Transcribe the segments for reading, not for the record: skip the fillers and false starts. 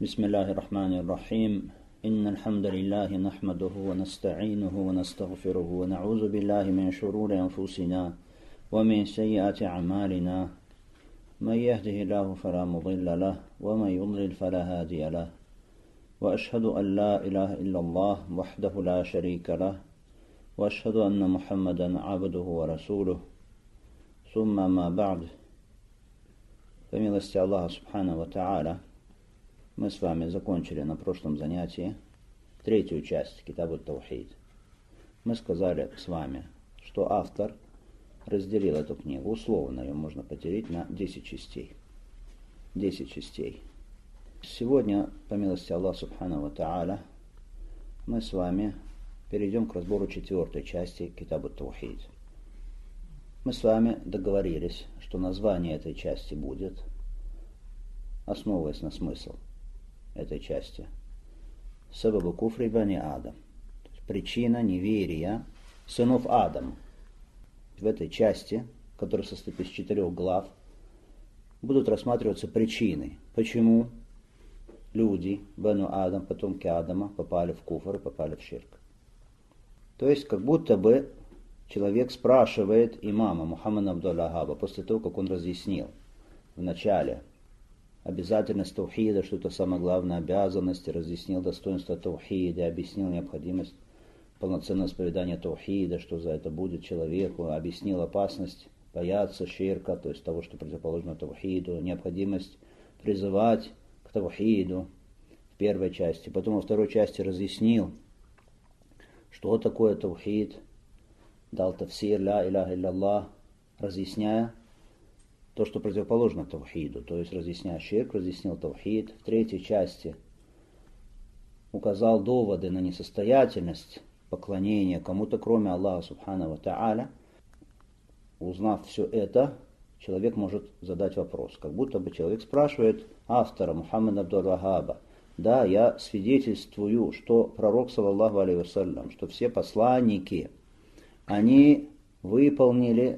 بسم الله الرحمن الرحيم إن الحمد لله نحمده ونستعينه ونستغفره ونعوذ بالله من شرور أنفسنا ومن سيئات أعمالنا من يهده الله فلا مضل له ومن يضلل فلا هادي له وأشهد أن لا إله إلا الله وحده لا شريك له وأشهد أن محمدا عبده ورسوله ثم ما بعد. По милости Аллаха Субхану ва Тааля, мы с вами закончили на прошлом занятии третью часть Китабу ат-Таухид. Мы сказали с вами, что автор разделил эту книгу, условно ее можно поделить на 10 частей. 10 частей. Сегодня, по милости Аллаха Субхану ва Тааля, мы с вами перейдем к разбору четвертой части Китабу ат-Таухид. Мы с вами договорились, что название этой части будет, основываясь на смысл этой части, «Сабабу куфри бани Адам», то есть причина неверия сынов Адама. В этой части, которая состоит из 4 глав, будут рассматриваться причины, почему люди, Бану Адам, потомки Адама, попали в куфр и попали в ширк. То есть, как будто бы человек спрашивает имама Мухаммада Абдул-Вахаба после того, как он разъяснил в начале обязательность таухида, что это самая главная обязанность, разъяснил достоинство таухида, объяснил необходимость полноценного исповедания таухида, что за это будет человеку, объяснил опасность бояться ширка, то есть того, что противоположно таухиду, необходимость призывать к таухиду в первой части. Потом во второй части разъяснил, что такое таухид, дал тафсир ля иляха илляллах, разъясняя то, что противоположно таухиду, то есть разъясняя ширк, разъяснил таухид. В третьей части указал доводы на несостоятельность поклонения кому-то, кроме Аллаха Субхану ва Тааля. Узнав все это, человек может задать вопрос, как будто бы человек спрашивает автора Мухаммада Абдул-Вахаба: да, я свидетельствую, что пророк, саллаллаху алейхи вассалям, что все посланники, они выполнили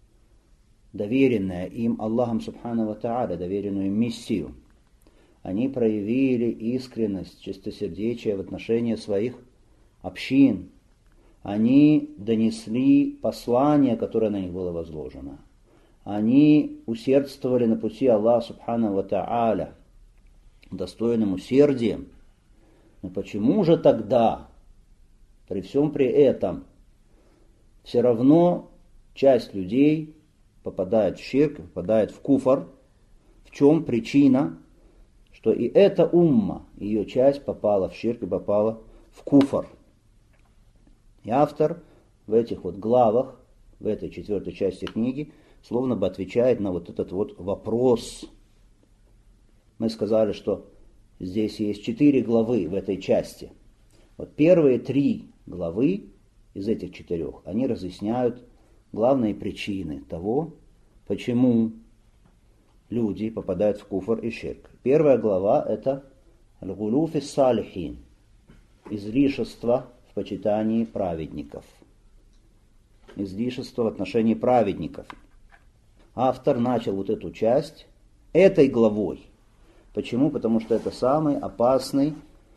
доверенное им Аллахом Субхану ва Тааля, доверенную им миссию. Они проявили искренность, чистосердечие в отношении своих общин. Они донесли послание, которое на них было возложено. Они усердствовали на пути Аллаха Субхану ва Тааля достойным усердием. Но почему же тогда, при всем при этом, все равно часть людей попадает в ширк, попадает в куфр? В чем причина, что и эта умма, ее часть попала в ширк и попала в куфр? И автор в этих вот главах, в этой 4 части книги, словно бы отвечает на вот этот вот вопрос. Мы сказали, что здесь есть 4 главы в этой части. Вот первые 3 главы из этих 4, они разъясняют главные причины того, почему люди попадают в куфр и ширк. Первая глава – это «Аль-гулу фис-салихин» – излишество в почитании праведников. Излишество в отношении праведников. Автор начал вот эту часть этой главой. Почему? Потому что это самая опасная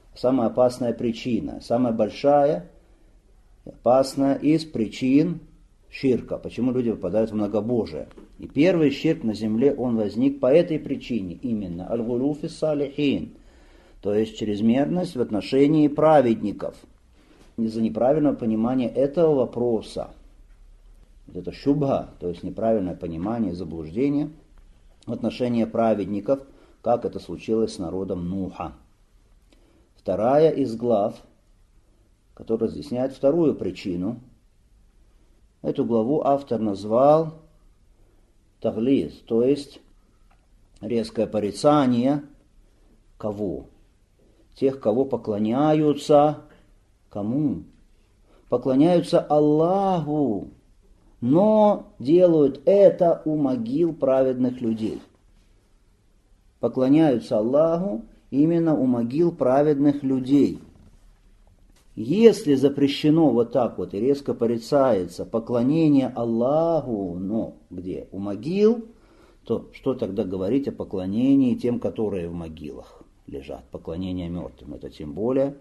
причина, самая большая опасная из причин ширка, почему люди попадают в многобожие. И первый ширк на земле, он возник по этой причине, именно аль-гулу фис-салихин, то есть чрезмерность в отношении праведников. Из-за неправильного понимания этого вопроса, вот это шубха, то есть неправильное понимание, заблуждение в отношении праведников, как это случилось с народом Нуха. Вторая из глав, который разъясняет вторую причину. Эту главу автор назвал таглиз, то есть резкое порицание кого? Тех, кого поклоняются. Кому? Поклоняются Аллаху, но делают это у могил праведных людей. Поклоняются Аллаху именно у могил праведных людей. Если запрещено вот так вот и резко порицается поклонение Аллаху, но где? У могил, то что тогда говорить о поклонении тем, которые в могилах? лежат, поклонение мертвым. Это тем более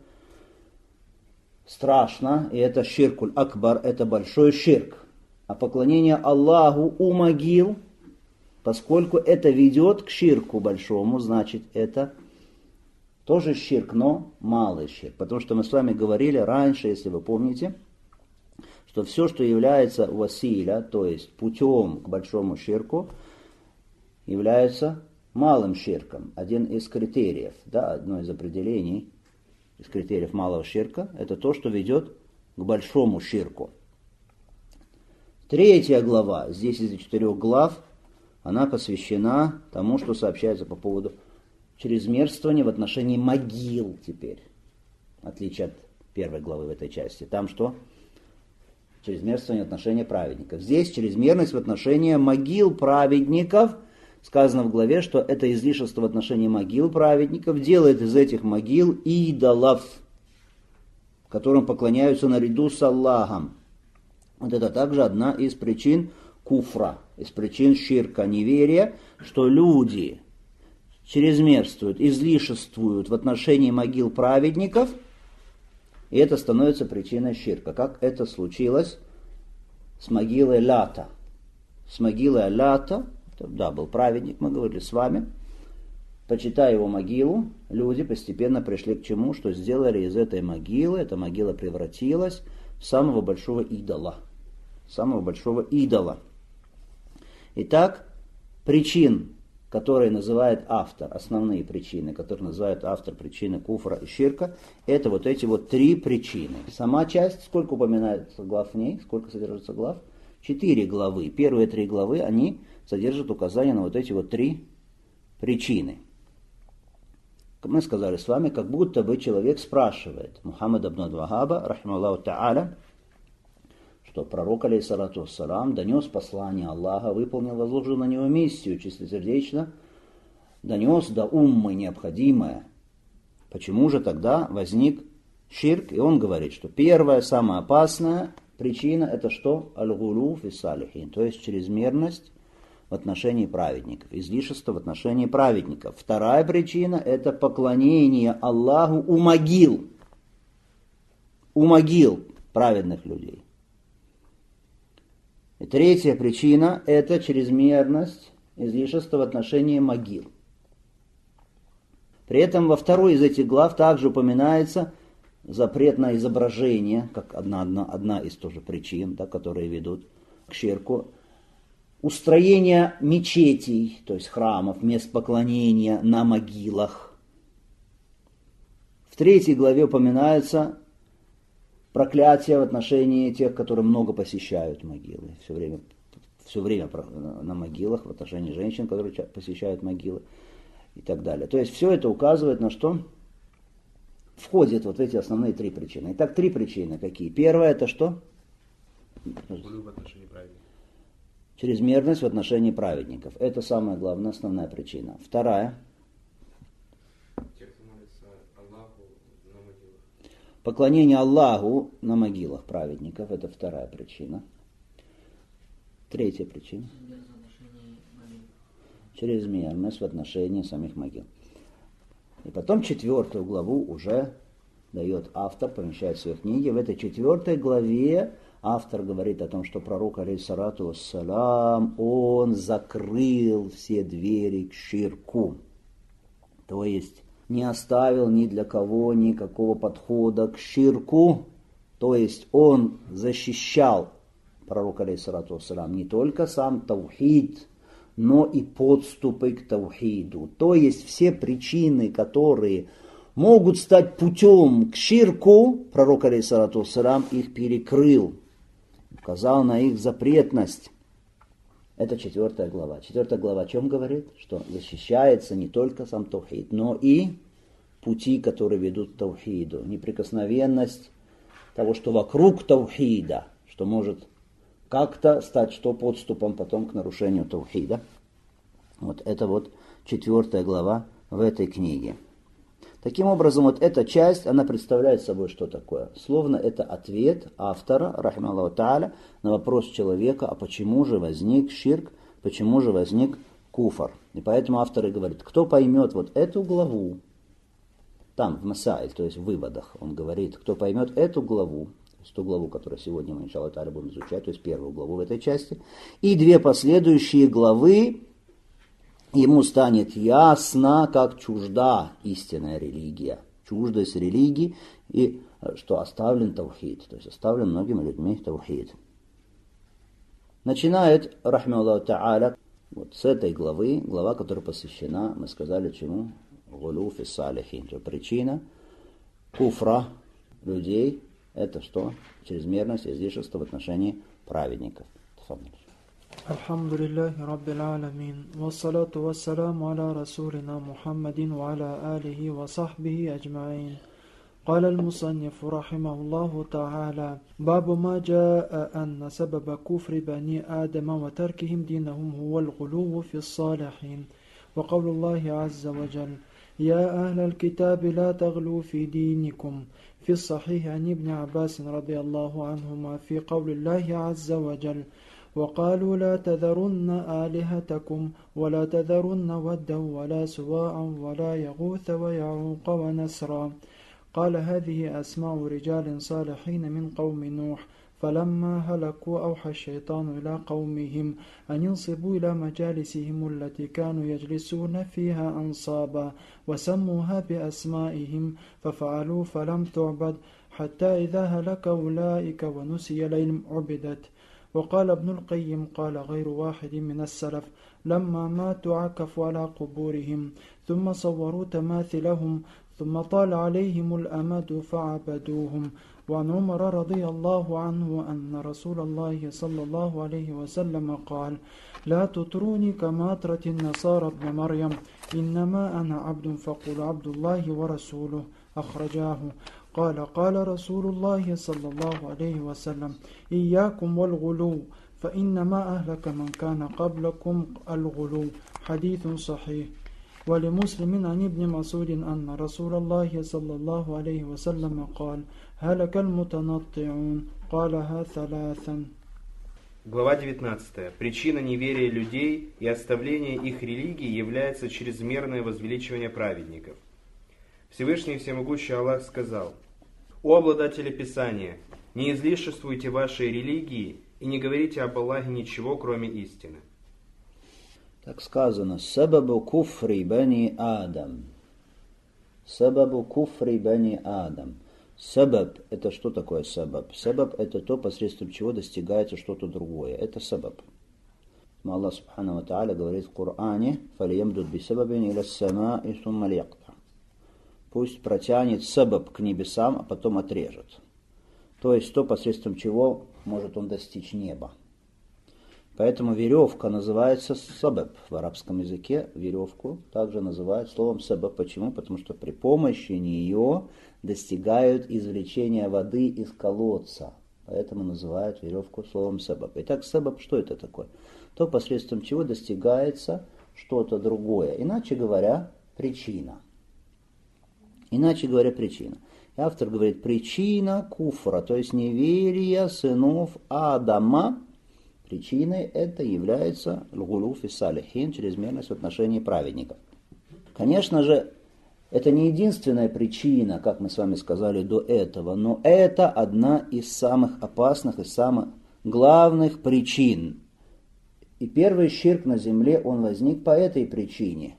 страшно, и это ширкуль акбар, это большой ширк. А поклонение Аллаху у могил, поскольку это ведет к ширку большому, значит это тоже ширк, но малый ширк. Потому что мы с вами говорили раньше, если вы помните, что все, что является василя, то есть путем к большому ширку, является малым ширком. Один из критериев, одно из определений, из критериев малого ширка, это то, что ведет к большому ширку. 3 глава, здесь из 4 глав, она посвящена тому, что сообщается по поводу чрезмерствования в отношении могил теперь. В отличие от 1 главы в этой части. Там что? Чрезмерствование в отношении праведников. Здесь чрезмерность в отношении могил праведников. Сказано в главе, что это излишество в отношении могил праведников делает из этих могил идолов, которым поклоняются наряду с Аллахом. Вот это также одна из причин куфра, из причин ширка, неверия, что люди чрезмерствуют, излишествуют в отношении могил праведников, и это становится причиной ширка. Как это случилось с могилой Лата. С могилой Лата, был праведник, мы говорили с вами, почитая его могилу, люди постепенно пришли к чему, что сделали из этой могилы, эта могила превратилась в самого большого идола. Самого большого идола. Итак, причин, которые называет автор, основные причины, которые называет автор причины куфра и ширка, это вот эти вот 3 причины. Сама часть, сколько упоминается глав в ней, сколько содержится глав? 4 главы. Первые 3 главы, они содержат указания на вот эти вот 3 причины. Мы сказали с вами, как будто бы человек спрашивает Мухаммад ибн Абдул-Вахаба, рахималлаху та'аля, что пророк, алейхиссалату вассалам, донес послание Аллаха, выполнил возложенную на него миссию чистосердечно, донес до уммы необходимое. Почему же тогда возник ширк? И он говорит, что первая, самая опасная причина, это что? Аль-гулу фи салихин, то есть чрезмерность в отношении праведников, излишество в отношении праведников. Вторая причина, это поклонение Аллаху у могил праведных людей. И третья причина – это чрезмерность, излишество в отношении могил. При этом во второй из этих глав также упоминается запрет на изображение, как одна из тоже причин, которые ведут к ширку. Устроение мечетей, то есть храмов, мест поклонения на могилах. В 3 главе упоминается проклятие в отношении тех, которые много посещают могилы. Все время на могилах, в отношении женщин, которые посещают могилы и так далее. То есть все это указывает на что? Входит вот эти основные 3 причины. Итак, 3 причины какие? Первая это что? Чрезмерность в отношении праведников. Это самая главная, основная причина. Вторая. Поклонение Аллаху на могилах праведников. Это вторая причина. Третья причина. Чрезмерность в отношении самих могил. И потом 4 главу уже дает автор, помещает в своей книге. В этой 4 главе автор говорит о том, что пророк, алейхиссалату вассалам, он закрыл все двери к ширку. То есть не оставил ни для кого никакого подхода к ширку. То есть он защищал, пророк, алейхиссалату вассалам, не только сам таухид, но и подступы к таухиду. То есть все причины, которые могут стать путем к ширку, пророк, алейхиссалату вассалам, их перекрыл, указал на их запретность. Это 4 глава. 4 глава о чем говорит? Что защищается не только сам таухид, но и пути, которые ведут к таухиду. Неприкосновенность того, что вокруг таухида, что может как-то стать что подступом потом к нарушению таухида. Вот это вот 4 глава в этой книге. Таким образом, вот эта часть, она представляет собой что такое? Словно это ответ автора, рахималлаху та'аля, на вопрос человека, а почему же возник ширк, почему же возник куфр. И поэтому автор и говорит, кто поймет вот эту главу, там, в Масаиль, то есть в выводах, он говорит, кто поймет эту главу, то есть ту главу, которую сегодня мы, иншаллах та'аля, будем изучать, то есть первую главу в этой части, и две последующие главы, ему станет ясно, как чужда истинная религия, чуждость религии, и что оставлен таухид, то есть оставлен многими людьми таухид. Начинает, рахмаллаху та'аля, вот с этой главы, глава, которая посвящена, мы сказали, чему? Гулу фи салихин. Причина куфра людей, это что? Чрезмерность, излишество в отношении праведников. Алхамдулиллахи Раббил Аламин. Вассалату вассаламу аля расулина Мухаммадин ва аля алихи ва сахбихи аджмаин. قال المصنف رحمه الله تعالى باب ما جاء أن سبب كفر بني آدم وتركهم دينهم هو الغلو في الصالحين وقول الله عز وجل يا أهل الكتاب لا تغلوا في دينكم في الصحيح عن ابن عباس رضي الله عنهما في قول الله عز وجل وقالوا لا تذرن آلهتكم ولا تذرن ودا ولا سواعا ولا يغوث ويعوق ونسرا قال هذه أسماء رجال صالحين من قوم نوح فلما هلكوا أوحى الشيطان إلى قومهم أن ينصبوا إلى مجالسهم التي كانوا يجلسون فيها أنصابا وسموها بأسمائهم ففعلوا فلم تعبد حتى إذا هلك أولئك ونسي العلم عبدت. وقال ابن القيم قال غير واحد من السلف لما ماتوا عكفوا على قبورهم ثم صوروا تماثلهم ثم طال عليهم الأمد فعبدوهم. وعن عمر رضي الله عنه أن رسول الله صلى الله عليه وسلم قال لا تطروني كما أطرت النصارى ابن مريم إنما أنا عبد فقل عبد الله ورسوله أخرجاه. قال رسول الله صلى الله عليه وسلم إياكم والغلو فإنما أهلك من كان قبلكم الغلو. حديث صحيح. ولمسلم عن ابن مسعود أن رسول الله صلى الله عليه وسلم قال هلك المتنطعون قالها ثلاثا. Глава 19. Причина неверия людей и оставления их религии является чрезмерное возвеличивание праведников. Всевышний Всемогущий Аллах сказал: «О обладатели Писания, не излишествуйте вашей религии и не говорите об Аллахе ничего, кроме истины». Так сказано, «Сабабу куфри бани Адам». «Сабабу куфри бани Адам». Сабаб – это что такое сабаб? Сабаб – это то, посредством чего достигается что-то другое. Это сабаб. Но Аллах Субхану ва Тааля говорит в Коране: «Фалиямдуд бисабабин иля ссамаи сумма льякта». Пусть протянет сабаб к небесам, а потом отрежет. То есть то, посредством чего может он достичь неба. Поэтому веревка называется сабаб. В арабском языке веревку также называют словом сабаб. Почему? Потому что при помощи нее достигают извлечения воды из колодца. Поэтому называют веревку словом сабаб. Итак, сабаб, что это такое? То, посредством чего достигается что-то другое. Иначе говоря, причина. Иначе говоря, причина. И автор говорит, причина куфра, то есть неверия сынов Адама. Причиной это является лгулу фи салихин, чрезмерность в отношении праведников. Конечно же, это не единственная причина, как мы с вами сказали до этого, но это одна из самых опасных и самых главных причин. И первый ширк на земле, он возник по этой причине.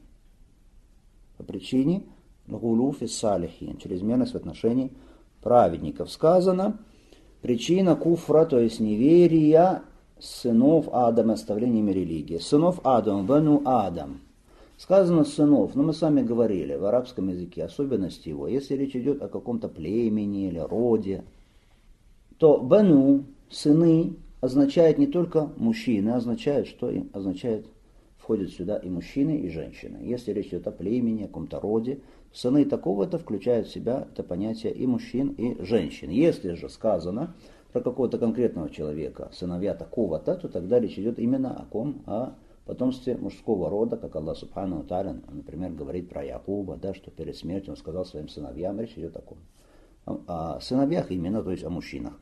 По причине лгулу фи салихин, чрезмерность в отношении праведников. Сказано, причина куфра, то есть неверия сынов Адама, оставлениями религии. Сынов Адама, бану Адам. Сказано сынов, но мы с вами говорили в арабском языке, особенность его, если речь идет о каком-то племени или роде, то бану, сыны, означает не только мужчины, означает, что означает, входят сюда и мужчины, и женщины. Если речь идет о племени, о каком-то роде, сыны такого-то включают в себя это понятие и мужчин, и женщин. Если же сказано про какого-то конкретного человека, сыновья такого-то, то тогда речь идет именно о ком? О потомстве мужского рода, как Аллах Субхану ва Тааля, например, говорит про Якуба, да, что перед смертью он сказал своим сыновьям, речь идет о ком? О сыновьях именно, то есть о мужчинах.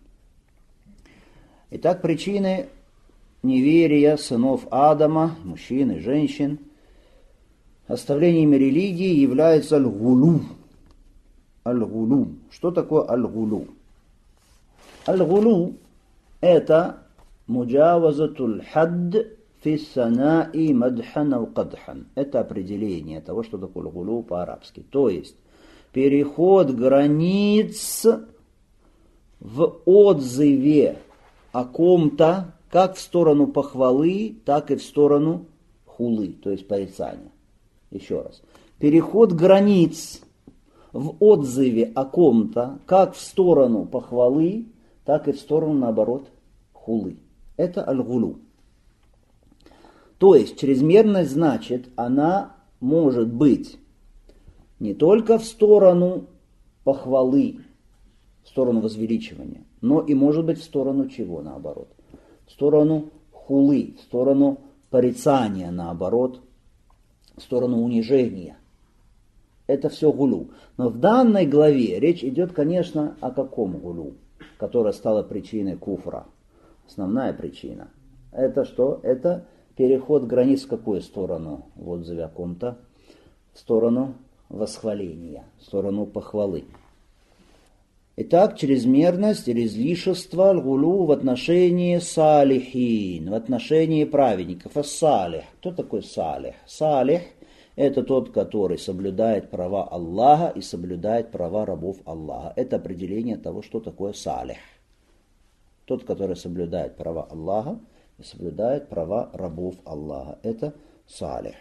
Итак, причины неверия сынов Адама, мужчин и женщин, оставлениями религии является лгулу. аль-гулу. Что такое аль-гулу? Аль-гулу – это муджавазатуль хадд фи санаи мадхан ау кадхан. Это определение того, что такое аль-гулу по-арабски. То есть переход границ в отзыве о ком-то, как в сторону похвалы, так и в сторону хулы, то есть порицания. Еще раз. Переход границ в отзыве о ком-то, как в сторону похвалы, так и в сторону, наоборот, хулы. Это аль-гулу. То есть чрезмерность, значит, она может быть не только в сторону похвалы, в сторону возвеличивания, но и может быть в сторону чего, наоборот? В сторону хулы, в сторону порицания, наоборот, в сторону унижения. Это все гулу. Но в данной главе речь идет, конечно, о каком гулу, которая стала причиной куфра. Основная причина. Это что? Это переход границ в какую сторону? В отзыве о ком-то. В сторону восхваления, в сторону похвалы. Итак, чрезмерность или излишество аль-гулу в отношении салихин, в отношении праведников. Ас-салих. Кто такой салих? Салих – это тот, который соблюдает права Аллаха и соблюдает права рабов Аллаха. Это определение того, что такое салих. Тот, который соблюдает права Аллаха и соблюдает права рабов Аллаха. Это салих.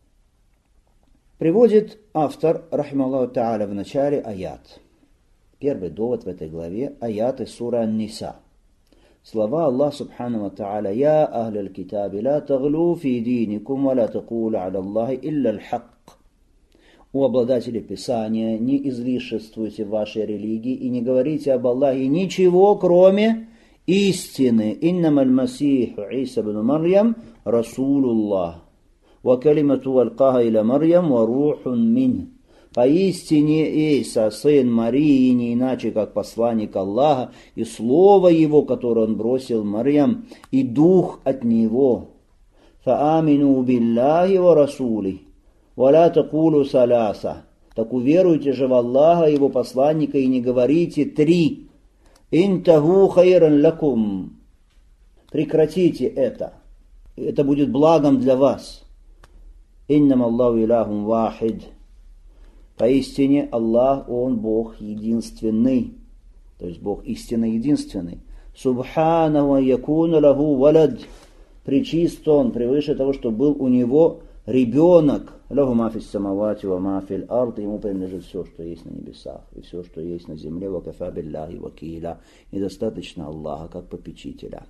Приводит автор, рахималлаху та'аля, в начале аят. Первый довод в этой главе – аяты сура Ан-Ниса. Слова Аллаха субхану ва та'аля: «Я ахляль китаби, ла таглу фи диникум, ва ла такулу аля Аллахи илля аль-хакк». О обладатели Писания, не излишествуйте в вашей религии и не говорите об Аллахе ничего, кроме истины. «Иннама аль-масиху Иса ибн Марьям расулуллах, ва калимату алькаха иля Марьям, ва рухун минх». Поистине Иса, сын Марии, не иначе, как посланник Аллаха, и слово его, которое он бросил Марьям, и дух от него. «Фаамину биллахи ва расули, ва ла такулу саласа». Так уверуйте же в Аллаха, его посланника, и не говорите три. «Интаху хайран лакум». Прекратите это. Это будет благом для вас. «Иннам Аллаху илахум вахид». Поистине Аллах, Он Бог единственный, то есть Бог истинно единственный. Субханаху якуна лаху валад. Пречист Он, превыше того, что был у Него ребенок. Лаху ма фис самавати ва ма фил ард. Ему принадлежит все, что есть на небесах, и все, что есть на земле. Ва кафа билляхи вакиля. И достаточно Аллаха, как попечителя.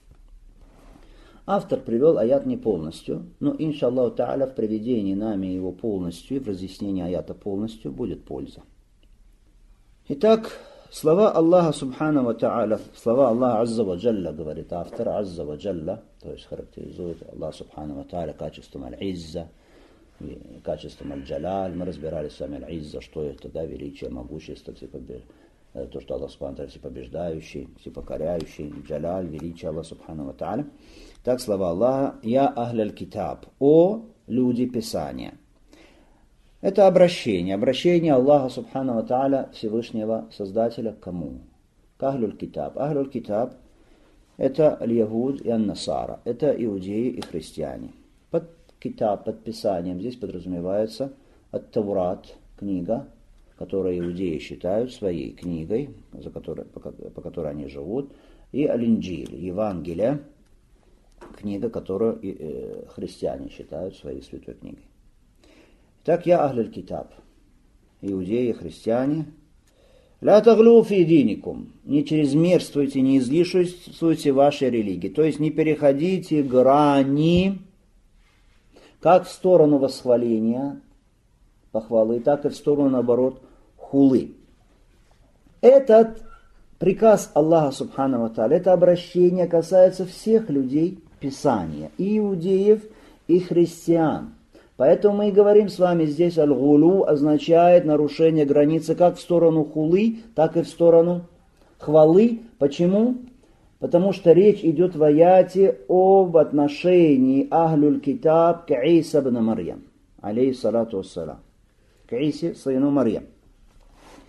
Автор привел аят не полностью, но, иншаллаху та'аля, в приведении нами его полностью и в разъяснении аята полностью будет польза. Итак, слова Аллаха субхану ва та'аля, слова Аллаха азза ва джалля, говорит автор, азза ва джалля, то есть характеризует Аллах субхану ва та'аля качеством аль-изза, качеством аль-джалаль. Мы разбирали с вами аль-изза, что это, да, величие, могущество, то, что Аллах субхану ва та'аля всепобеждающий, всепокоряющий, джалаль, величие Аллаха субхану ва та'аля. Так слова Аллаха: «Я ахляль китаб», о люди Писания. Это обращение Аллаха субхану ва та'аля, Всевышнего Создателя, к кому? К ахлюль китаб. Ахлюль китаб – это аль-ягуд и ан-насара, это иудеи и христиане. Под китаб, под Писанием здесь подразумевается ат-Таврат, книга, которую иудеи считают своей книгой, по которой они живут, и аль-Инджиль, Евангелие, книга, которую христиане считают своей святой книгой. Итак, я ахляль китаб, иудеи, христиане, ля таглу фи диникум, не чрезмерствуйте, не излишествуйте вашей религии, то есть не переходите грани, как в сторону восхваления, похвалы, так и в сторону, наоборот, хулы. Этот приказ Аллаха субхану ва та'аля, это обращение касается всех людей Писания, и иудеев, и христиан. Поэтому мы и говорим с вами здесь, аль-гулу означает нарушение границы как в сторону хулы, так и в сторону хвалы. Почему? Потому что речь идет в аяте об отношении ахлюль китаб к Иса ибн Марьям, алейхиссалату вассалам, к Исе, сыну Марьям.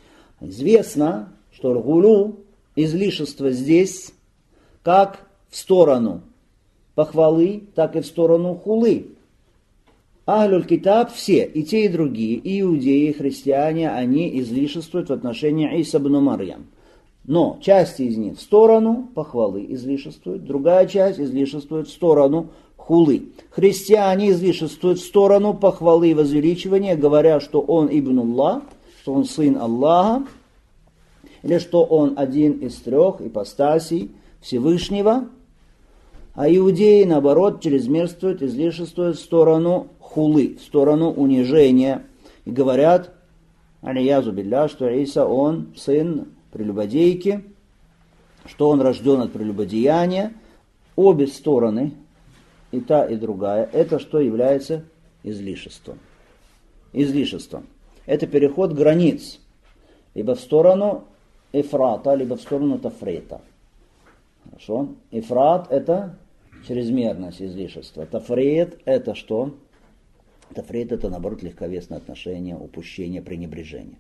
Известно, что гулу, излишество здесь, как в сторону похвалы, так и в сторону хулы. Ахлюль китаб все, и те, и другие, и иудеи, и христиане, они излишествуют в отношении Иса ибн Марьям. Но часть из них в сторону похвалы излишествует, другая часть излишествует в сторону хулы. Христиане излишествуют в сторону похвалы и возвеличивания, говоря, что он Ибнуллах, что он сын Аллаха, или что он один из трех ипостасей Всевышнего. А иудеи, наоборот, чрезмерствуют, излишествуют в сторону хулы, в сторону унижения. И говорят, алиязу билля, что Иса, он сын прелюбодейки, что он рожден от прелюбодеяния. Обе стороны, и та, и другая, это что является излишеством. Излишеством. Это переход границ, либо в сторону эфрата, либо в сторону тафрита. Хорошо? Эфрат – это чрезмерность, излишества. Тафрит – это что? Тафрит – это, наоборот, легковесное отношение, упущение, пренебрежение.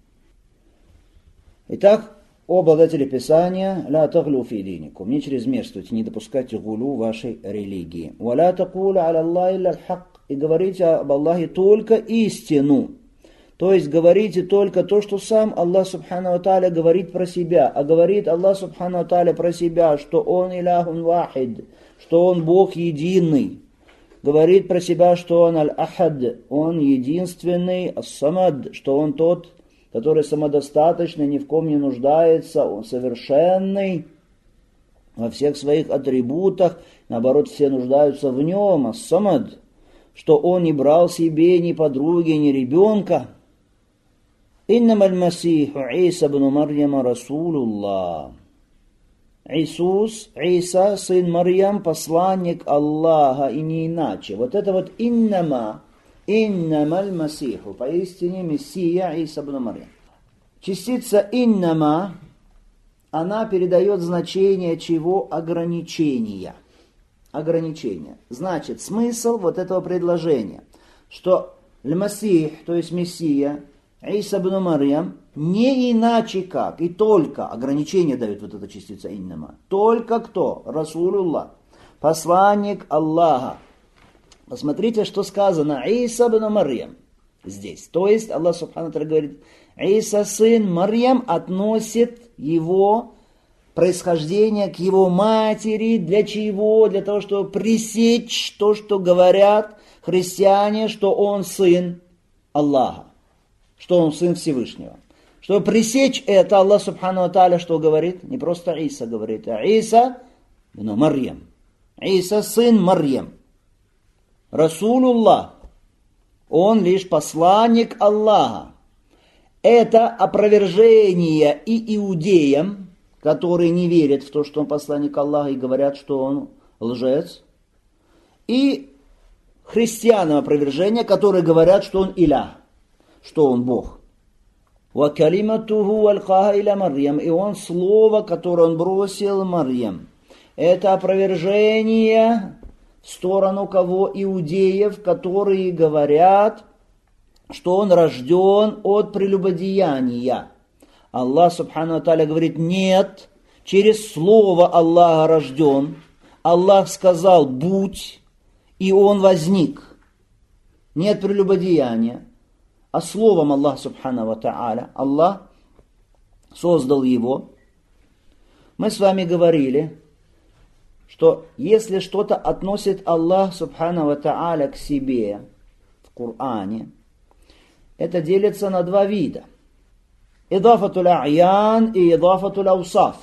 Итак, о обладатели Писания, ля таглю фи диникум, не чрезмерствуйте, не допускайте гулю вашей религии. Ва ля такулю аля Аллахи илля аль-хак, и говорите об Аллахе только истину. То есть говорите только то, что сам Аллах Субхану ва Тааля говорит про себя. А говорит Аллах Субхану ва Тааля про себя, что Он иляхун вахид, что Он Бог единый. Говорит про себя, что Он аль-ахад, Он единственный, ас-самад, что Он тот, который самодостаточный, ни в ком не нуждается, Он совершенный во всех своих атрибутах, наоборот, все нуждаются в Нем, ас-самад, что Он не брал себе ни подруги, ни ребенка. Иннама аль-Масиху Иса ибн Марьяма Расулуллах. Иисус, Иса, сын Марьям, посланник Аллаха, и не иначе. Вот это вот иннама аль-Масиху, поистине Мессия Иса ибн Марьям. Частица иннама, она передает значение чего? Ограничения. Ограничения. Значит, смысл вот этого предложения, что аль-Масих, то есть Мессия, Иса ибн Марьям, не иначе как, и только, ограничение дает вот эта частица иннама, только кто? Расулуллах, посланник Аллаха. Посмотрите, что сказано, Иса ибн Марьям здесь. То есть Аллах Субхану ва Тааля говорит, Иса, сын Марьям, относит его происхождение к его матери. Для чего? Для того, чтобы пресечь то, что говорят христиане, что он сын Аллаха, что он сын Всевышнего. Чтобы пресечь это, Аллах Субхану ва Тааля что говорит? Не просто Иса говорит, а Иса ибн Марьям. Иса, сын Марьям. Расулуллах. Он лишь посланник Аллаха. Это опровержение и иудеям, которые не верят в то, что он посланник Аллаха и говорят, что он лжец, и христианам опровержение, которые говорят, что он Илях, что он Бог. وَكَلِمَتُهُ وَالْقَاهَا إِلَى Марьям, и он слово, которое он бросил Марьям. Это опровержение в сторону кого? Иудеев, которые говорят, что он рожден от прелюбодеяния. Аллах Субхану ва Тааля говорит, нет, через слово Аллаха рожден. Аллах сказал, будь, и он возник. Нет прелюбодеяния. А словом Аллах Субхану ва Тааля, Аллах создал его. Мы с вами говорили, что если что-то относит Аллах Субхану ва Тааля к себе в Коране, это делится на два вида. Идафатуль аян и идафатуль аусаф.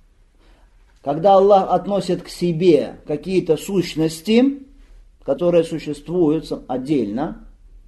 Когда Аллах относит к себе какие-то сущности, которые существуют отдельно,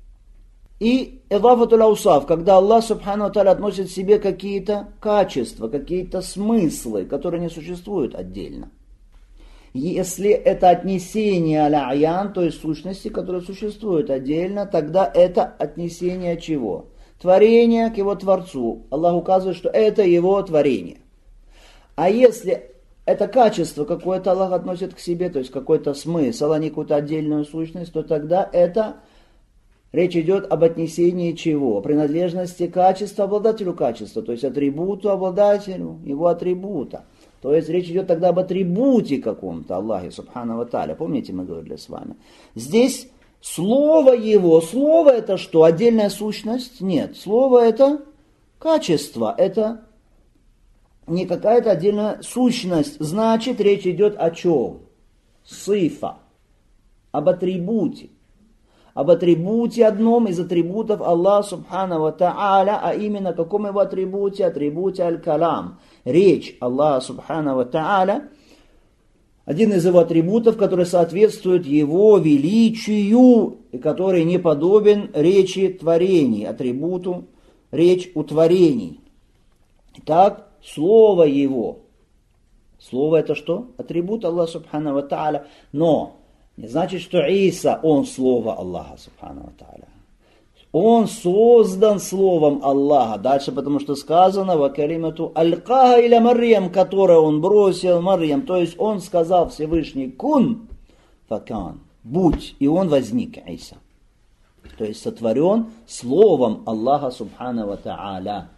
и идафатуль аусаф, когда Аллах Субхану ва Тааля относит к себе какие-то качества, какие-то смыслы, которые не существуют отдельно. Если это отнесение аля-аян, то есть сущности, которые существуют отдельно, тогда это отнесение чего? Творение к его Творцу. Аллах указывает, что это его творение. А если это качество какое-то Аллах относит к себе, то есть какой-то смысл, а не какую-то отдельную сущность, то тогда это Речь идет об отнесении чего? Принадлежности качества обладателю качества, то есть атрибуту обладателю его атрибута. То есть речь идет тогда об атрибуте каком-то Аллахе Субхану ва Тааля. Помните, мы говорили с вами? Здесь слово его, слово это что? Отдельная сущность? Нет. Слово это качество, это не какая-то отдельная сущность. Значит, речь идет о чем? Сифа. Об атрибуте. Об атрибуте одном из атрибутов Аллаха Субхану ва Тааля, а именно каком его атрибуте? Атрибуте аль-калам. Речь Аллаха Субхану ва Тааля, один из его атрибутов, который соответствует его величию и который не подобен речи творений, атрибуту речь у творений. Итак, слово его. Слово это что? Атрибут Аллаха Субхану ва Тааля. Но не значит, что Иса, он слово Аллаха Субхану ва Тааля. Он создан словом Аллаха. Дальше, потому что сказано, «Ва калимату алькаха иля Марьям», которое он бросил Марьям. То есть он сказал Всевышний «Кун факан», «будь», и он возник, Иса. То есть сотворен словом Аллаха Субхану ва Тааля.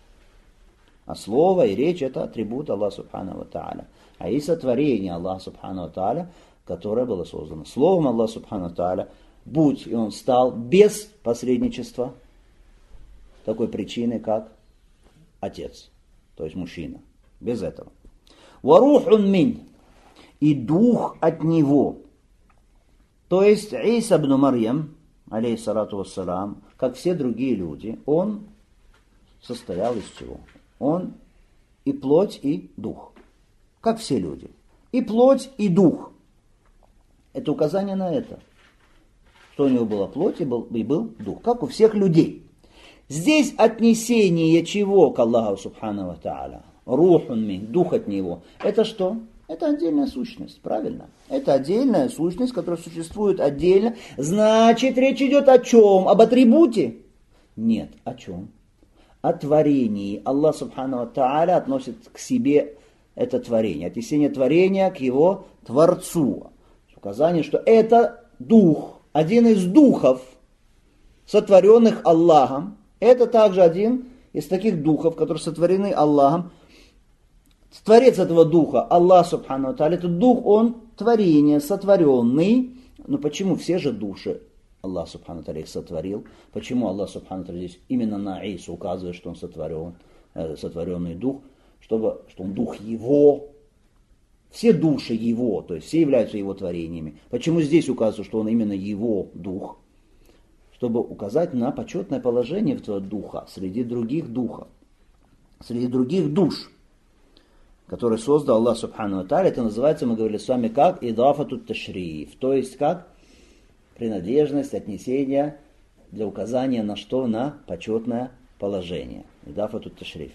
А слово и речь это атрибут Аллаха Субхану ва Тааля. А Иса творение Аллаха Субхану ва Тааля, которое было создано словом Аллаха Субхану ва Тааля. Будь, и он стал без посредничества такой причины, как отец, то есть мужчина. Без этого. Варухун мин, и дух от него. То есть Иса ибн Марьям, алейхиссалату вассалам, как все другие люди, он состоял из чего? Он и плоть, и дух. Как все люди. И плоть, и дух. Это указание на это. Что у него была плоть и был дух, как у всех людей. Здесь отнесение чего к Аллаху Субхану ва Тааля? Рухун мин, дух от него. Это что? Это отдельная сущность, правильно? Это отдельная сущность, которая существует отдельно. Значит, речь идет о чем? Об атрибуте? Нет, о чем? О творении. Аллах Субхану ва Тааля относит к себе это творение. Отнесение творения к его Творцу. Указание, что это дух. Один из духов, сотворенных Аллахом, это также один из таких духов, которые сотворены Аллахом. Творец этого духа, Аллах Субхану ва Тааля, этот дух, он творение, сотворенный. Но почему все же души Аллах Субхану ва Тааля их сотворил? Почему Аллах Субхану ва Тааля здесь именно на Ису указывает, что он сотворенный дух, что он дух его? Все души его, то есть все являются его творениями. Почему здесь указывается, что он именно его дух? Чтобы указать на почетное положение этого духа среди других духов, среди других душ, которые создал Аллах Субхану ва Тааля. Это называется, мы говорили с вами, как идафату ташриф, то есть как принадлежность, отнесение для указания на что? На почетное положение. Идафату ташриф.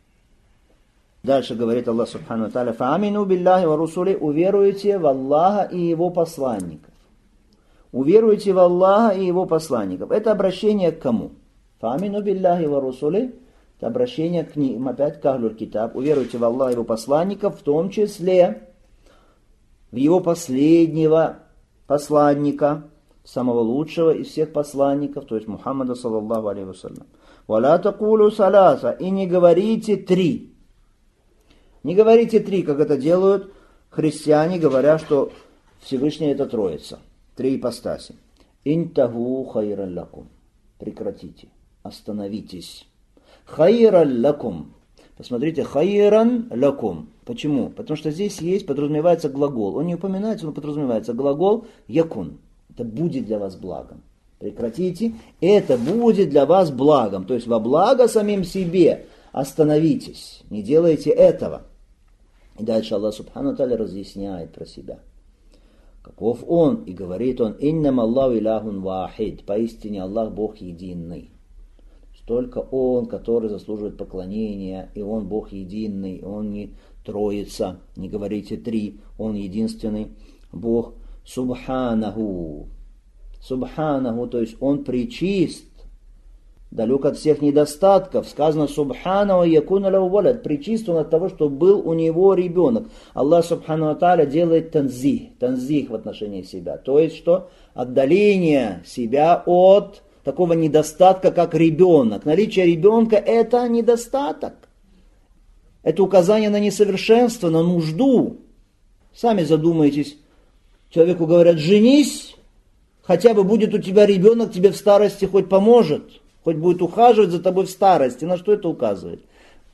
Дальше говорит Аллах Субхану ва Тааля: «Фаамину билляхи ва русули», уверуйте в Аллаха и его посланников. Уверуйте в Аллаха и его посланников. Это обращение к кому? «Фаамину билляхи ва русули», это обращение к ним, опять к Ахлюль Китаб. Уверуйте в Аллаха и его посланников, в том числе в его последнего посланника, самого лучшего из всех посланников, то есть Мухаммада саллаллаху алейхи вассалям. «Валя такулу саласа», и не говорите три. Не говорите три, как это делают христиане, говоря, что Всевышний это Троица. Три ипостаси. Интаху хайран лакум. Прекратите. Остановитесь. Хайран лакум. Посмотрите, хайран лакум. Почему? Потому что здесь подразумевается глагол. Он не упоминается, но подразумевается глагол якун. Это будет для вас благом. Прекратите. Это будет для вас благом. То есть во благо самим себе. Остановитесь. Не делайте этого. И дальше Аллах Субхану ва Тааля разъясняет про себя. Каков Он? И говорит Он: «Иннам Аллаху иляхун вахид». Поистине Аллах Бог единый. Только Он, который заслуживает поклонения, и Он Бог единый, Он не троица. Не говорите три, Он единственный Бог. Субханаху. Субханаху, то есть Он пречист, далек от всех недостатков. Сказано: «Субхану якуна лаху валад». Пречист он от того, что был у него ребенок. Аллах Субхану ва Тааля делает танзих в отношении себя. То есть что? Отдаление себя от такого недостатка, как ребенок. Наличие ребенка – это недостаток. Это указание на несовершенство, на нужду. Сами задумайтесь. Человеку говорят: женись, хотя бы будет у тебя ребенок, тебе в старости хоть поможет, хоть будет ухаживать за тобой в старости. На что это указывает?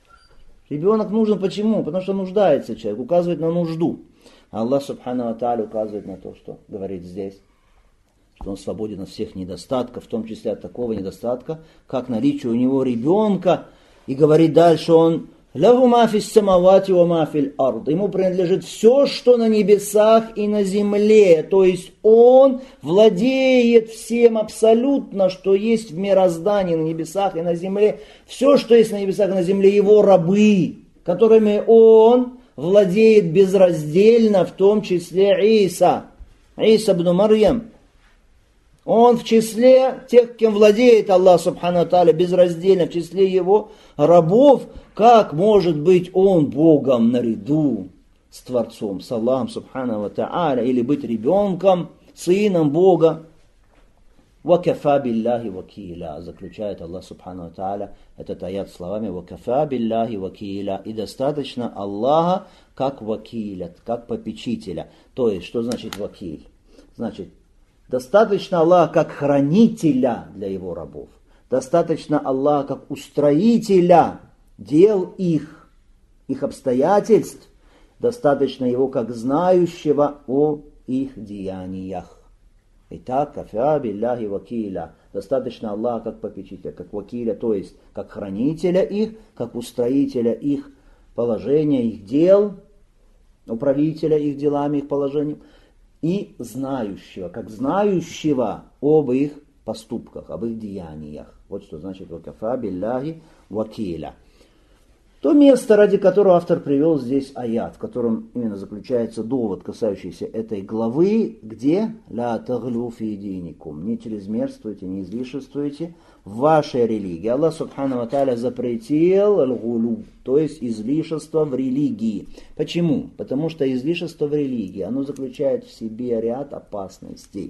Ребенок нужен почему? Потому что нуждается человек, указывает на нужду. А Аллах Субхану ва Тааля указывает на то, что говорит здесь, что он свободен от всех недостатков, в том числе от такого недостатка, как наличие у него ребенка. И говорит дальше он: «Лаху ма фис самавати ва ма фил ард». Ему принадлежит все, что на небесах и на земле. То есть он владеет всем абсолютно, что есть в мироздании на небесах и на земле. Все, что есть на небесах и на земле, его рабы, которыми он владеет безраздельно, в том числе Иса ибн Марьям. Он в числе тех, кем владеет Аллах Субхану ва Тааля, безраздельно, в числе его рабов. Как может быть он Богом наряду с Творцом, с Аллахом Субхану ва Тааля, или быть ребенком, сыном Бога? «Вакафа билляхи вакиля», заключает Аллах Субхану ва Тааля этот аят словами «Вакафа билляхи вакиля», и достаточно Аллаха как вакиля, как попечителя. То есть, что значит вакиль? Значит, достаточно Аллаха как хранителя для его рабов. Достаточно Аллаха как устроителя дел их обстоятельств. Достаточно его как знающего о их деяниях. Итак, кафа билляхи вакиля. Достаточно Аллаха как попечителя, как вакиля, то есть как хранителя их, как устроителя их положения, их дел, управителя их делами, их положением, и знающего, как знающего об их поступках, об их деяниях. Вот что значит вакафа билляхи вакиля. То место, ради которого автор привел здесь аят, в котором именно заключается довод, касающийся этой главы, где «Ля таглю фи диникум», не чрезмерствуйте, не излишествуйте в вашей религии. Аллах Субхану ва Тааля запретил аль-гулу, то есть излишество в религии. Почему? Потому что излишество в религии, оно заключает в себе ряд опасностей.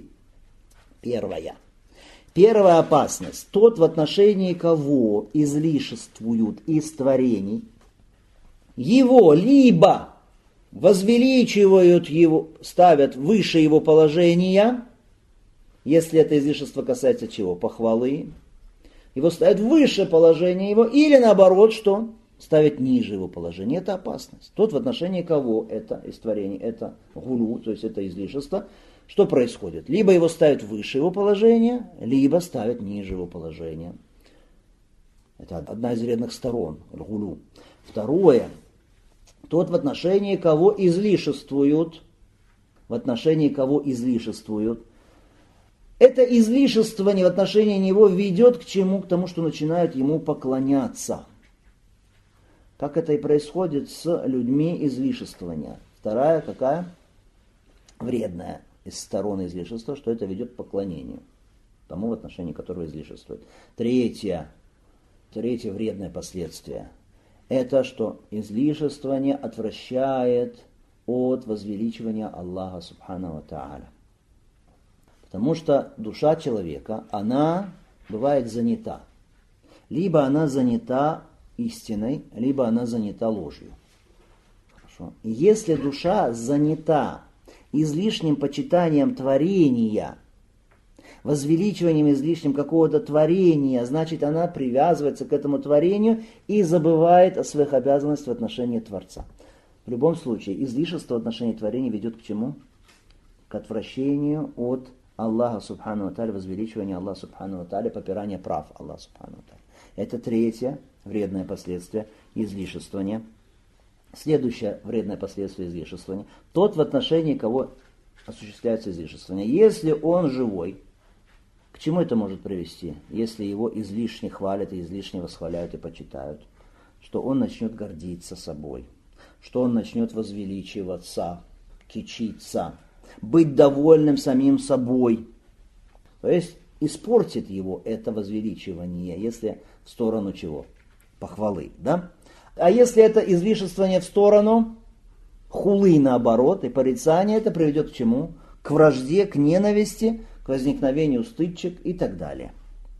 Первая опасность. Тот, в отношении кого излишествуют из творений, его либо возвеличивают его, ставят выше его положения, если это излишество касается чего? Похвалы. Его ставят выше положения его, или наоборот, что? Ставят ниже его положения. Это опасность. Тот, в отношении кого это из творений, это гулю, то есть это излишество. Что происходит? Либо его ставят выше его положения, либо ставят ниже его положения. Это одна из вредных сторон, гулю. Второе. Тот, в отношении кого излишествуют, это излишествование в отношении него ведет к чему? К тому, что начинают ему поклоняться. Как это и происходит с людьми излишествования. Вторая какая? Вредная из сторон излишества, что это ведет к поклонению тому, в отношении которого излишествует. Третье вредное последствие. Это что излишествование отвращает от возвеличивания Аллаха Субхану ва Тааля. Потому что душа человека, она бывает занята. Либо она занята истиной, либо она занята ложью. Хорошо. И если душа занята излишним почитанием творения, возвеличиванием излишним какого-то творения, значит, она привязывается к этому творению и забывает о своих обязанностях в отношении Творца. В любом случае, излишество в отношении творения ведет к чему? К отвращению от Аллаха Субхану ва Тааля, возвеличивания Аллаха Субхану ва Тааля, попирания прав Аллаха Субхану ва Тааля. Это третье вредное последствие излишествования. Следующее вредное последствие излишествования. Тот, в отношении кого осуществляется излишествование. Если он живой, к чему это может привести? Если его излишне хвалят и излишне восхваляют и почитают. Что он начнет гордиться собой. Что он начнет возвеличиваться, кичиться, быть довольным самим собой. То есть испортит его это возвеличивание, если в сторону чего? Похвалы, да? А если это излишествование в сторону хулы, наоборот, и порицания, это приведет к чему? К вражде, к ненависти, к возникновению стычек и так далее.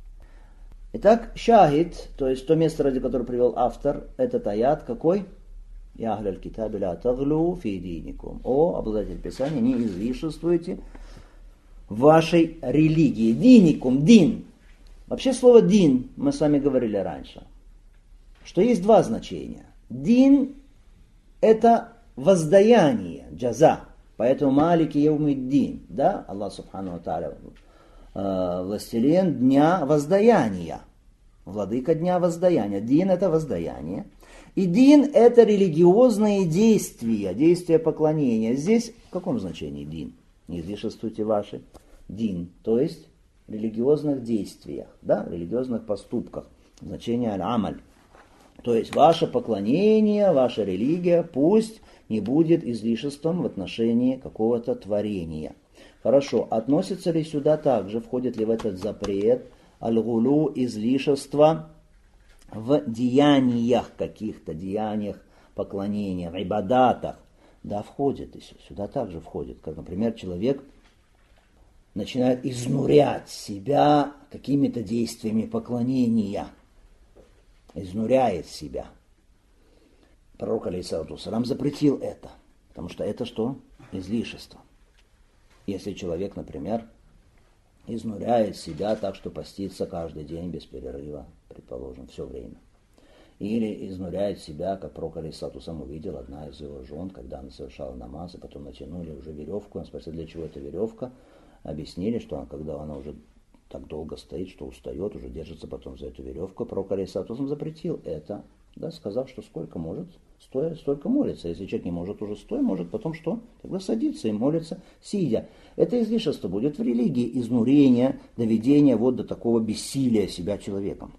Итак, шахид, то есть то место, ради которого привел автор, этот аят какой? Я ахляль китаби ля таглу фи диникум. О, обладатель Писания, не излишествуйте в вашей религии. Диникум, дин. Вообще слово дин, мы с вами говорили раньше, что есть два значения. Дин – это воздаяние, джаза. Поэтому малики яумиддин, да, Аллах субхану ва тааля, властелин дня воздаяния, владыка дня воздаяния. Дин – это воздаяние. И дин – это религиозные действия, действия поклонения. Здесь в каком значении дин? Не излишествуйте ваши. Дин, то есть религиозных действиях, да, религиозных поступках. Значение аль-амаль. То есть ваше поклонение, ваша религия пусть не будет излишеством в отношении какого-то творения. Хорошо, относится ли сюда также, входит ли в этот запрет аль-гулу, излишество в деяниях каких-то, деяниях поклонения, в ибадатах? Да, входит, и сюда также входит. Как, например, человек начинает изнурять себя какими-то действиями поклонения, изнуряет себя. Пророк алейхиссалату вассалям запретил это, потому что это что? Излишество. Если человек, например, изнуряет себя так, что постится каждый день без перерыва, предположим, все время. Или изнуряет себя, как пророк алейхиссалату вассалям увидел, одна из его жен, когда она совершала намаз, и потом натянули уже веревку. Он спросил, для чего эта веревка. Объяснили, что когда она уже так долго стоит, что устает, уже держится потом за эту веревку. Пророк алейхиссалату вассалям запретил это, да, сказав, что сколько может, стоя, столько молится. Если человек не может уже стоя, может потом что? Тогда садиться и молиться, сидя. Это излишество будет в религии, изнурение, доведение вот до такого бессилия себя человеком.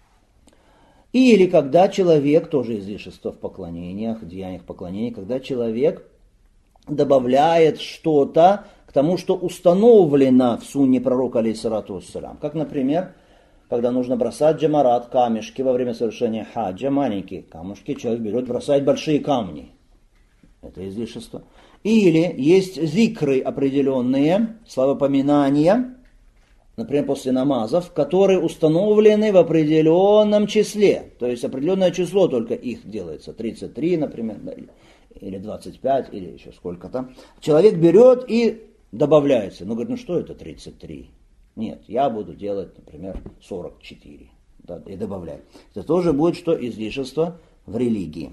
Или когда человек, тоже излишество в поклонениях, в деяниях поклонения, когда человек добавляет что-то к тому, что установлено в сунне пророка алейхиссалату вассалям. Как, например, когда нужно бросать джамарат, камешки во время совершения хаджа, маленькие камушки, человек берет, бросает большие камни. Это излишество. Или есть зикры определенные, славопоминания, например, после намазов, которые установлены в определенном числе. То есть определенное число только их делается. 33, например, или 25, или еще сколько-то. Человек берет и добавляется. Ну, говорит, ну что это 33? Нет, я буду делать, например, 44. Да, и добавляю. Это тоже будет что? Излишество в религии.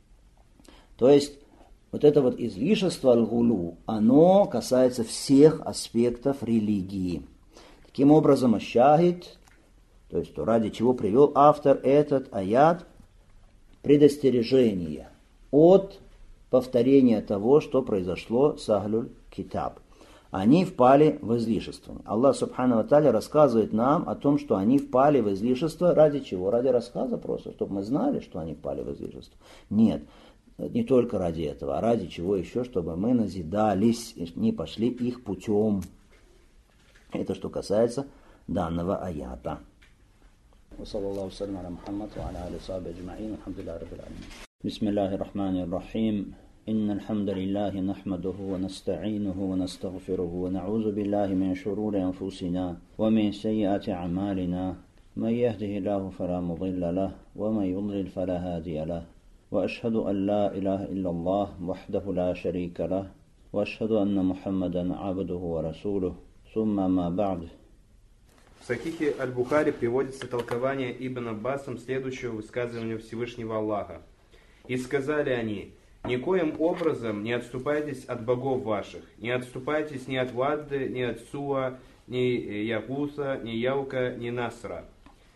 То есть, вот это вот излишество аль-гулу, оно касается всех аспектов религии. Таким образом, аш-шахид, то есть то, ради чего привел автор этот аят, предостережение от повторения того, что произошло с Ахлюль Китаб. Они впали в излишество. Аллах Субхану ва Тааля рассказывает нам о том, что они впали в излишество. Ради чего? Ради рассказа просто, чтобы мы знали, что они впали в излишество. Нет, не только ради этого, а ради чего еще, чтобы мы назидались, не пошли их путем. Это что касается данного аята. Бисмиллахи рахмани рахим. إن الحمد لله نحمده ونستعينه ونستغفره ونعوذ بالله من شرور أنفسنا ومن سيئات أعمالنا من يهده الله فلا مضل له ومن يضلل فلا هادي له وأشهد أن لا إله إلا الله وحده لا شريك له وأشهد أن محمدا عبده ورسوله ثم ما بعد. В Сахихе Аль-Бухари приводится толкование Ибн Аббасом следующего высказывания Всевышнего Аллаха. «И сказали они: никоим образом не отступайтесь от богов ваших, не отступайтесь ни от Вадды, ни от Суа, ни Ягуса, ни Яука, ни Насра».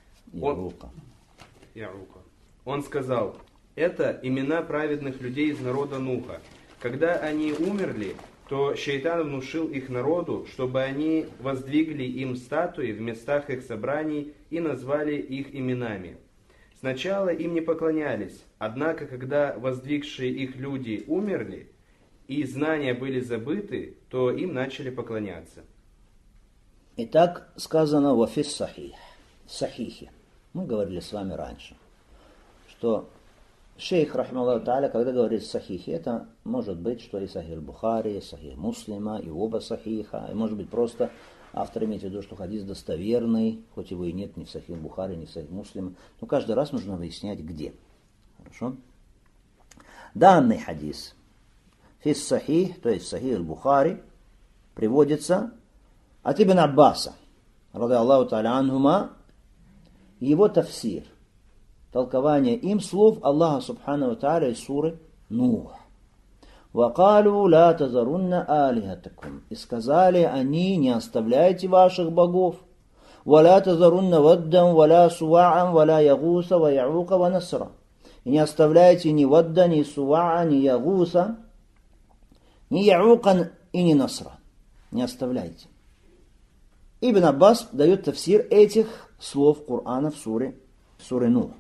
Он сказал: это имена праведных людей из народа Нуха. Когда они умерли, то шайтан внушил их народу, чтобы они воздвигли им статуи в местах их собраний и назвали их именами. Сначала им не поклонялись, однако, когда воздвигшие их люди умерли, и знания были забыты, то им начали поклоняться. Итак, сказано в Сахихе. Мы говорили с вами раньше, что шейх, рахималлаху тааля, когда говорит Сахихе, это может быть, что и Сахих Бухари, и Сахих Муслима, и оба Сахиха, и может быть просто Автор имеет в виду, что хадис достоверный, хоть его и нет ни в Сахих Бухари, ни в Сахих Муслиме, но каждый раз нужно выяснять, где. Хорошо? Данный хадис фис Сахих, то есть Сахих Бухари, приводится от Ибн Аббаса, ради Аллаху та'аля анхума, его тафсир, толкование им слов Аллаха субхану ва та'аля из суры Нух. «Вакалу ла тазарунна алихатакум». И сказали они: не оставляйте ваших богов. «Валя тазарунна ваддан, валя сува'ан, валя ягуса, ва я'ука, ва насра». И не оставляйте ни вадда, ни сува'a, ни ягуса, ни я'ука и ни насра. Не оставляйте. Ибн Аббас дает тафсир этих слов Корана в суре Нух.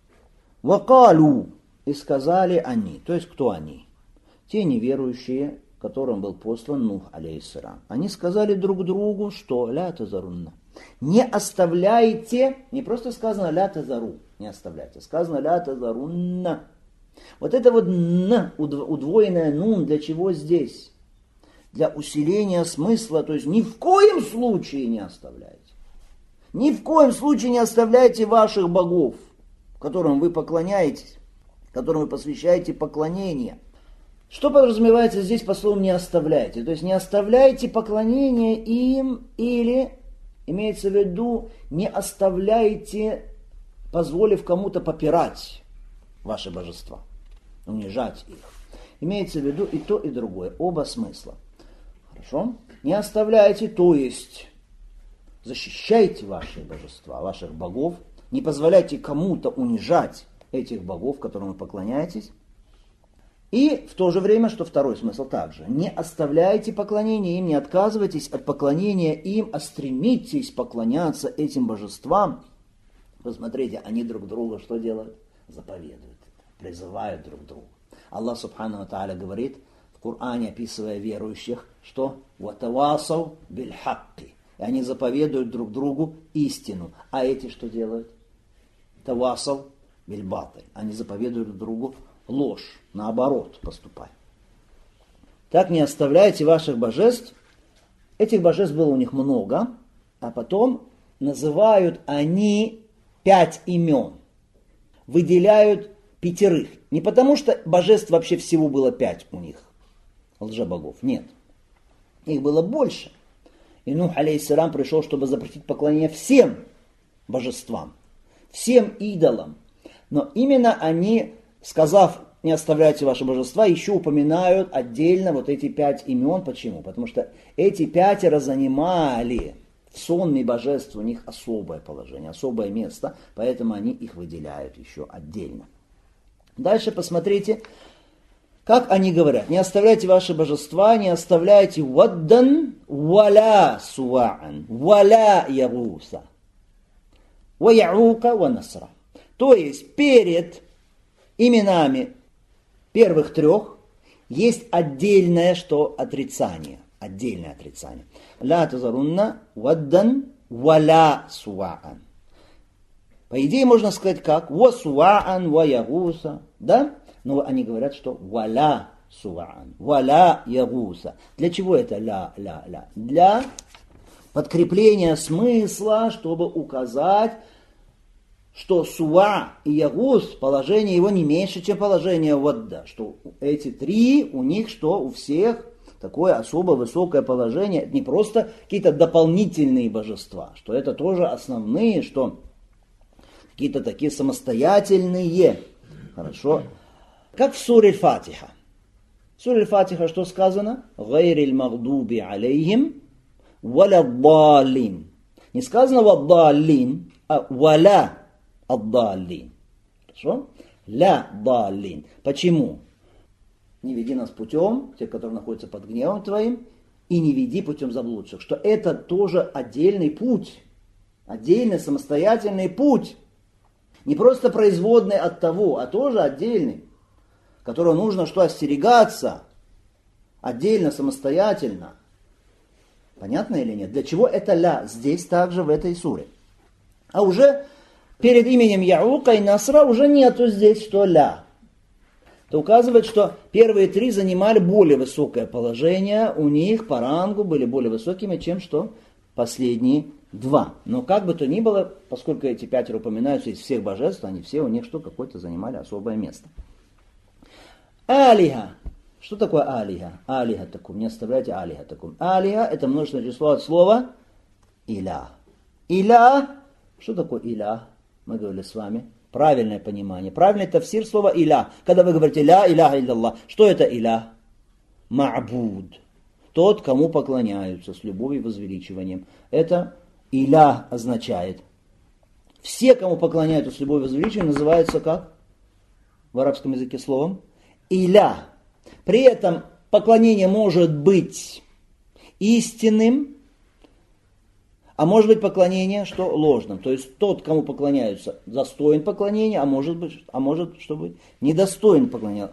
«Вакалу». И сказали они. То есть кто они? Те неверующие, которым был послан Нух, алейхиссалям. Они сказали друг другу, что ля тазарунна. Не оставляйте, не просто сказано ля тазару, не оставляйте, сказано ля тазарунна. Вот это вот н, удвоенное нун, для чего здесь? Для усиления смысла, то есть ни в коем случае не оставляйте. Ни в коем случае не оставляйте ваших богов, которым вы поклоняетесь, которым вы посвящаете поклонение. Что подразумевается здесь по слову «не оставляйте»? То есть не оставляйте поклонение им, или, имеется в виду, не оставляйте, позволив кому-то попирать ваши божества, унижать их. Имеется в виду и то, и другое, оба смысла. Хорошо? Не оставляйте, то есть защищайте ваши божества, ваших богов, не позволяйте кому-то унижать этих богов, которым вы поклоняетесь. И в то же время, что второй смысл также. Не оставляйте поклонение им, не отказывайтесь от поклонения им, а стремитесь поклоняться этим божествам. Посмотрите, они друг друга что делают? Заповедуют, призывают друг друга. Аллах субхану ва тааля говорит в Коране, описывая верующих, что «ватавасав биль-хакки». И они заповедуют друг другу истину. А эти что делают? «Тавасав биль-батиль». Они заповедуют друг другу ложь, наоборот поступай. Так не оставляйте ваших божеств. Этих божеств было у них много, а потом называют они 5 имен. Выделяют 5. Не потому что божеств вообще всего было 5 у них, лжебогов, нет. Их было больше. И Нух, алейхиссалям, пришел, чтобы запретить поклонение всем божествам, всем идолам. Но именно они, сказав «не оставляйте ваши божества», еще упоминают отдельно вот эти 5 имен. Почему? Потому что эти 5 занимали в сонме божеств, у них особое положение, особое место, поэтому они их выделяют еще отдельно. Дальше посмотрите, как они говорят: не оставляйте ваши божества, не оставляйте ваддан, валя суваан, валя ягуса, ва яука, ва насра. То есть перед именами первых 3 есть отдельное что? Отрицание. Отдельное отрицание. Ля тазарунна ваддан валя суваан. По идее можно сказать как? Ва суваан ва ягуса. Да? Но они говорят, что валя суваан, валя ягуса. Для чего это ля? Для подкрепления смысла, чтобы указать, что суа и ягус, положение его не меньше, чем положение вадда. Что эти 3, у них что? У всех такое особо высокое положение. Это не просто какие-то дополнительные божества, что это тоже основные, что какие-то такие самостоятельные. Хорошо. Как в суре Фатиха. В суре Фатиха что сказано? «Гайриль магдуби алейхим валя даллин». Не сказано «ваддаллин», а «валя аддаллин». Хорошо? «Ля даллин». Почему? Не веди нас путем, тех, которые находятся под гневом твоим, и не веди путем заблудших. Что это тоже отдельный путь. Отдельный самостоятельный путь. Не просто производный от того, а тоже отдельный. Которого нужно что? Остерегаться. Отдельно, самостоятельно. Понятно или нет? Для чего это ля? Здесь также в этой суре. А уже перед именем Яука и Насра уже нету здесь что ля. Это указывает, что первые 3 занимали более высокое положение. У них по рангу были более высокими, чем что? последние два. Но как бы то ни было, поскольку эти 5 упоминаются из всех божеств, они все у них что какое-то занимали особое место. Алиха. Что такое алиха? Алиха такум. Не оставляйте алиха такум. Алиха это множественное число от слова илях. Илях. Что такое илях? Мы говорили с вами. Правильное понимание. Правильный тафсир слова илях. Когда вы говорите ля иляха илляллах. Что это илях? Ма'буд. Тот, кому поклоняются с любовью и возвеличиванием. Это илях означает. Все, кому поклоняются с любовью и возвеличиванием, называются как? В арабском языке словом илях. При этом поклонение может быть истинным, а может быть поклонение, что ложным. То есть тот, кому поклоняются, достоин поклонения, а может, что быть, недостоин поклонения.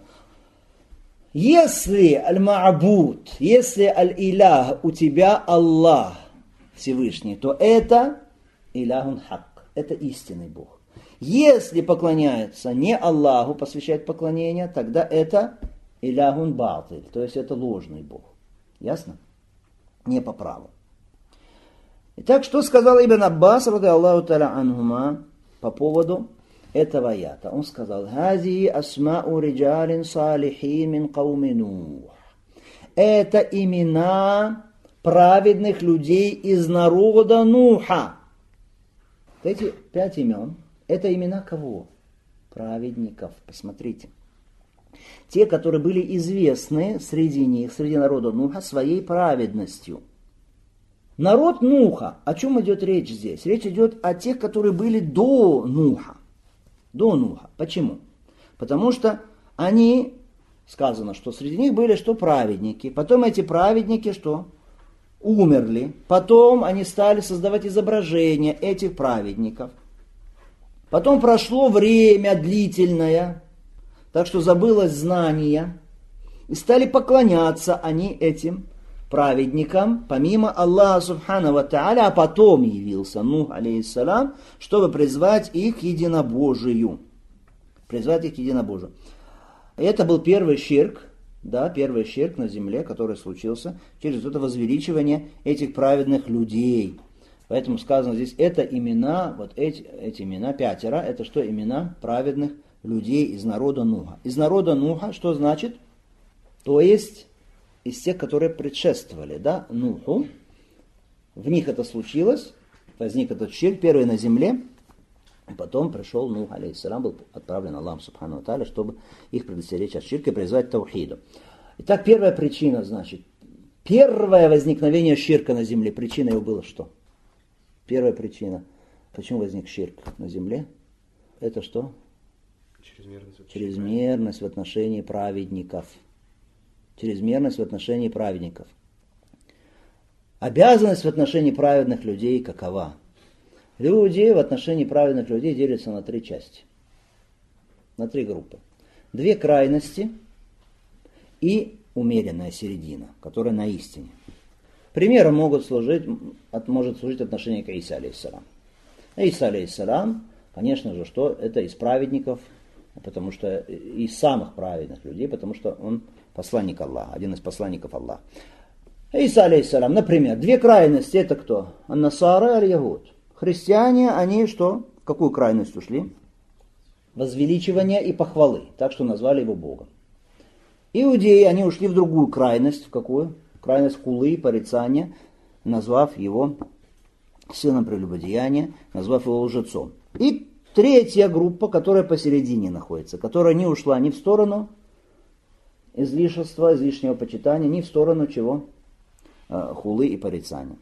Если аль-ма'буд, если аль-илях у тебя Аллах Всевышний, то это иляхун хак, это истинный Бог. Если поклоняется не Аллаху, посвящает поклонение, тогда это иляхун батиль, то есть это ложный Бог. Ясно? Не по праву. Итак, что сказал Ибн Аббас, ради Аллаху та'аля анхума, по поводу этого аята? Он сказал: «Хази асма'у риджалин салихин мин кауми Нух». Это имена праведных людей из народа Нуха. Эти 5 имен, это имена кого? Праведников. Посмотрите. Те, которые были известны среди них, среди народа Нуха, своей праведностью. Народ Нуха, о чем идет речь здесь? Речь идет о тех, которые были до Нуха. До Нуха. Почему? Потому что они, сказано, что среди них были что праведники. Потом эти праведники что? Умерли. Потом они стали создавать изображения этих праведников. Потом прошло время длительное, так что забылось знание. И стали поклоняться они этим праведникам, помимо Аллаха Субхану ва Тааля, а потом явился Нух, алейхиссалям, чтобы призвать их к единобожию. Призвать их к единобожию. Это был первый ширк, да, первый ширк на земле, который случился через это возвеличивание этих праведных людей. Поэтому сказано здесь, это имена, вот эти имена, 5, это что, имена праведных людей из народа Нуха. Из народа Нуха что значит? То есть из тех, которые предшествовали, да, Нуху. В них это случилось, возник этот ширк, первый на земле, и потом пришел Нух, алейхиссалям, был отправлен Аллахом Субхану ва Тааля, чтобы их предостеречь от ширка и призвать к таухиду. Итак, первая причина, значит, первое возникновение ширка на земле, причина его была что? Первая причина, почему возник ширк на земле, это что? Чрезмерность в отношении праведников. Чрезмерность в отношении праведников. Обязанность в отношении праведных людей какова? Люди в отношении праведных людей делятся на 3 части. На 3 группы. 2 крайности и умеренная середина, которая на истине. Примером может служить отношение к Иса алейхиссалам. Иса алейхиссалам, конечно же, что это из праведников, потому что из самых праведных людей, потому что он посланник Аллаха, один из посланников Аллаха. Иса алейхиссалам, например, 2 крайности, это кто? Ан-Насара и Аль-Ягуд. Христиане, они что? В какую крайность ушли? Возвеличивание и похвалы, так что назвали его Богом. Иудеи, они ушли в другую крайность, в какую? Крайность хулы и порицания, назвав его сыном прелюбодеяния, назвав его лжецом. И 3 группа, которая посередине находится, которая не ушла ни в сторону излишества, излишнего почитания, ни в сторону чего? Хулы и порицания.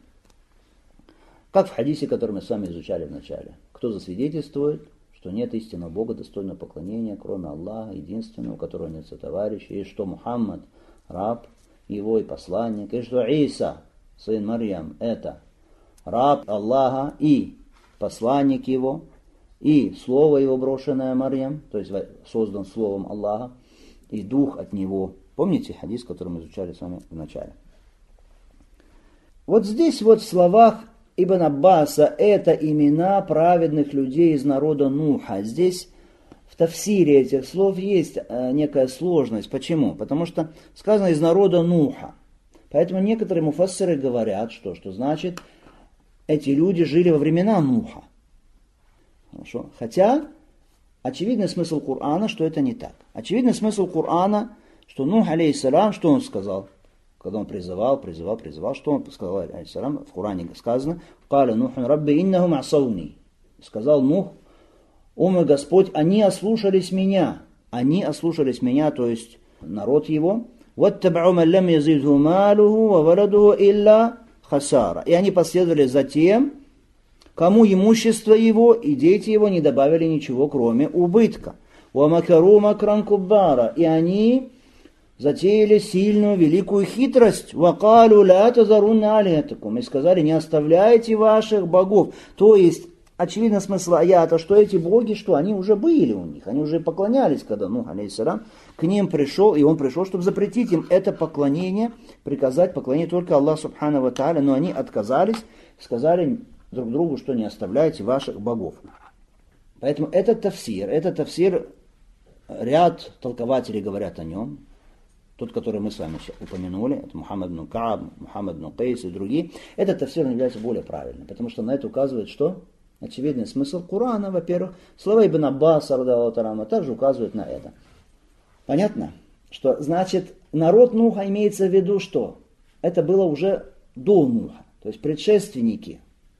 Как в хадисе, который мы с вами изучали в начале. Кто засвидетельствует, что нет истинного Бога, достойного поклонения, кроме Аллаха, единственного, у которого нет сотоварища, и что Мухаммад, раб его и посланник, и что Иса, сын Марьям, это раб Аллаха и посланник его, и слово его брошенное Марьям, то есть создан словом Аллаха, и дух от него. Помните хадис, который мы изучали с вами в начале? Вот здесь вот в словах Ибн Аббаса это имена праведных людей из народа Нуха. Здесь в тафсире этих слов есть некая сложность. Почему? Потому что сказано из народа Нуха. Поэтому некоторые муфассиры говорят, что значит эти люди жили во времена Нуха. Хорошо. Хотя очевидный смысл Корана, что это не так. Очевидный смысл Корана, что Нух, алейхиссалям, что он сказал? Когда он призывал, что он сказал, алейхиссалям, в Коране сказано, «Каля Нухун рабби иннахум асауни». Сказал Нух, «О мой Господь, они ослушались меня». Они ослушались меня, то есть народ его. «Ваттаб'у ман лам язидху малуху ва валадуху илля хасара». И они последовали за тем, кому имущество его и дети его не добавили ничего, кроме убытка. «Ва макару макран куббара». И они затеяли сильную, великую хитрость. «Вакалу ля тазарунна алихатакум». И сказали, не оставляйте ваших богов. То есть, очевидно смысл аята, что эти боги, что они уже были у них. Они уже поклонялись, когда Нух, алейхиссалям, к ним пришел, и он пришел, чтобы запретить им это поклонение, приказать поклонение только Аллаху субхану ва тааля. Но они отказались, сказали друг другу, что не оставляйте ваших богов. Поэтому этот тафсир, ряд толкователей говорят о нем. Тот, который мы с вами упомянули, это Мухаммад ибн Кааб, Мухаммад ибн Кайс и другие, этот тафсир является более правильным, потому что на это указывает, что очевидный смысл Корана, во-первых, слова Ибн Аббаса, а также указывают на это. Понятно? Что значит, народ Нуха имеется в виду, что это было уже до Нуха, то есть предшественники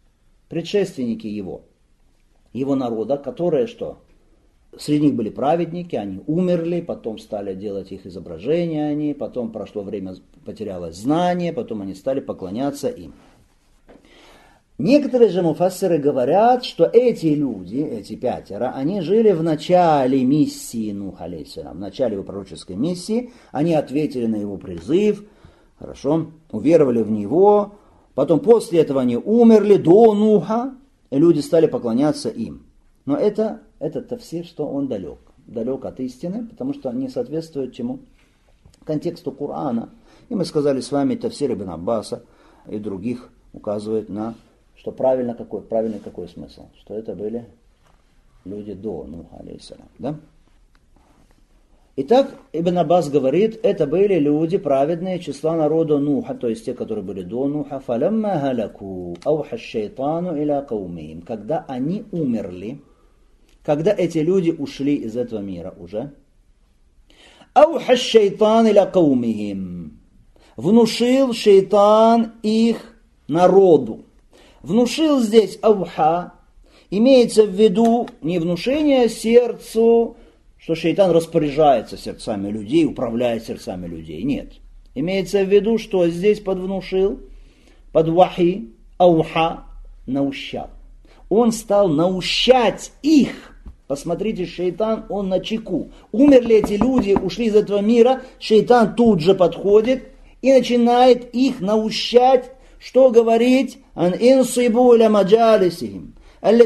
его народа, которые что? Среди них были праведники, они умерли, потом стали делать их изображения, потом прошло время, потерялось знание, потом они стали поклоняться им. Некоторые же муфассиры говорят, что эти люди, эти пятеро, они жили в начале миссии Нуха, алейхиссалям, в начале его пророческой миссии, они ответили на его призыв, хорошо, уверовали в него, потом после этого они умерли до Нуха, и люди стали поклоняться им. Но этот тафсир, что он далек от истины, потому что не соответствует чему? Контексту Корана. И мы сказали с вами, тафсир Ибн Аббаса и других указывает на, что правильный какой смысл, что это были люди до Нуха, алейхиссалям. Да? Итак, Ибн Аббас говорит, это были люди праведные числа народа Нуха, то есть те, которые были до Нуха. «Фалямма галаку ауха шайтану иля каумихим». Когда они умерли, когда эти люди ушли из этого мира уже, ауха шайтан иля каумихим. Внушил шайтан их народу. Внушил здесь ауха, имеется в виду не внушение сердцу, что шайтан распоряжается сердцами людей, управляет сердцами людей. Нет. Имеется в виду, что здесь подвнушил, под вахи, ауха, наущал. Он стал наущать их. Посмотрите, шайтан, он на чеку. Умерли эти люди, ушли из этого мира, шайтан тут же подходит и начинает их наущать, что говорить? «Ан инсибу ля маджалисихим».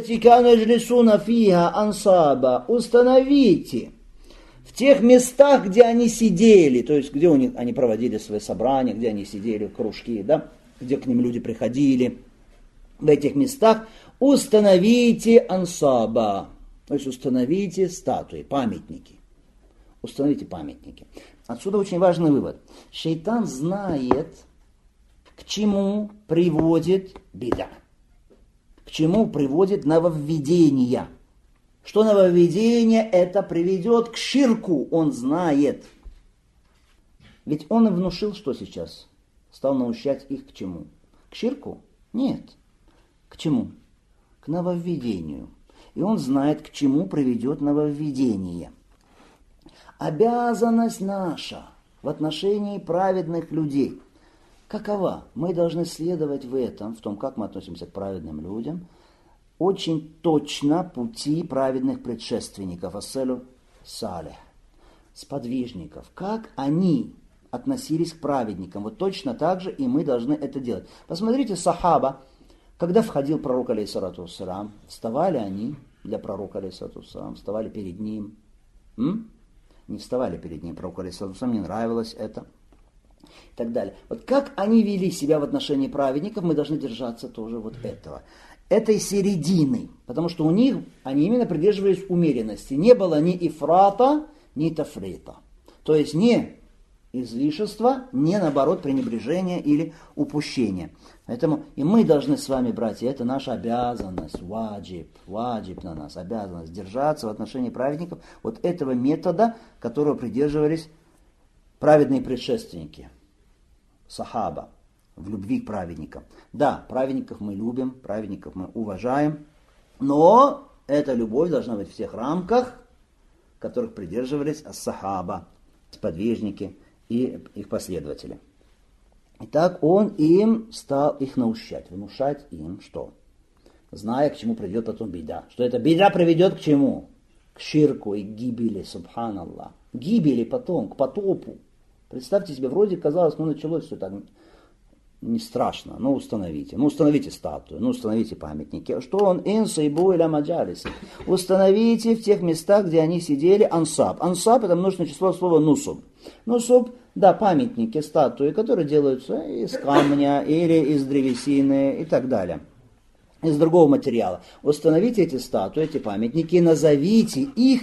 Установите в тех местах, где они сидели, то есть где они проводили свои собрания, где они сидели в кружки, да, где к ним люди приходили, в этих местах установите ансаба, то есть установите статуи, памятники. Установите памятники. Отсюда очень важный вывод. Шайтан знает, к чему приводит бида. К чему приводит нововведение. Что нововведение это приведет к ширку, он знает. Ведь он и внушил, что сейчас? Стал наущать их к чему? К ширку? Нет. К чему? К нововведению. И он знает, к чему приведет нововведение. Обязанность наша в отношении праведных людей какова? Мы должны следовать в этом, в том, как мы относимся к праведным людям, очень точно пути праведных предшественников, аселю салих, сподвижников. Как они относились к праведникам, вот точно так же и мы должны это делать. Посмотрите, сахаба, когда входил пророк, алейхиссалату вассалям, вставали они для пророка, алейхиссалату вассалям, вставали перед ним. Не вставали перед ним, пророку, алейхиссалату вассалям, не нравилось это. И так далее. Вот как они вели себя в отношении праведников, мы должны держаться тоже вот этого. Этой середины. Потому что у них, они именно придерживались умеренности. Не было ни ифрата, ни тафрита. То есть не излишества, не наоборот пренебрежение или упущение. Поэтому и мы должны с вами, братья, это наша обязанность, ваджиб на нас, обязанность держаться в отношении праведников вот этого метода, которого придерживались праведные предшественники, сахаба, в любви к праведникам. Да, праведников мы любим, праведников мы уважаем, но эта любовь должна быть в тех рамках, которых придерживались ас-сахаба, сподвижники и их последователи. Итак, он им стал их наущать, внушать им что? Зная, к чему придет потом беда. Что эта беда приведет к чему? К ширку и гибели, субханаллах. Гибели потом, к потопу. Представьте себе, вроде казалось, началось все так не страшно. Установите статую, установите памятники. Что он? Инсайбу иля маджалиси. Установите в тех местах, где они сидели, ансаб. Ансаб — это множественное число слова нусуб. Нусуб, да, памятники, статуи, которые делаются из камня или из древесины и так далее. Из другого материала. Установите эти статуи, эти памятники, назовите их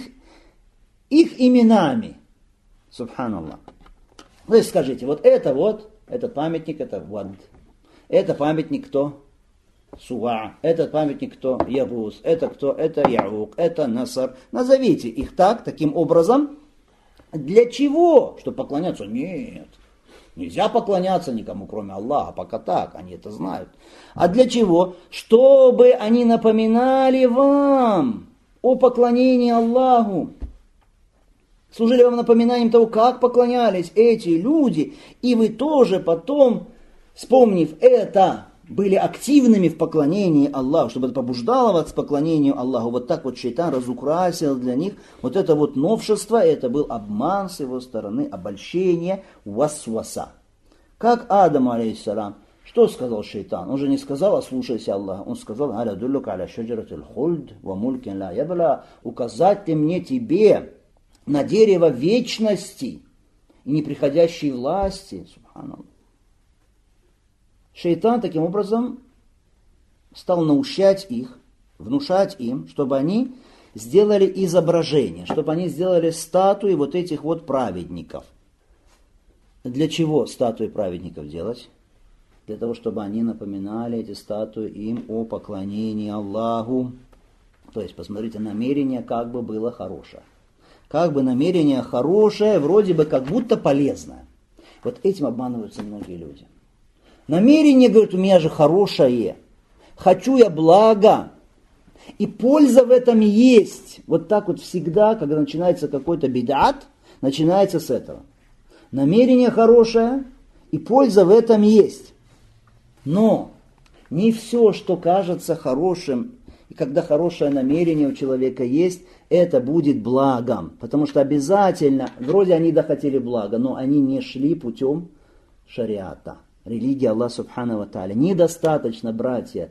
именами. Субханаллах. То есть скажите, этот памятник, это Вад. Это памятник кто? Суа. Этот памятник кто? Ябус. Это кто? Это Яук. Это Насар. Назовите их таким образом. Для чего? Чтобы поклоняться? Нет. Нельзя поклоняться никому, кроме Аллаха. Пока так, они это знают. А для чего? Чтобы они напоминали вам о поклонении Аллаху. Служили вам напоминанием того, как поклонялись эти люди, и вы тоже потом, вспомнив это, были активными в поклонении Аллаху, чтобы это побуждало вас к поклонению Аллаху. Вот так вот шайтан разукрасил для них вот это вот новшество, это был обман с его стороны, обольщение, васваса. Как Адам, алейхиссалам, что сказал шайтан? Он же не сказал, ослушайся Аллаха, он сказал, указать ты мне тебе на дерево вечности и неприходящей власти. Субханаллах. Шайтан таким образом стал наущать их, внушать им, чтобы они сделали изображение, чтобы они сделали статуи вот этих вот праведников. Для чего статуи праведников делать? Для того, чтобы они напоминали эти статуи им о поклонении Аллаху. То есть, посмотрите, намерение как бы было хорошее. Как бы намерение хорошее, вроде бы как будто полезное. Вот этим обманываются многие люди. Намерение, говорит, у меня же хорошее. Хочу я блага. И польза в этом есть. Вот так вот всегда, когда начинается какой-то бидат, начинается с этого. Намерение хорошее, и польза в этом есть. Но не все, что кажется хорошим, и когда хорошее намерение у человека есть, это будет благом. Потому что обязательно, вроде они хотели блага, но они не шли путем шариата. Религия Аллаха Субхану ва Тааля. Недостаточно, братья,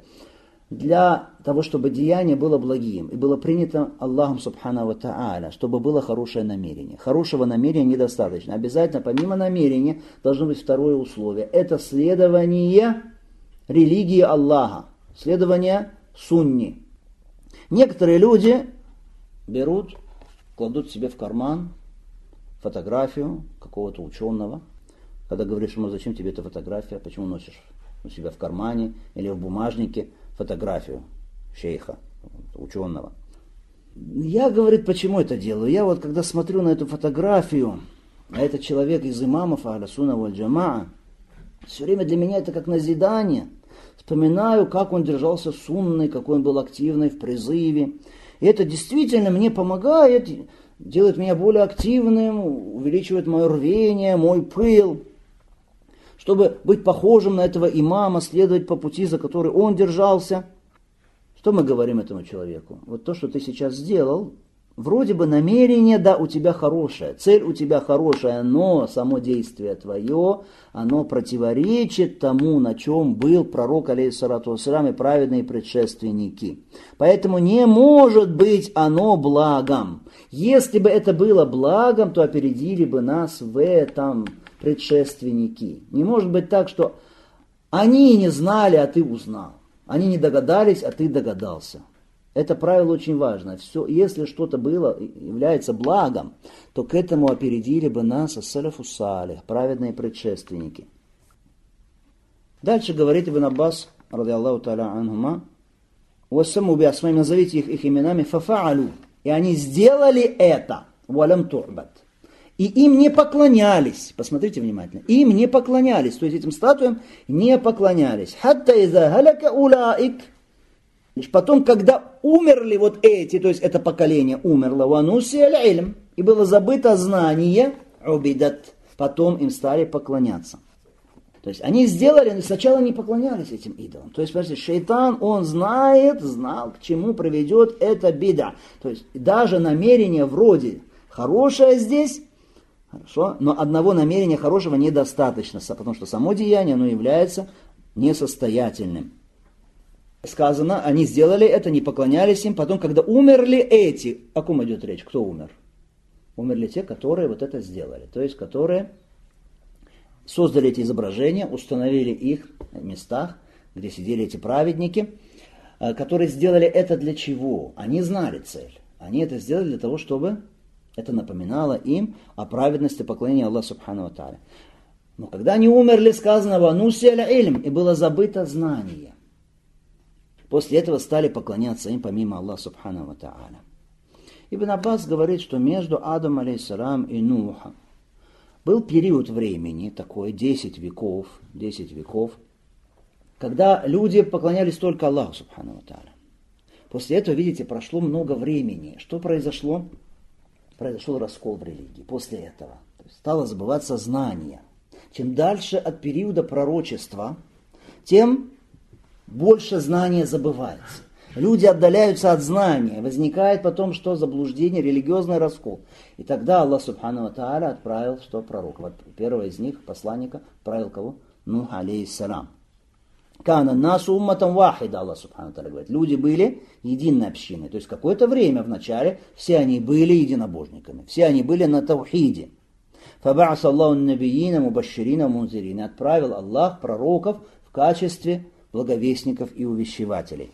для того, чтобы деяние было благим и было принято Аллахом Субхану ва Тааля, чтобы было хорошее намерение. Хорошего намерения недостаточно. Обязательно, помимо намерения, должно быть второе условие. Это следование религии Аллаха, следование сунни. Некоторые люди берут, кладут себе в карман фотографию какого-то ученого. Когда говоришь ему, зачем тебе эта фотография, почему носишь у себя в кармане или в бумажнике фотографию шейха, ученого. Я, говорит, почему это делаю? Я вот когда смотрю на эту фотографию, а этот человек из имамов Ахля Сунна валь Джамаа, все время для меня это как назидание. Вспоминаю, как он держался сунной, какой он был активный в призыве. И это действительно мне помогает, делает меня более активным, увеличивает мое рвение, мой пыл. Чтобы быть похожим на этого имама, следовать по пути, за который он держался. Что мы говорим этому человеку? Вот то, что ты сейчас сделал, вроде бы намерение, да, у тебя хорошее, цель у тебя хорошая, но само действие твое, оно противоречит тому, на чем был пророк, алейхиссалату вассалям, и праведные предшественники. Поэтому не может быть оно благом. Если бы это было благом, то опередили бы нас в этом предшественники. Не может быть так, что они не знали, а ты узнал. Они не догадались, а ты догадался. Это правило очень важно. Все, если что-то было, является благом, то к этому опередили бы нас ас-салафу салих, праведные предшественники. Дальше говорит Ибн Аббас, ради Аллаху та'аля анхума, «Вассаму би асмаим», назовите их именами, «фафа'алю». И они сделали это, «валям ту'бад». И им не поклонялись. Посмотрите внимательно. Им не поклонялись. То есть этим статуям не поклонялись. «Хатта иза халяка улаик». Лишь потом, когда умерли вот эти, то есть это поколение умерло, «вануси аль-илм», и было забыто знание, «убидат», потом им стали поклоняться. То есть они сделали, но сначала не поклонялись этим идолам. То есть, смотрите, шайтан, он знал, к чему приведет эта бида. То есть даже намерение вроде хорошее здесь, хорошо, но одного намерения хорошего недостаточно, потому что само деяние, оно является несостоятельным. Сказано, они сделали это, не поклонялись им, потом, когда умерли эти, о ком идет речь, кто умер? Умерли те, которые вот это сделали, то есть которые создали эти изображения, установили их в местах, где сидели эти праведники, которые сделали это для чего? Они знали цель. Они это сделали для того, чтобы это напоминало им о праведности поклонения Аллаху Субхану ва Тааля. Но когда они умерли, сказано «вануси аль-илм», и было забыто знание. После этого стали поклоняться им помимо Аллаха Субхану ва Тааля. Ибн Аббас говорит, что между Адамом алейхиссалам и Нухом был период времени, такой 10 веков, когда люди поклонялись только Аллаху Субхану ва Тааля. После этого, видите, прошло много времени. Что произошло? Произошел раскол в религии после этого. То есть стало забываться знание. Чем дальше от периода пророчества, тем больше знания забывается. Люди отдаляются от знания. Возникает потом что? Заблуждение, религиозный раскол. И тогда Аллах Субхану ва Тааля отправил что? Пророков. Первого из них, посланника, отправил кого? Нух алейхиссалам. Кана насу умматам вахида, Аллах Субхану ва Тааля говорит. Люди были единой общиной. То есть какое-то время в начале все они были единобожниками. Все они были на таухиде. Фаба'аса Аллаху набиина мубашширина мунзирина. Отправил Аллах пророков в качестве благовестников и увещевателей.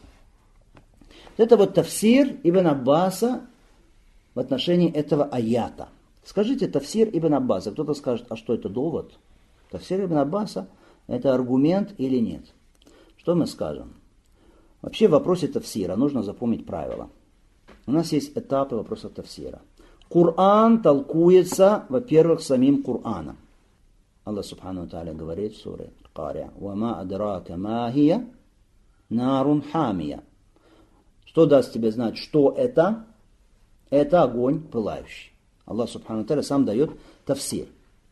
Это вот тафсир Ибн Аббаса в отношении этого аята. Скажите тафсир Ибн Аббаса. Кто-то скажет, а что это довод? Тафсир Ибн Аббаса это аргумент или нет? Что мы скажем? Вообще в вопросе тафсира нужно запомнить правила. У нас есть этапы вопроса тафсира. Коран толкуется, во-первых, самим Кораном. Аллах Субхану ва Тааля говорит в суре Кария: «Вама адрака ма хия нарун хамия». Что даст тебе знать, что это? Это огонь пылающий. Аллах Субхану ва Тааля сам дает тафсир.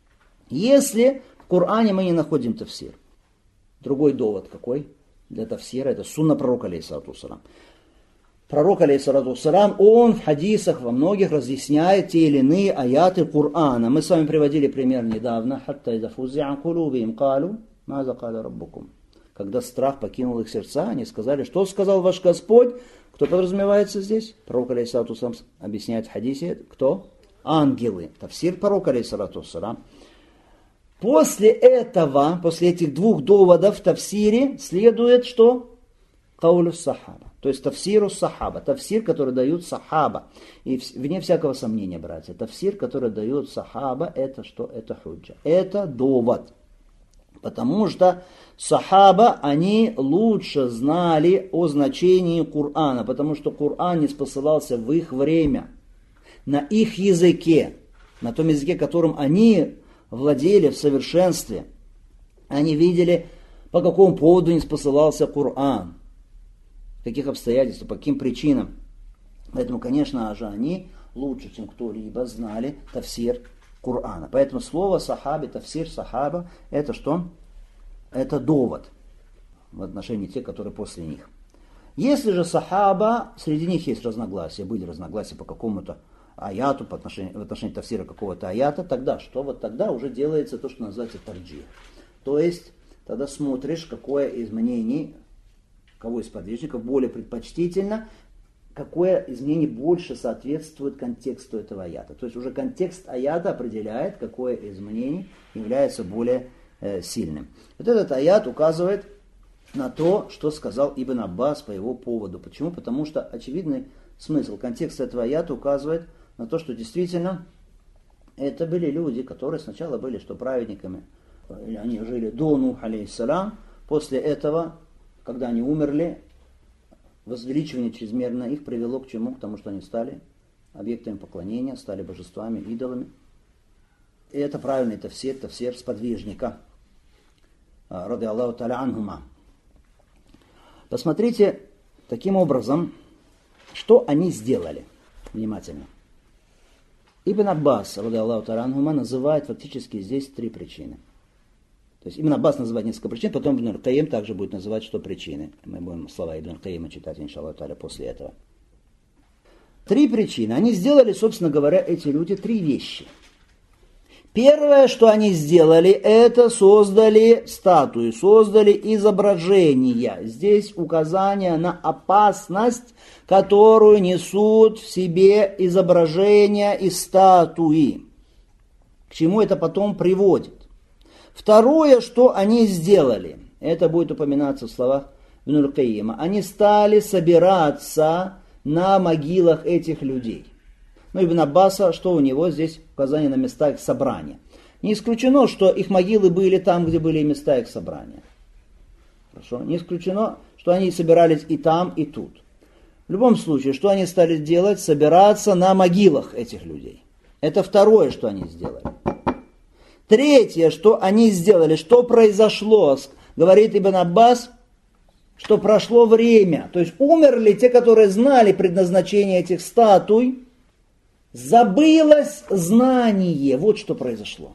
Если в Коране мы не находим тафсир, другой довод какой для тафсира? Это сунна пророка алейхиссалату вассалам. Пророк алейхиссалату вассалам, он в хадисах во многих разъясняет те или иные аяты Корана. Мы с вами приводили пример недавно. «Хатта иза фузи'а кулубихим калу маза каля раббукум». Когда страх покинул их сердца, они сказали, что сказал ваш Господь? Кто подразумевается здесь? Пророк алейхиссалату вассалам объясняет в хадисе. Кто? Ангелы. Тафсир пророка алейхиссалату вассалам. После этого, после этих двух доводов в тафсире следует что? Каулю сахаба. То есть тафсиру сахаба. Тафсир, который дают сахаба. И вне всякого сомнения, братья, тафсир, который дают сахаба, это что? Это худжа. Это довод. Потому что сахаба, они лучше знали о значении Корана. Потому что Коран не спосылался в их время. На их языке. На том языке, которым они владели в совершенстве. Они видели, по какому поводу не спосылался Коран. В каких обстоятельствах, по каким причинам. Поэтому, конечно же, они лучше, чем кто-либо, знали тафсир Корана. Поэтому слово сахаби, тафсир сахаба, это что? Это довод в отношении тех, которые после них. Если же сахаба, среди них есть разногласия, были разногласия по какому-то аяту, в отношении тафсира какого-то аята, тогда что? Вот тогда уже делается то, что называется тарджих. То есть, тогда смотришь, какое из мнений, кого из подвижников более предпочтительно, какое из мнений больше соответствует контексту этого аята. То есть уже контекст аята определяет, какое из мнений является более сильным. Вот этот аят указывает на то, что сказал Ибн Аббас по его поводу. Почему? Потому что очевидный смысл, контекст этого аята указывает на то, что действительно это были люди, которые сначала были что праведниками, или они жили до Нуха, алейхиссалям, после этого, когда они умерли, возвеличивание чрезмерно их привело к чему? К тому, что они стали объектами поклонения, стали божествами, идолами. И это правильный тафсир сподвижника, ради Аллаху та'аля анхума. Посмотрите, таким образом, что они сделали. Внимательно. Ибн Аббас, ради Аллаху та'аля анхума, называет фактически здесь 3 причины. То есть Ибн Аббас называет несколько причин, потом Ибн Аль-Каим также будет называть, что причины. Мы будем слова Ибн Аль-Каима читать, иншаллаху та'аля, после этого. 3 причины. Они сделали, собственно говоря, эти люди 3 вещи. Первое, что они сделали, это создали статуи, создали изображения. Здесь указание на опасность, которую несут в себе изображения и статуи. К чему это потом приводит. Второе, что они сделали, это будет упоминаться в словах Ибн Аль-Каима. Они стали собираться на могилах этих людей. Ну, Ибн Аббаса, что у него здесь указание на места их собрания. Не исключено, что их могилы были там, где были места их собрания. Хорошо? Не исключено, что они собирались и там, и тут. В любом случае, что они стали делать? Собираться на могилах этих людей. Это второе, что они сделали. Третье, что они сделали, что произошло, говорит Ибн Аббас, что прошло время. То есть умерли те, которые знали предназначение этих статуй, забылось знание. Вот что произошло.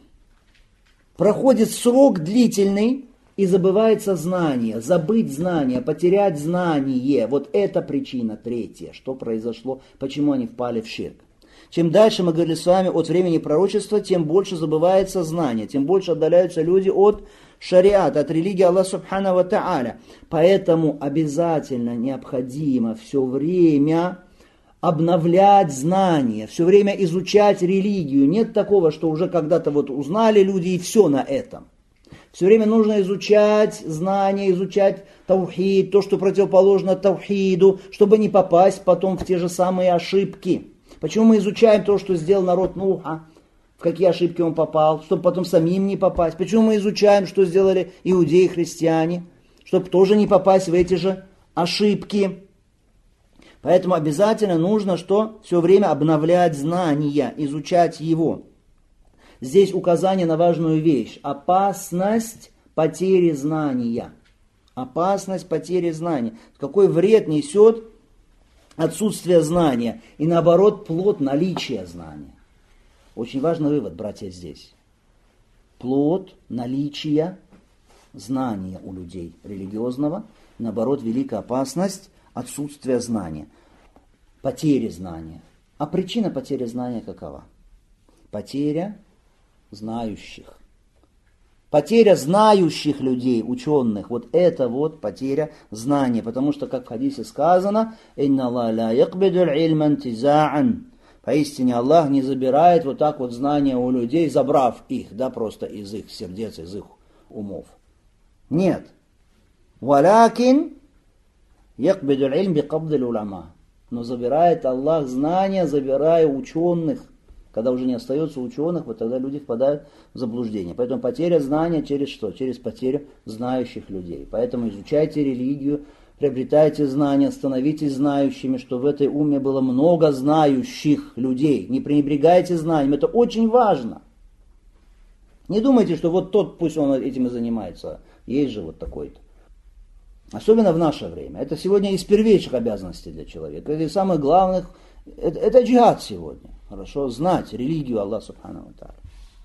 Проходит срок длительный, и забывается знание. Забыть знание, потерять знание. Вот это причина третья, что произошло, почему они впали в ширк. Чем дальше мы говорили с вами от времени пророчества, тем больше забывается знание, тем больше отдаляются люди от шариата, от религии Аллаха Субхану ва Та'аля. Поэтому обязательно необходимо все время обновлять знания, все время изучать религию. Нет такого, что уже когда-то вот узнали люди и все на этом. Все время нужно изучать знания, изучать таухид, то, что противоположно таухиду, чтобы не попасть потом в те же самые ошибки. Почему мы изучаем то, что сделал народ Нуха, в какие ошибки он попал, чтобы потом самим не попасть? Почему мы изучаем, что сделали иудеи, христиане, чтобы тоже не попасть в эти же ошибки? Поэтому обязательно нужно что? Все время обновлять знания, изучать его. Здесь указание на важную вещь. Опасность потери знания. Опасность потери знания. Какой вред несет отсутствие знания. И наоборот, плод наличия знания. Очень важный вывод, братья, здесь. Плод наличия знания у людей религиозного. Наоборот, великая опасность отсутствия знания. Потери знания. А причина потери знания какова? Потеря знающих. Потеря знающих людей, ученых, вот это вот потеря знания. Потому что, как в хадисе сказано, «Инна Аллах ла якбиду илма интиза'ан». Поистине Аллах не забирает вот так вот знания у людей, забрав их, да, просто из их сердец, из их умов. Нет. «Валякин якбиду илм бикабдил уляма». Но забирает Аллах знания, забирая ученых. Когда уже не остается ученых, вот тогда люди впадают в заблуждение. Поэтому потеря знания через что? Через потерю знающих людей. Поэтому изучайте религию, приобретайте знания, становитесь знающими, что в этой умме было много знающих людей. Не пренебрегайте знанием, это очень важно. Не думайте, что вот тот, пусть он этим и занимается. Есть же вот такой-то. Особенно в наше время. Это сегодня из первейших обязанностей для человека. Это из самых главных. Это джихад сегодня. Хорошо, знать религию Аллаха Субхану ва Та'аля.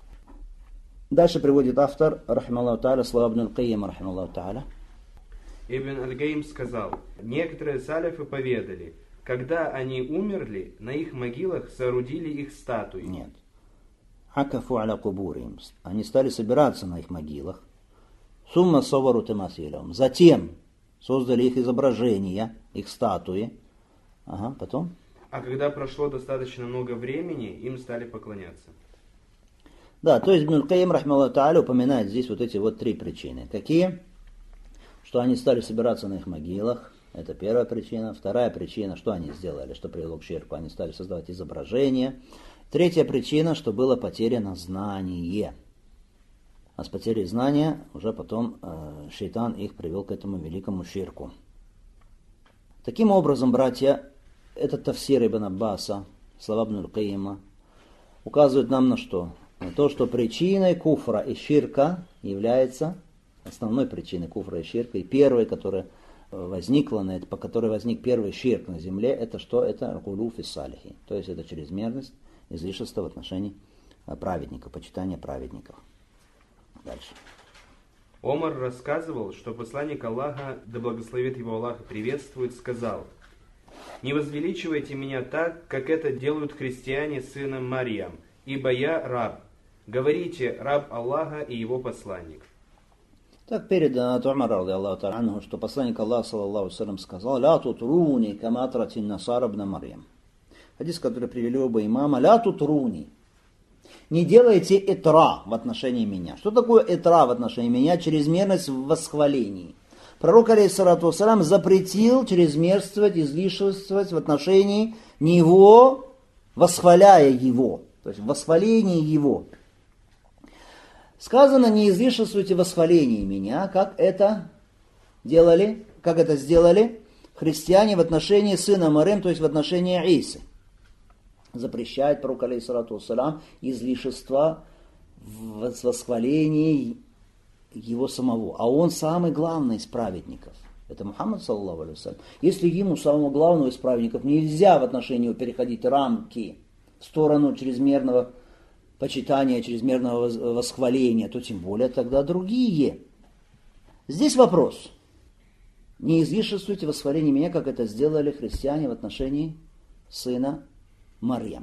Дальше приводит автор, рахималлаху та'аля, слова Ибн Аль-Каима, рахималлаху та'аля. Ибн Аль-Каим сказал: некоторые салифы поведали, когда они умерли, на их могилах соорудили их статуи. Нет. Акафу аля кубурим. Они стали собираться на их могилах. Сумма савару тамасилам. Затем создали их изображения, их статуи. Ага, потом? А когда прошло достаточно много времени, им стали поклоняться. Да, то есть Ибн Аль-Каим, рахималлаху та'аля, упоминает здесь вот эти вот 3 причины. Какие? что они стали собираться на их могилах. Это первая причина. Вторая причина, что они сделали, что привело к ширку. Они стали создавать изображения. Третья причина, что было потеряно знание. А с потерей знания уже потом шейтан их привел к этому великому ширку. Таким образом, братья, этот тафсир Ибн Аббаса, слова Ибн Аль-Каима, указывают нам на что? На то, что причиной куфра и ширка является основной причиной куфра и ширка, и первой, которая возникла, по которой возник первый ширк на земле, это что? Это гулу фи салихи, то есть это чрезмерность, излишество в отношении праведников, почитания праведников. Дальше. Омар рассказывал, что посланник Аллаха, да благословит его Аллах и приветствует, сказал: «Не возвеличивайте меня так, как это делают христиане с сыном Марьям, ибо я раб. Говорите, раб Аллаха и его посланник». Так передано от Умара, что посланник Аллаха, саллаллаху алейхи ва саллям, сказал: «Ля тутруни, кама атрати насара ибн Марьям». Хадис, который привели оба имама: «Ля тутруни». Не делайте итра в отношении меня. Что такое итра в отношении меня? Чрезмерность в восхвалении. Пророк, алейхиссалату вассалям, запретил чрезмерствовать, излишествовать в отношении него, восхваляя его. То есть в восхвалении его. Сказано: не излишествуйте восхваление меня, как это сделали христиане в отношении сына Марьям, то есть в отношении Исы. Запрещает пророк, алейхиссалату вассалям, излишество в восхвалении его самого. А он самый главный из праведников. Это Мухаммад, саллаллаху алейхи ва саллям. Если ему, самого главного из праведников, нельзя в отношении его переходить рамки в сторону чрезмерного почитания, чрезмерного восхваления, то тем более тогда другие. Здесь вопрос. Не излишествуйте восхваление меня, как это сделали христиане в отношении сына Марьям.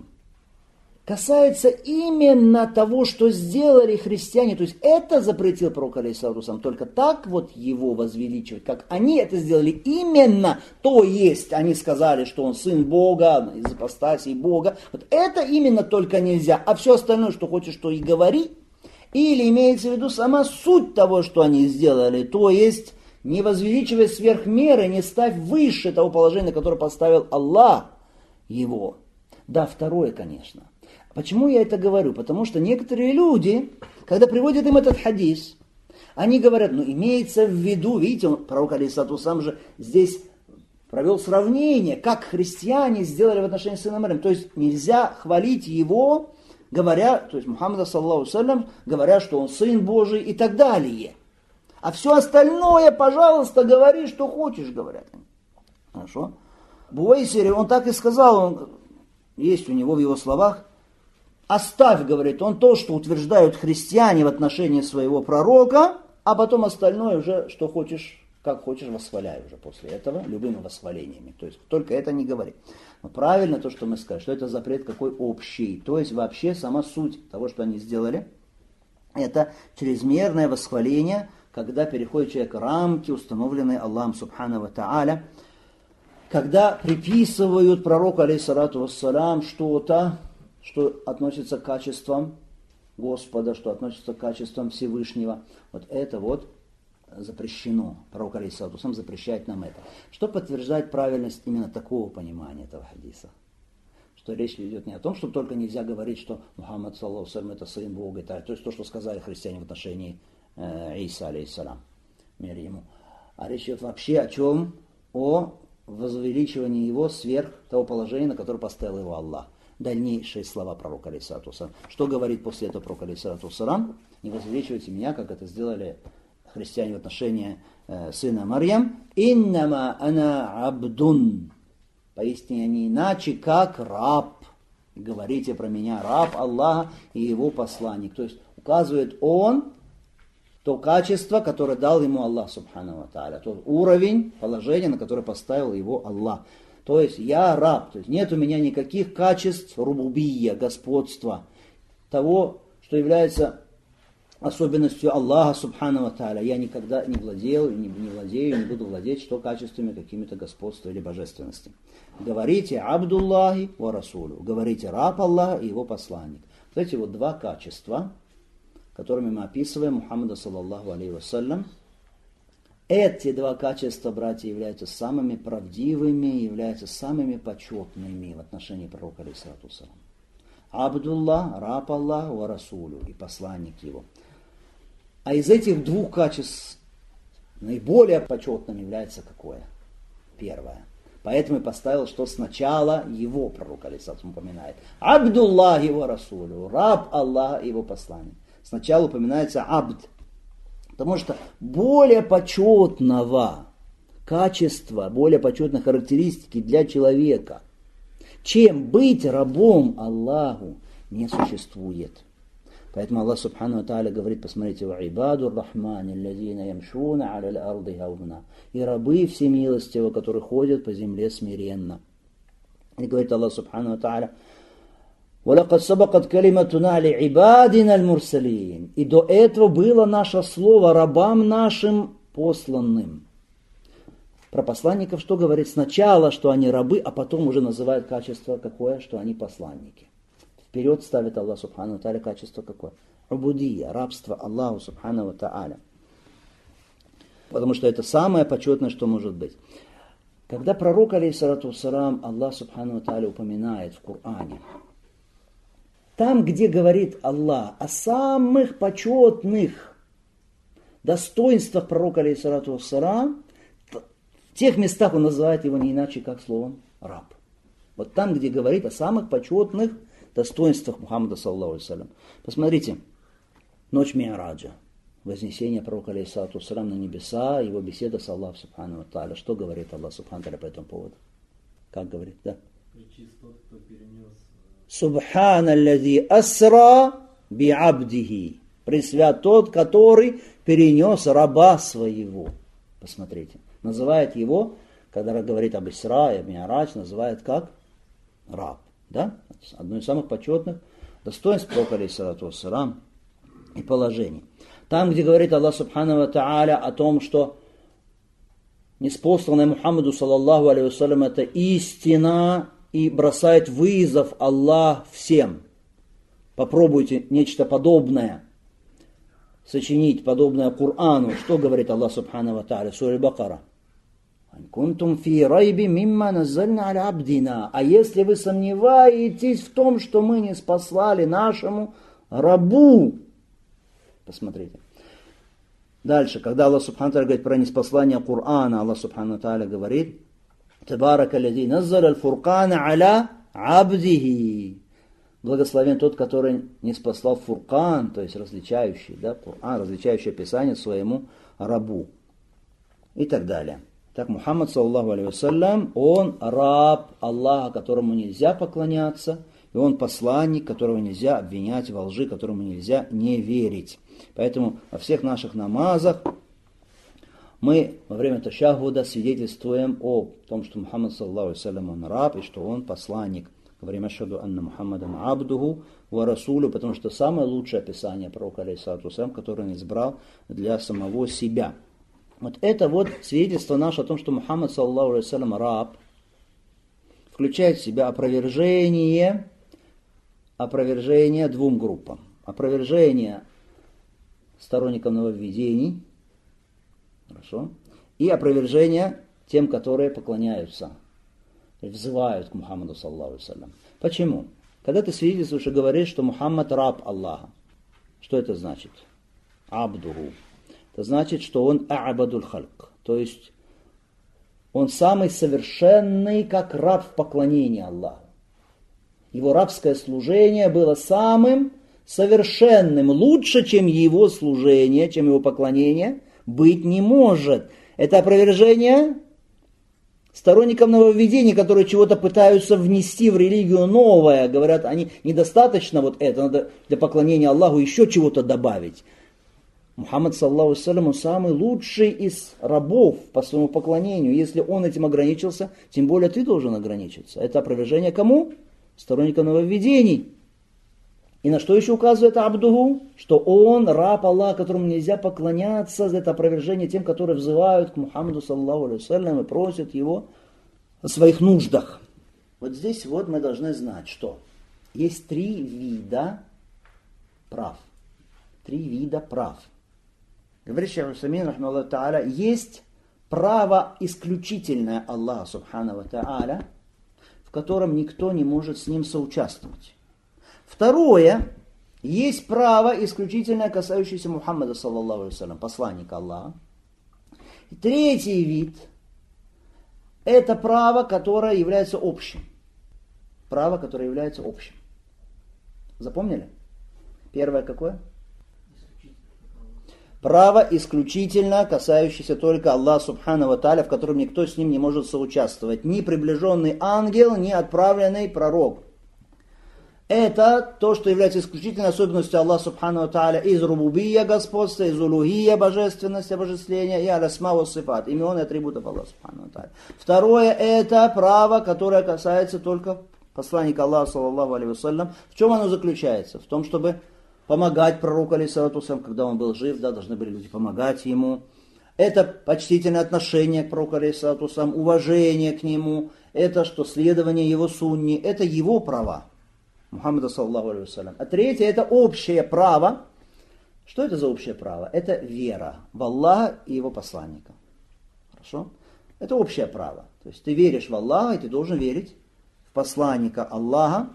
Касается именно того, что сделали христиане, то есть это запретил пророк, алейхиссалату вассалям, только так вот его возвеличивать, как они это сделали именно, то есть они сказали, что он сын Бога, из ипостаси Бога, вот это именно только нельзя, а все остальное, что хочешь, то и говори, или имеется в виду сама суть того, что они сделали, то есть не возвеличивай сверх меры, не ставь выше того положения, которое поставил Аллах его. Да, второе, конечно. Почему я это говорю? Потому что некоторые люди, когда приводят им этот хадис, они говорят, имеется в виду, видите, пророк, алейхиссалату вассалям, же здесь провел сравнение, как христиане сделали в отношении сына Марьям. То есть нельзя хвалить его, говоря, то есть Мухаммада, саллаллаху алейхи ва саллям, говоря, что он сын Божий и так далее. А все остальное, пожалуйста, говори, что хочешь, говорят. Хорошо? Буэйсири, он так и сказал, есть у него в его словах: оставь, говорит он, то, что утверждают христиане в отношении своего пророка, а потом остальное уже, что хочешь, как хочешь, восхваляй уже после этого любыми восхвалениями. То есть только это не говори. Но правильно то, что мы сказали, что это запрет какой общий. То есть вообще сама суть того, что они сделали, это чрезмерное восхваление, когда переходит человек рамки, установленные Аллахом субхану ва тааля, когда приписывают пророку, алейхиссалату вассалям, что-то, что относится к качествам Господа, что относится к качествам Всевышнего. Вот это вот запрещено. Пророк, алейхиссалату вассалям, запрещает нам это. Что подтверждает правильность именно такого понимания этого хадиса? Что речь идет не о том, что только нельзя говорить, что Мухаммад, саллаллаху алейхи ва саллям, это сын Бога, то есть то, что сказали христиане в отношении Иса, алейхиссалям, мир ему. А речь идет вообще о чем? О возвеличивании его сверх того положения, на которое поставил его Аллах. Дальнейшие слова пророка, алейхиссалату вассалям. Что говорит после этого пророк, алейхиссалату вассалям? Не возвеличивайте меня, как это сделали христиане в отношении сына Марьям. Иннама ана абдун. Поистине не иначе, как раб. Говорите про меня, раб Аллаха и его посланник. То есть указывает он то качество, которое дал ему Аллах субхану ва тааля. Тот уровень, положение, на которое поставил его Аллах. То есть я раб, то есть нет у меня никаких качеств рубубия, господства, того, что является особенностью Аллаха субхану ва тааля. Я никогда не владел, не владею, не буду владеть что качествами какими-то господства или божественности. Говорите абдуллахи ва расулю. Говорите раб Аллаха и его посланник. Вот эти вот два качества, которыми мы описываем Мухаммада, саллаллаху алейхи ва саллям, Эти два качества, братья, являются самыми правдивыми, являются самыми почетными в отношении пророка, алейхиссалату вассалам. Абдуллах, раб Аллах, ва расулю, и посланник его. А из этих двух качеств наиболее почетным является какое? Первое. Поэтому и поставил, что сначала его пророк, алейхиссалату, упоминает. Абдуллах его расулю, раб Аллаха его посланник. Сначала упоминается абд. Потому что более почетного качества, более почетной характеристики для человека, чем быть рабом Аллаху, не существует. Поэтому Аллах Субхану ва Тааля говорит, посмотрите, «Ва'ибаду р-Рахмани, аллазина ямшуна аля ар-ды хауна». И рабы всемилостивого, которые ходят по земле смиренно. И говорит Аллах Субхану ва Тааля, «Валакад сабакат калиматуна ли-ибадина аль-мурсалин». И до этого было наше слово рабам нашим посланным. Про посланников что говорит? Сначала, что они рабы, а потом уже называют качество какое? Что они посланники. Вперед ставит Аллах Субхану ва Тааля качество какое? Убудия, рабство Аллаху Субхану ва Тааля. Потому что это самое почетное, что может быть. Когда пророк, алейхиссалату вассалам, Аллах Субхану ва Тааля упоминает в Коране, там, где говорит Аллах о самых почетных достоинствах пророка, алейхиссалату вассалам, в тех местах он называет его не иначе, как словом раб. Вот там, где говорит о самых почетных достоинствах Мухаммада, саллаллаху алейхи вассалям. Посмотрите, ночь Ми'раджа, вознесение пророка, алейхиссалату вассалам, на небеса, его беседа с Аллахом, субхану ва тааля. Что говорит Аллах, субхану ва тааля, по этому поводу? Как говорит, да? Субхана аллази асра би'абдихи. Пресвят тот, который перенес раба своего. Посмотрите. Называет его, когда говорит об Исра и об Ми'радж, называет как раб. Да? Одно из самых почетных достоинств пророка, алейхиссалату вассалам, и положений. Там, где говорит Аллах Субхану ва Тааля о том, что неспосланный Мухаммаду, саллаллаху алейхи вассалям, это истина, и бросает вызов Аллах всем. Попробуйте нечто подобное сочинить, подобное Корану. Что говорит Аллах Субхану ва Тааля в суре Бакара? «Кунтум фи райби мимма наззальна аля абдина». А если вы сомневаетесь в том, что мы не спаслали нашему рабу. Посмотрите. Дальше, когда Аллах Субхану ва Тааля говорит про неспослание Корана, Аллах Субхану ва Тааля говорит: «Табарака лази наззаля аль-фуркана аля абдихи». Благословен тот, который не спаслал фуркан, то есть различающий, да, Коран, различающее Писание своему рабу. И так далее. Так, Мухаммад, саллаллаху алейхи вассалям, он раб Аллаха, которому нельзя поклоняться, и он посланник, которого нельзя обвинять во лжи, которому нельзя не верить. Поэтому во всех наших намазах мы во время ташахуда свидетельствуем о том, что Мухаммад, саллаллаху алейхи вассалям, он раб, и что он посланник. Говорим: ашхаду анна Мухаммадан абдуху ва расулю, потому что самое лучшее описание пророка, алейхиссалату вассалям, которое он избрал для самого себя. Вот это вот свидетельство наше о том, что Мухаммад, саллаллаху алейхи вассалям, раб, включает в себя опровержение двум группам. Опровержение сторонникам нововведений, хорошо, и опровержение тем, которые поклоняются, взывают к Мухаммаду, саллаллаху алейхи вассалям. Почему? Когда ты свидетельствуешь и говоришь, что Мухаммад раб Аллаха, что это значит? Абдуху. Это значит, что он а'бадуль хальк, то есть он самый совершенный, как раб в поклонении Аллаху. Его рабское служение было самым совершенным, лучше, чем его служение, чем его поклонение, быть не может. Это опровержение сторонникам нововведений, которые чего-то пытаются внести в религию новое. Говорят, они недостаточно вот это, надо для поклонения Аллаху еще чего-то добавить. Мухаммад, саллаллаху алейхи вассалям, он самый лучший из рабов по своему поклонению. Если он этим ограничился, тем более ты должен ограничиться. Это опровержение кому? Сторонникам нововведений. И на что еще указывает абдуху? Что он раб Аллаха, которому нельзя поклоняться. Это опровержение тем, которые взывают к Мухаммаду, саллаллаху алейхи вассалям, и просят его о своих нуждах. Вот здесь вот мы должны знать, что есть три вида прав. Три вида прав. Говорит шейх Усаймин, рахмаллаху та'аля, есть право исключительное Аллаха субхану ва та'аля, в котором никто не может с ним соучаствовать. Второе, есть право исключительное, касающееся Мухаммада, саллаллаху алейхи вассалям, посланника Аллаха. И третий вид – это право, которое является общим. Право, которое является общим. Запомнили? Первое какое? Право исключительно касающееся только Аллаха субхану ва тааля, в котором никто с ним не может соучаствовать. Ни приближенный ангел, ни отправленный пророк. Это то, что является исключительной особенностью Аллаха субхану ва тааля из рубубия господства, из улухия божественности, обожествления и алясма ва сифат, имен и атрибутов Аллаха субхану ва тааля. Второе, это право, которое касается только посланника Аллаха, саллаллаху алейхи вассалям. В чем оно заключается? В том, чтобы помогать пророку, алейхиссалату вассалям, когда он был жив, да, должны были люди помогать ему. Это почтительное отношение к пророку, алейхиссалату вассалям, уважение к нему. Это что следование его сунни, это его права. Мухаммада, саллаллаху алейхи вассалям. А третье, это общее право. Что это за общее право? Это вера в Аллаха и его посланника. Хорошо? Это общее право. То есть ты веришь в Аллаха, и ты должен верить в посланника Аллаха.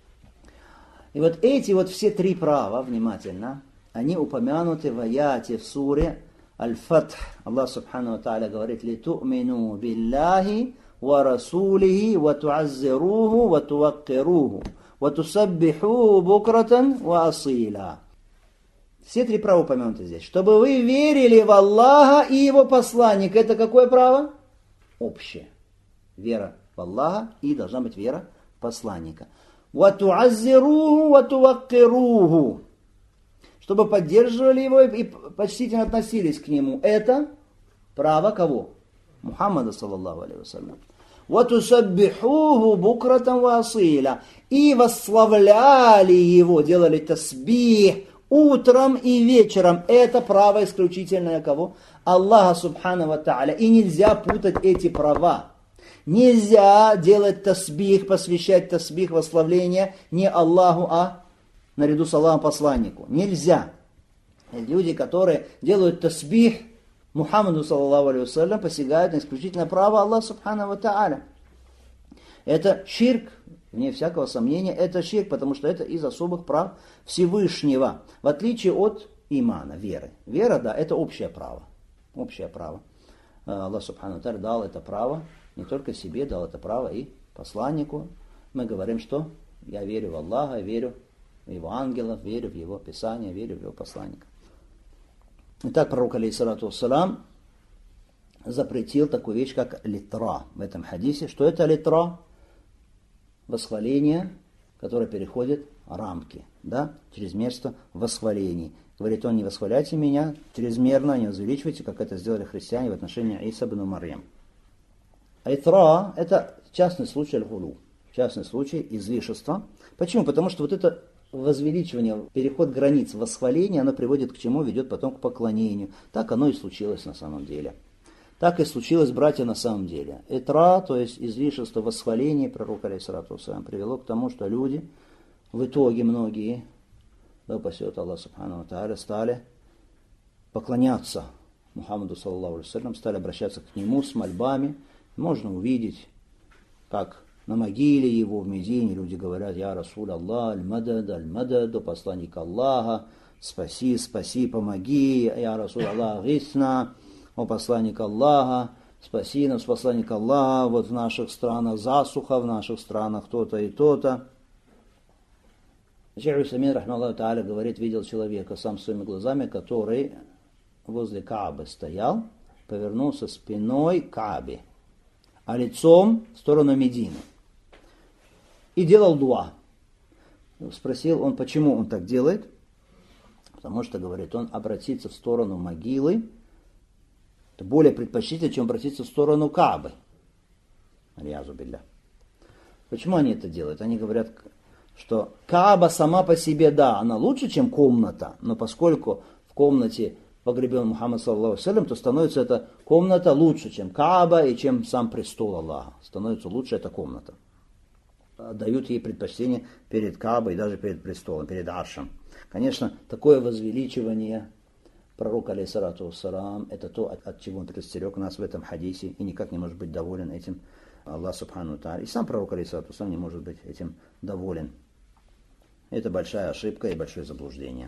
И вот эти вот все три права, внимательно, они упомянуты в аяте в суре Аль-Фатх. Аллах субхану ва тааля говорит: «Литу'мину биллахи ва расулихи ва ту'аззируху ва туваккируху ва тусаббихуху букратан ва асила». Все три права упомянуты здесь. Чтобы вы верили в Аллаха и его посланника. Это какое право? Общее. Вера в Аллаха и должна быть вера в посланника. وَتُعَزِّرُوهُ وَتُوَقِّرُوهُ. Чтобы поддерживали его и почтительно относились к нему. Это право кого? Мухаммада, саллаллаху алейхи вассалям. وَتُسَبِّحُوهُ بُكْرَةً وَأَصِيلًا. И восславляли его, делали тасбих утром и вечером. Это право исключительное кого? Аллаха субхану ва тааля. И нельзя путать эти права. Нельзя делать тасбих, посвящать тасбих, восславление не Аллаху, а наряду с Аллахом посланнику. Нельзя. Люди, которые делают тасбих Мухаммаду, саллаллаху алейхи вассалям, посягают на исключительное право Аллаха субхану ва тааля. Это ширк, вне всякого сомнения, это ширк, потому что это из особых прав Всевышнего, в отличие от имана, веры. Вера, да, это общее право. Общее право. Аллах субхану ва тааля дал это право не только себе, дал это право и посланнику. Мы говорим, что я верю в Аллаха, верю в его ангелов, верю в его писание, верю в его посланника. Итак, пророк, алейхиссалату вассалам, запретил такую вещь, как литра в этом хадисе. Что это литра? Восхваление, которое переходит рамки, да, чрезмерство восхвалений. Говорит он: не восхваляйте меня чрезмерно, не возвеличивайте, как это сделали христиане в отношении Иса ибн Марьям. Итра – это частный случай аль-гулу, частный случай излишества. Почему? Потому что вот это возвеличивание, переход границ восхваления, оно приводит к чему? Ведет потом к поклонению. Так оно и случилось на самом деле. Так и случилось, братья, на самом деле. Итра, то есть излишество восхваления пророка, алейхиссалату вассалям, привело к тому, что люди, в итоге многие, да упасет Аллах субхану ва тааля, стали поклоняться Мухаммаду, саллаллаху алейхи вассалям, стали обращаться к нему с мольбами. Можно увидеть, как на могиле его в Медине люди говорят: «Я Расуль Аллах, аль-мадад, о посланник Аллаха, спаси, спаси, помоги, я Расуль Аллах, гисна, о посланник Аллаха, спаси нас, посланник Аллаха, вот в наших странах засуха, в наших странах то-то и то-то». Шейх Усаймин, рахмаллаху тааля, говорит, видел человека сам своими глазами, который возле Каабы стоял, повернулся спиной к Каабе, а лицом в сторону Медины. И делал дуа. Спросил он, почему он так делает. Потому что, говорит, он обратится в сторону могилы. Это более предпочтительно, чем обратиться в сторону Каабы. Аль-язу билля. Почему они это делают? Они говорят, что Кааба сама по себе, да, она лучше, чем комната. Но поскольку в комнате погребен Мухаммад, саллаллаху алейхи вассалям, то становится эта комната лучше, чем Кааба и чем сам престол Аллаха. Становится лучше эта комната. Дают ей предпочтение перед Каабой и даже перед престолом, перед Аршем. Конечно, такое возвеличивание Пророк, алейхиссалату вассалам, это то, от чего он предостерег нас в этом хадисе, и никак не может быть доволен этим Аллах субхану тааля. И сам пророк, алейхиссалату вассалам, не может быть этим доволен. Это большая ошибка и большое заблуждение.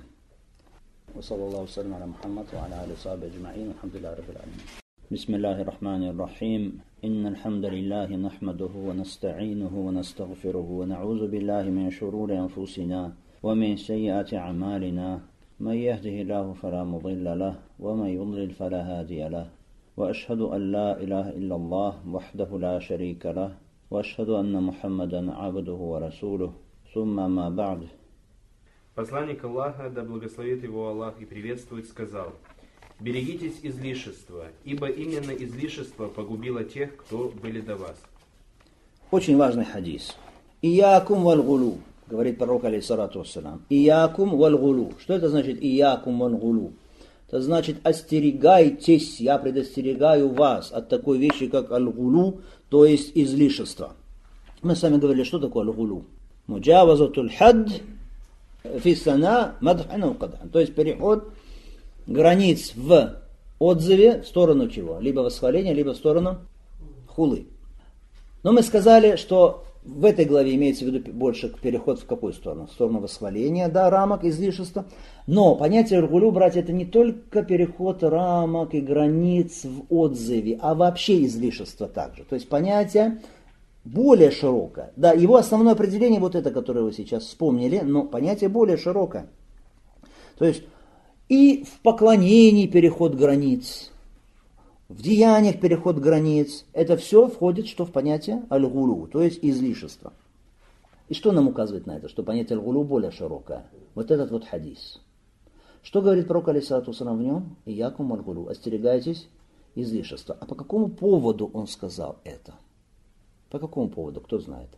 بسم الله الرحمن الرحيم إن الحمد لله نحمده ونستعينه ونستغفره ونعوذ بالله من شرور أنفسنا ومن سيئات أعمالنا من يهده الله فلا مضل له ومن يضلل فلا هادي له وأشهد أن لا إله إلا الله وحده لا شريك له وأشهد أن محمدا عبده ورسوله ثم ما بعد. Посланник Аллаха, да благословит его Аллах и приветствует, сказал: «Берегитесь излишества, ибо именно излишество погубило тех, кто были до вас». Очень важный хадис. «Иякум валь-гулу», говорит пророк, алейхиссалату вассалам. «Иякум валь-гулу». Что это значит «иякум валь-гулу»? Это значит «остерегайтесь, я предостерегаю вас от такой вещи, как аль-гулу», то есть излишество. Мы с вами говорили, что такое аль-гулу. «Муджавазатуль хадд фиссана мадхан укадан». То есть переход границ в отзыве в сторону чего? Либо восхваления, либо в сторону хулы. Но мы сказали, что в этой главе имеется в виду больше переход в какую сторону? В сторону восхваления, да, рамок, излишества. Но понятие аль-гулу, братья, это не только переход рамок и границ в отзыве, а вообще излишество также. То есть понятие более широкое. Да, его основное определение вот это, которое вы сейчас вспомнили, но понятие более широкое. То есть и в поклонении переход границ, в деяниях переход границ. Это все входит что в понятие аль-гулу, то есть излишество. И что нам указывает на это? Что понятие аль-гулу более широкое. Вот этот вот хадис. Что говорит пророк, алейхиссалату вассалам, в нем? «Иякум аль-гулу», остерегайтесь излишества. А по какому поводу он сказал это? По какому поводу? Кто знает?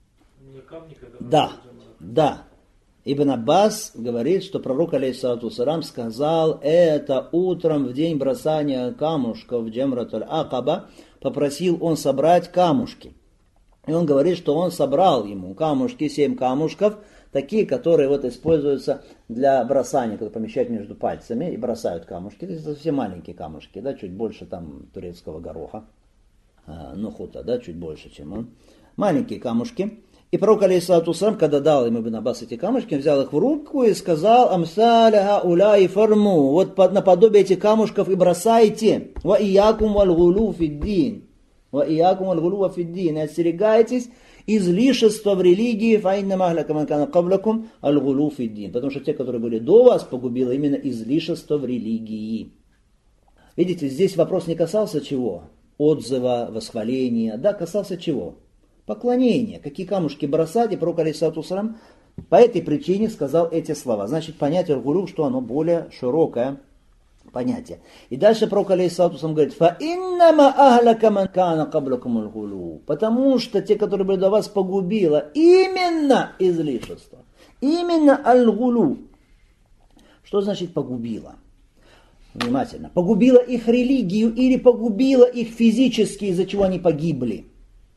Да. Ибн Аббас говорит, что пророк, алейхиссалату вассалам, сказал это утром в день бросания камушков в Джамратуль Акаба. Попросил он собрать камушки. И он говорит, что он собрал ему камушки, 7 камушков, такие, которые вот используются для бросания, когда помещают между пальцами и бросают камушки. Это совсем маленькие камушки, да, чуть больше там турецкого гороха. Нухута, да, чуть больше, чем он. Маленькие камушки. И пророк, алейхиссалату вассалам, когда дал ему Ибн Аббас эти камушки, он взял их в руку и сказал: «Амсаляха уляй форму». Вот наподобие этих камушков и бросайте. «Ва иякум валь-гулу фиддин». «Ва иякум валь-гулу фиддин». И остерегайтесь излишества в религии. «Фаинна махляка ман кана каблакум аль-гулу фиддин». Потому что те, которые были до вас, погубило именно излишество в религии. Видите, здесь вопрос не касался чего? Отзыва, восхваления. Да, касался чего? Поклонение. Какие камушки бросать? И пророк, алейхиссалату вассалам, по этой причине сказал эти слова. Значит, понятие аль-гулу, что оно более широкое понятие. И дальше пророк, алейхиссалату вассалам, говорит: «Фа-иннама ахляка ман кана каблакум аль-гулу». Потому что те, которые были до вас, погубило именно излишество. Именно аль-гулу. Что значит погубило? Внимательно. Погубило их религию или погубило их физически, из-за чего они погибли?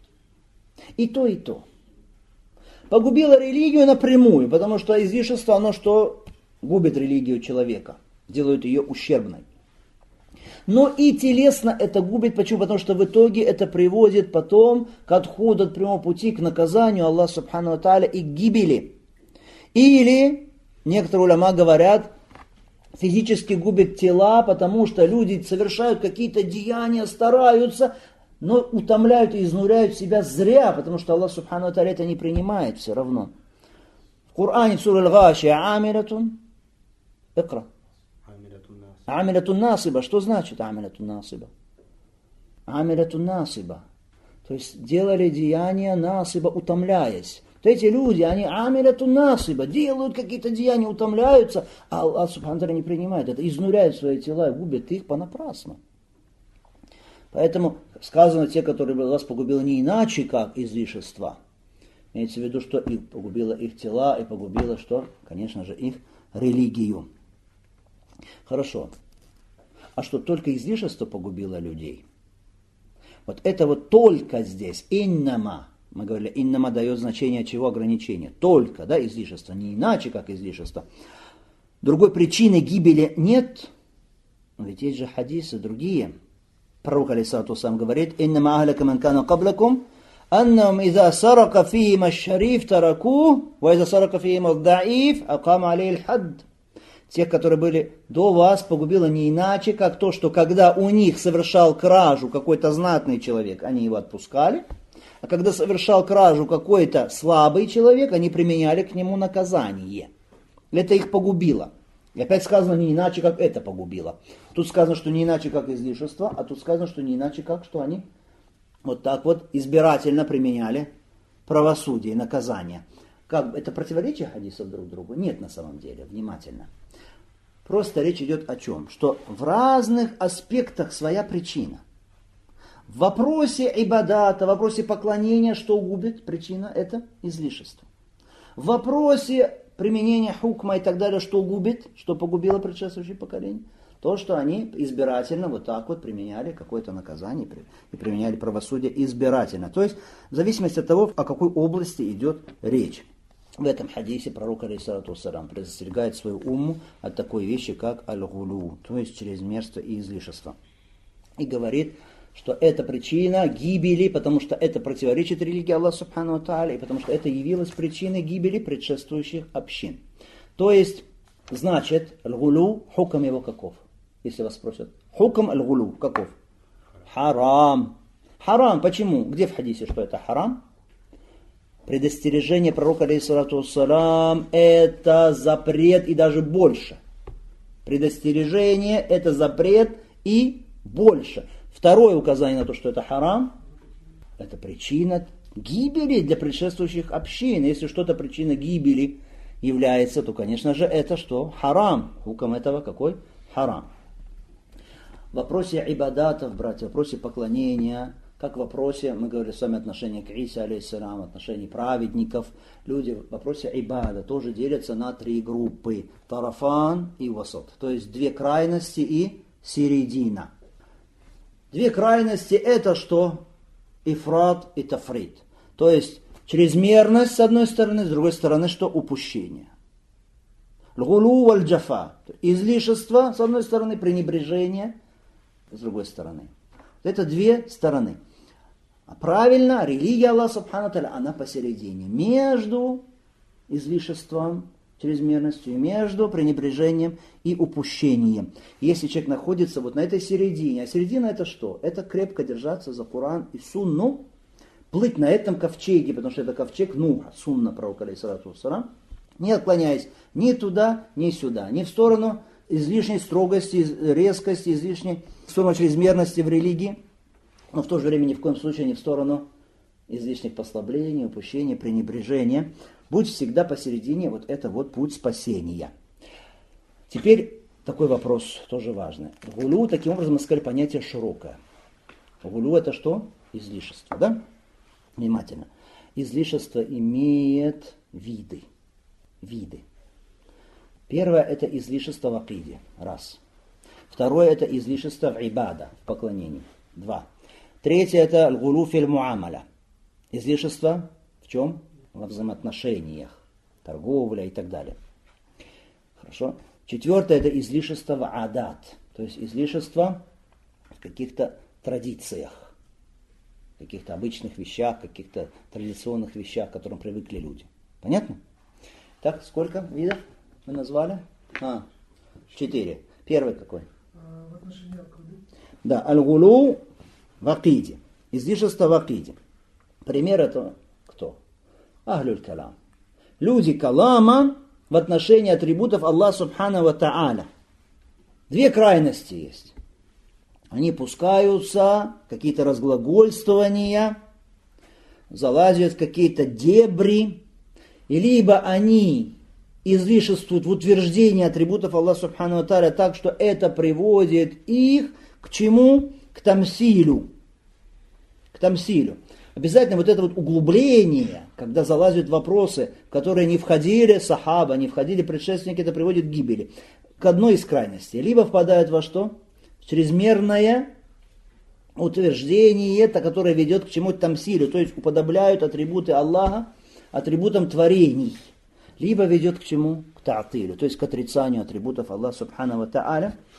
И то, и то. Погубило религию напрямую, потому что излишество, оно что? Губит религию человека, делает ее ущербной. Но и телесно это губит. Почему? Потому что в итоге это приводит потом к отходу от прямого пути, к наказанию Аллаха субхану ва тааля и к гибели. Или, некоторые уляма говорят, физически губит тела, потому что люди совершают какие-то деяния, стараются, но утомляют и изнуряют себя зря, потому что Аллах субхану ва тааля это не принимает все равно. В Коране в суре Аль-Гашия амилятун икра. Амилятун насиба. Что значит амилятун насиба? Амилятун насиба. То есть делали деяния насиба, утомляясь. То эти люди, они амилятун насиба, делают какие-то деяния, утомляются, а Аллах субхану ва тааля не принимает это, изнуряют свои тела и губят их понапрасну. Поэтому сказано, те, которые вас погубило не иначе, как излишества. Имеется в виду, что и погубило их тела, и погубило что? Конечно же, их религию. Хорошо. А что, только излишество погубило людей? Вот это вот только здесь. Иннама. Мы говорили, иннама дает значение чего? Ограничения. Только, да, излишество. Не иначе, как излишество. Другой причины гибели нет. Ведь есть же хадисы другие. Пророк алейхиссалату вассалам говорит: «Иннама ахляка ман кана каблакум, аннахум иза сарака фихим аш-шариф тараку, ва иза сарака фихим ад-даиф, акама алейхи аль-хадд». Тех, которые были до вас, погубило не иначе, как то, что когда у них совершал кражу какой-то знатный человек, они его отпускали, а когда совершал кражу какой-то слабый человек, они применяли к нему наказание. Это их погубило. И опять сказано не иначе, как это погубило. Тут сказано, что не иначе, как излишество, а тут сказано, что не иначе, как что они вот так вот избирательно применяли правосудие, наказание. Как, это противоречие хадисов друг другу? Нет, на самом деле, внимательно. Просто речь идет о чем? Что в разных аспектах своя причина. В вопросе ибадата, в вопросе поклонения, что губит? Причина – это излишество. В вопросе применения хукма и так далее, что губит, что погубило предшествующее поколение? То, что они избирательно вот так вот применяли какое-то наказание и применяли правосудие избирательно. То есть в зависимости от того, о какой области идет речь. В этом хадисе пророк алейхиссалату вассалам предостерегает свою умму от такой вещи, как аль-гулу, то есть чрезмерство и излишество. И говорит, что это причина гибели, потому что это противоречит религии Аллаха субхану ва тааля, и потому что это явилось причиной гибели предшествующих общин. То есть, значит, аль-гулу, хукам его каков? Если вас спросят, хукам аль-гулу каков? Харам. Харам, почему? Где в хадисе, что это харам? Предостережение пророка алейхиссалату вассалам – это запрет и даже больше. Предостережение – это запрет и больше. Второе указание на то, что это харам, это причина гибели для предшествующих общин. Если что-то причина гибели является, то, конечно же, это что? Харам. Хукам этого какой? Харам. В вопросе ибадатов, братья, в вопросе поклонения, как в вопросе, мы говорили с вами отношение к Иса, алейхиссалам, отношение праведников, люди в вопросе ибада тоже делятся на три группы. Тарафан и васат. То есть две крайности и середина. Две крайности это что? Ифрат и тафрит. То есть чрезмерность с одной стороны, с другой стороны что? Упущение. Лгулу валь джафа. Излишество с одной стороны, пренебрежение с другой стороны. Это две стороны. А правильно, религия Аллаха субхану ва тааля, она посередине. Между излишеством, чрезмерностью, между пренебрежением и упущением. Если человек находится вот на этой середине, а середина это что? Это крепко держаться за Коран и Сунну, плыть на этом ковчеге, потому что это ковчег Нуха, Сунна пророка алейхиссалату вассалам, не отклоняясь ни туда, ни сюда, ни в сторону излишней строгости, резкости, излишней в сторону чрезмерности в религии, но в то же время ни в коем случае не в сторону излишних послаблений, упущения, пренебрежения. Будь всегда посередине, вот это вот путь спасения. Теперь такой вопрос тоже важный. Гулю, таким образом, мы сказали, понятие широкое. Гулю это что? Излишество, да? Внимательно. Излишество имеет виды. Виды. Первое это излишество в акиде. Раз. Второе это излишество в ибада, в поклонении. Два. Третье это аль-гулу фил муамаля. Излишество в чем? Во взаимоотношениях, торговля и так далее. Хорошо. Четвертое это излишество в адат, то есть излишество в каких-то традициях, каких-то обычных вещах, каких-то традиционных вещах, к которым привыкли люди. Понятно? Так, сколько видов мы назвали? 4. Первый какой? В отношении акиды. Да, аль-гулу в акиде. Излишество в акиде. Пример это кто? Ахлюль калам. Люди калама в отношении атрибутов Аллаха субхану ва тааля. Две крайности есть. Они пускаются, какие-то разглагольствования, залазят в какие-то дебри, и либо они излишествуют в утверждении атрибутов Аллаха субхану ва тааля так, что это приводит их к чему? К тамсилю. К тамсилю. Обязательно вот это вот углубление, когда залазят вопросы, в которые не входили сахаба, не входили предшественники, это приводит к гибели. К одной из крайностей. Либо впадают во что? В чрезмерное утверждение, это, которое ведет к чему-то тамсилю, то есть уподобляют атрибуты Аллаха атрибутам творений. Либо ведет к чему? К та'тилю, то есть к отрицанию атрибутов Аллаха субхану ва тааля.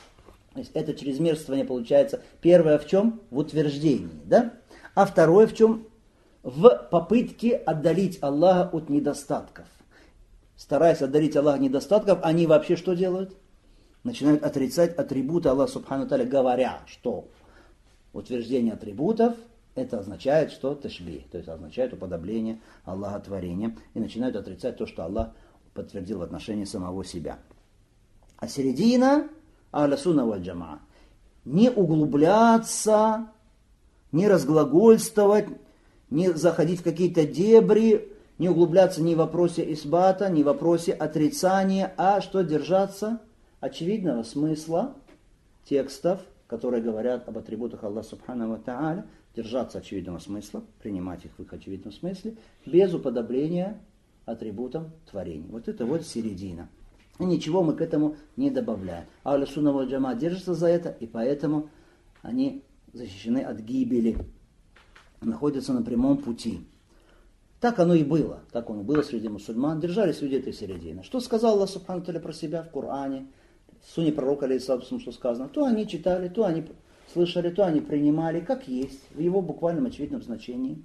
То есть это чрезмерствование получается первое в чем? В утверждении, да? А второе в чем? В попытке отдалить Аллаха от недостатков. Стараясь отдалить Аллаха от недостатков, они вообще что делают? Начинают отрицать атрибуты Аллаха Субхану Тааля, говоря, что утверждение атрибутов это означает, что ташбих, то есть означает уподобление Аллаха творением, и начинают отрицать то, что Аллах подтвердил в отношении самого себя. А середина ахля сунна валь джамаа. Не углубляться, не разглагольствовать, не заходить в какие-то дебри, не углубляться ни в вопросе исбата, ни в вопросе отрицания, а что держаться очевидного смысла текстов, которые говорят об атрибутах Аллаха Субхану ва Тааля, держаться очевидного смысла, принимать их в их очевидном смысле, без уподобления атрибутам творений. Вот это вот середина. И ничего мы к этому не добавляем. Ахлю сунна валь джамаа держатся за это, и поэтому они защищены от гибели, находятся на прямом пути. Так оно и было. Так оно было среди мусульман. Держались люди этой середины. Что сказал Аллах Субхану Тааля про себя в Коране, в сунне пророка, алейхиссалату, что сказано, то они читали, то они слышали, то они принимали, как есть, в его буквальном очевидном значении.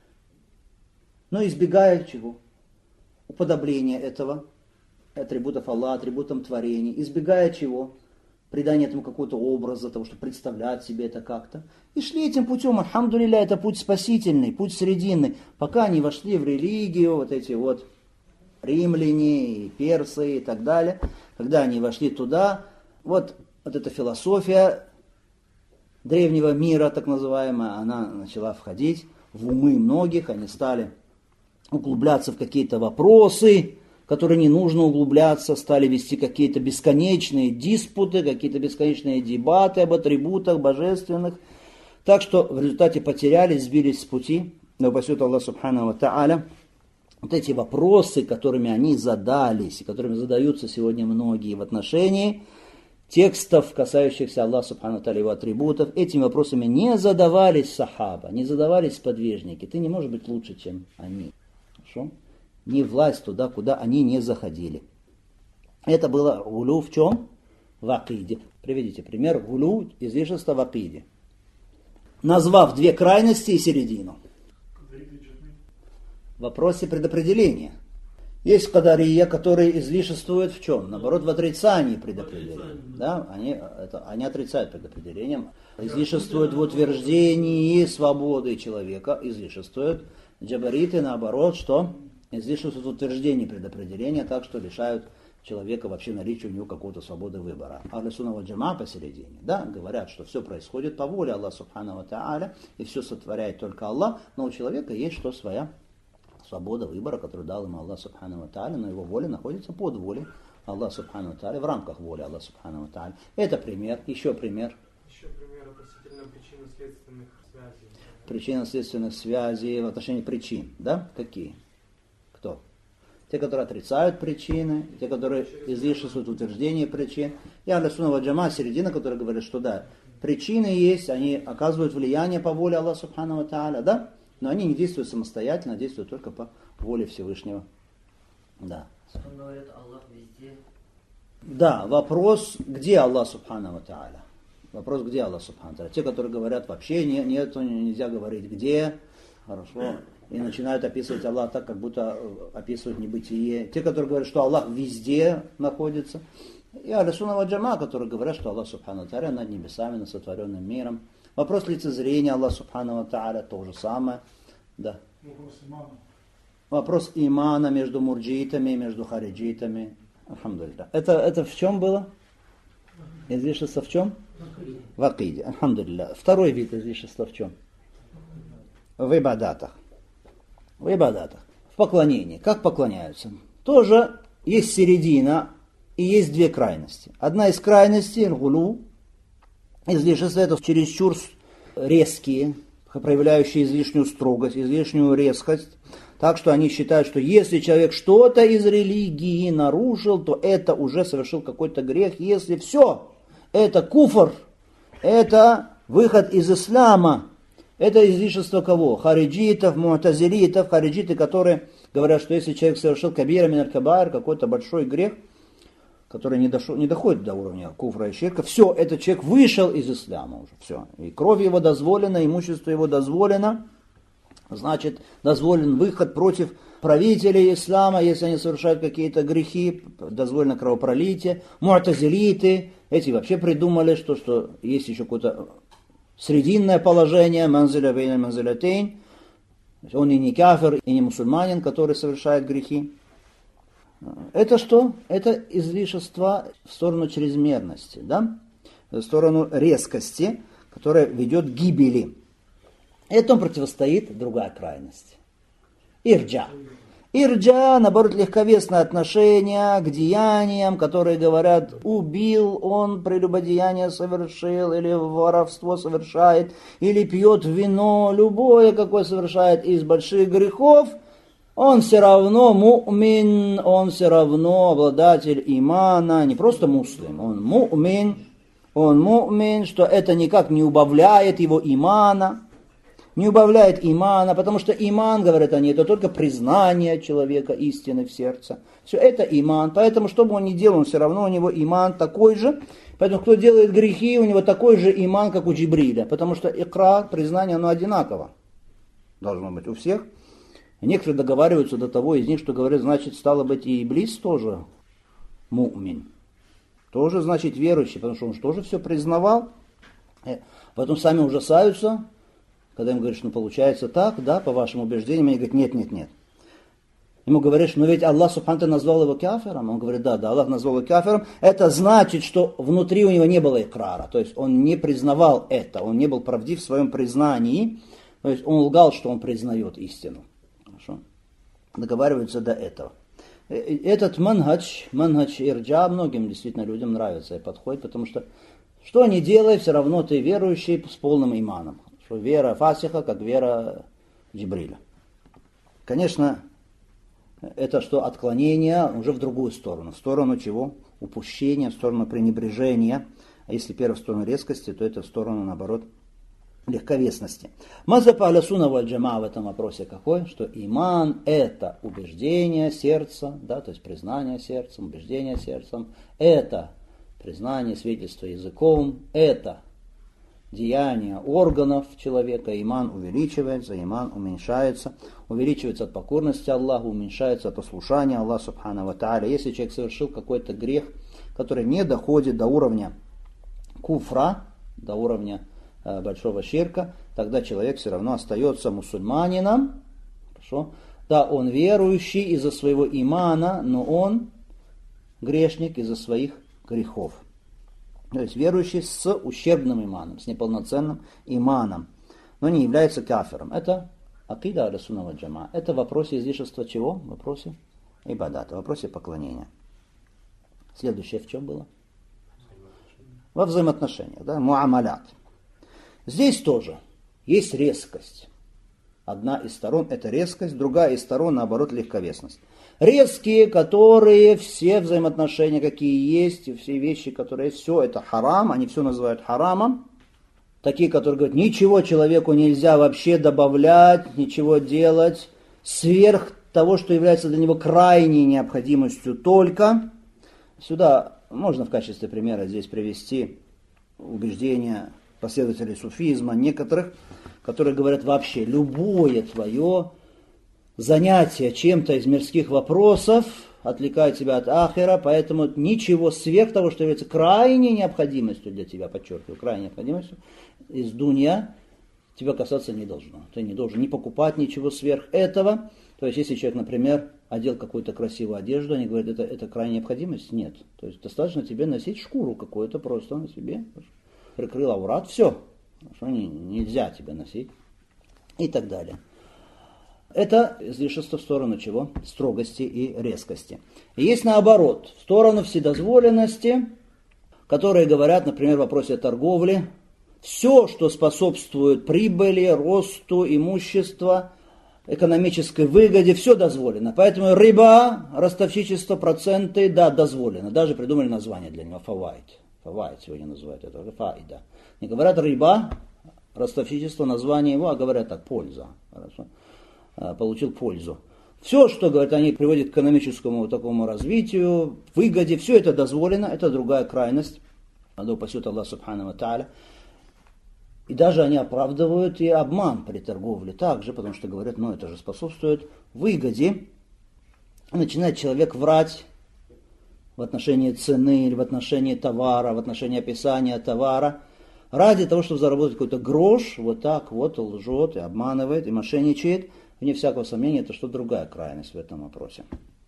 Но избегая чего? Уподобления этого, атрибутов Аллаха, атрибутам творений, избегая чего? Придания этому какого-то образа, того, чтобы представлять себе это как-то. И шли этим путем, альхамдулилля, это путь спасительный, путь срединный, пока они вошли в религию, вот эти вот римляне, и персы и так далее. Когда они вошли туда, вот эта философия древнего мира, так называемая, она начала входить в умы многих, они стали углубляться в какие-то вопросы, в которые не нужно углубляться, стали вести какие-то бесконечные диспуты, какие-то бесконечные дебаты об атрибутах божественных. Так что в результате потерялись, сбились с пути. Да упасет Аллах Субхану ва Тааля. Вот эти вопросы, которыми они задались, и которыми задаются сегодня многие в отношении текстов, касающихся Аллаха Субхану ва Тааля, его атрибутов, этими вопросами не задавались сахаба, не задавались подвижники. Ты не можешь быть лучше, чем они. Хорошо? Не власть туда, куда они не заходили. Это было гулю в чем? В акиде. Приведите пример гулю, излишества в акиде. Назвав две крайности и середину. В вопросе предопределения. Есть кадария, которые излишествуют в чем? Наоборот, в отрицании предопределения. Да? Они отрицают предопределением. Излишествуют в утверждении свободы человека. Излишествуют. Джабариты, наоборот, что? Излишествуют в утверждении предопределения, так что лишают человека вообще наличия у него какой-то свободы выбора. Ахлю сунна валь джамаа посередине. Да, говорят, что все происходит по воле Аллаха Субхану ва Тааля, и все сотворяет только Аллах, но у человека есть что своя свобода выбора, которую дал ему Аллах Субхану ва Тааля, но его воля находится под волей Аллаха Субхану ва Тааля, в рамках воли Аллаха Субхану ва Тааля. Это пример. Еще пример. Еще пример относительно причинно-следственных связей. Причинно-следственных связей в отношении причин. Да? Какие? Кто? Те, которые отрицают причины, те, которые излишествуют в утверждении причин. И ахлю сунна валь джамаа середина, которая говорит, что да, причины есть, они оказывают влияние по воле Аллаха Субхану ва Тааля, да? Но они не действуют самостоятельно, действуют только по воле Всевышнего. Да. Он говорит, Аллах везде. Да, вопрос, где Аллах Субхану ва Тааля? Вопрос, где Аллах Субхану ва Тааля? Те, которые говорят, вообще нету, нельзя говорить где, хорошо, и начинают описывать Аллах так, как будто описывают небытие. Те, которые говорят, что Аллах везде находится. И ахлю сунна валь джамаа, которые говорят, что Аллах Субхану ва Тааля над небесами, над сотворенным миром. Вопрос лицезрения Аллаха Субхану ва Тааля, то же самое. Да. Вопрос имана между мурджиитами, между хариджитами. Алхамдулилля. Это в чем было? Излишество в чем? В акиде. Алхамдулилля. Второй вид излишества в чем? В ибадатах. В ибадатах. В поклонении. Как поклоняются? Тоже есть середина и есть две крайности. Одна из крайностей, гулу, излишества, это чересчур резкие, проявляющие излишнюю строгость, излишнюю резкость. Так что они считают, что если человек что-то из религии нарушил, то это уже совершил какой-то грех. Если все, это куфр, это выход из ислама, это излишество кого? Хариджитов, муатазилитов, хариджиты, которые говорят, что если человек совершил кабира миналь кабаир, какой-то большой грех, который не доходит до уровня куфра и ширка, все, этот человек вышел из ислама уже, все. И кровь его дозволена, имущество его дозволено, значит, дозволен выход против правителей ислама, если они совершают какие-то грехи, дозволено кровопролитие. Му'тазилиты, эти вообще придумали, что есть еще какое-то срединное положение, манзиля бейна манзилятейн, он и не кафир, и не мусульманин, который совершает грехи. Это что? Это излишество в сторону чрезмерности, да? В сторону резкости, которая ведет к гибели. Этому противостоит другая крайность. Ирджа. Ирджа, наоборот, легковесное отношение к деяниям, которые говорят, убил он, прелюбодеяние совершил, или воровство совершает, или пьет вино, любое, какое совершает из больших грехов, он все равно му'мин, он все равно обладатель имана, не просто муслим, он му'мин, что это никак не убавляет его имана. Не убавляет имана, потому что иман, говорят они, это только признание человека истины в сердце. Все это иман, поэтому что бы он ни делал, он все равно у него иман такой же. Поэтому кто делает грехи, у него такой же иман, как у Джибриля, потому что икра, признание, оно одинаково должно быть у всех. Некоторые договариваются до того из них, что говорят, значит, стало быть, и Иблис тоже му'мин. Тоже, значит, верующий, потому что он же тоже все признавал. Потом сами ужасаются, когда им говоришь, получается так, да, по вашим убеждениям, они говорят, нет. Ему говоришь, но ведь Аллах Субхану назвал его кафиром. Он говорит, да, Аллах назвал его кафиром. Это значит, что внутри у него не было икрара. То есть он не признавал это, он не был правдив в своем признании. То есть он лгал, что он признает истину. Хорошо? Договариваются до этого. Этот манхадж ирджа, многим действительно людям нравится и подходит, потому что ни делай, все равно ты верующий с полным иманом. Что вера фасиха, как вера Джибриля. Конечно, это что отклонение уже в другую сторону. В сторону чего? Упущения, в сторону пренебрежения. А если первое в сторону резкости, то это в сторону, наоборот, легковесности. Мазхаб ахля сунна валь джамаа в этом вопросе какой? Что иман это убеждение сердца, да, то есть признание сердцем, убеждение сердцем. Это признание, свидетельство языком. Это деяния органов человека, иман увеличивается, иман уменьшается, увеличивается от покорности Аллаху, уменьшается от послушания Аллаху Субхану ва Тааля. Если человек совершил какой-то грех, который не доходит до уровня куфра, до уровня большого ширка, тогда человек все равно остается мусульманином. Хорошо? Да, он верующий из-за своего имана, но он грешник из-за своих грехов. То есть верующий с ущербным иманом, с неполноценным иманом, но не является кафиром. Это акида ахля сунна валь джамаа. Это в вопросе излишества чего? В вопросе ибадата, в вопросе поклонения. Следующее в чем было? Во взаимоотношениях, да? Муамалят. Здесь тоже есть резкость. Одна из сторон это резкость, другая из сторон, наоборот, легковесность. Резкие, которые все взаимоотношения, какие есть, и все вещи, которые есть, все это харам, они все называют харамом. Такие, которые говорят, ничего человеку нельзя вообще добавлять, ничего делать, сверх того, что является для него крайней необходимостью только. Сюда можно в качестве примера здесь привести убеждения последователей суфизма, некоторых, которые говорят вообще, любое твое занятие чем-то из мирских вопросов отвлекает тебя от ахира, поэтому ничего сверх того, что является крайней необходимостью для тебя, подчеркиваю, крайней необходимостью, из дунья тебя касаться не должно. Ты не должен не покупать ничего сверх этого. То есть, если человек, например, одел какую-то красивую одежду, они говорят, это крайняя необходимость? Нет. То есть, достаточно тебе носить шкуру какую-то просто на себе, прикрыл аурат, все. Нельзя тебе носить. И так далее. Это излишество в сторону чего? Строгости и резкости. И есть наоборот, в сторону вседозволенности, которые говорят, например, в вопросе торговли, все, что способствует прибыли, росту, имущества, экономической выгоде, все дозволено. Поэтому риба, ростовщичество, проценты, да, дозволено. Даже придумали название для него, фавайд. Фавайд сегодня называют это, фаида. Не говорят риба, ростовщичество, название его, а говорят так, польза. Хорошо. Получил пользу. Все, что, говорят, они приводят к экономическому такому развитию, выгоде, все это дозволено, это другая крайность. Да упасет Аллах субхану ва тааля. И даже они оправдывают и обман при торговле также, потому что говорят, ну это же способствует выгоде. Начинает человек врать в отношении цены, или в отношении товара, в отношении описания товара, ради того, чтобы заработать какой-то грош, вот так вот лжет и обманывает, и мошенничает. Вне всякого сомнения, это что другая крайность в этом вопросе.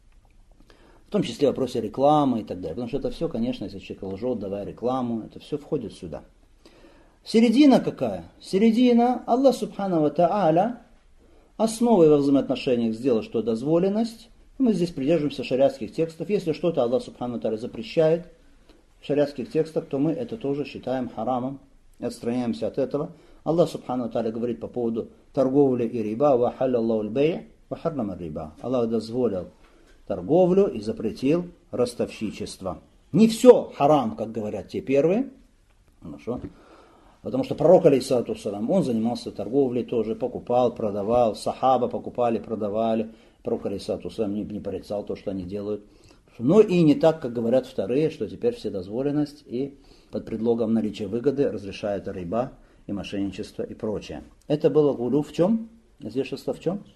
В том числе в вопросе рекламы и так далее. Потому что это все, конечно, если человек лжет, давая рекламу, это все входит сюда. Середина какая? Середина, Аллах субхану ва тааля основой во взаимоотношениях сделал, что дозволенность. Мы здесь придерживаемся шариатских текстов. Если что-то Аллах субхану ва тааля запрещает в шариатских текстах, то мы это тоже считаем харамом и отстраняемся от этого. Аллах субхану ва тааля говорит по поводу торговли и риба: «Ва халяллаху аль-бай' ва харрама риба». Аллах дозволил торговлю и запретил ростовщичество. Не все харам, как говорят те первые. Хорошо. Потому что пророк, алейхиссалату вассалам, он занимался торговлей тоже, покупал, продавал, сахаба покупали, продавали. Пророк, алейхиссалату вассалам, не порицал то, что они делают. Но и не так, как говорят вторые, что теперь вседозволенность и под предлогом наличия выгоды разрешает риба и мошенничество и прочее. Это было гулю в чем? Излишество в чем?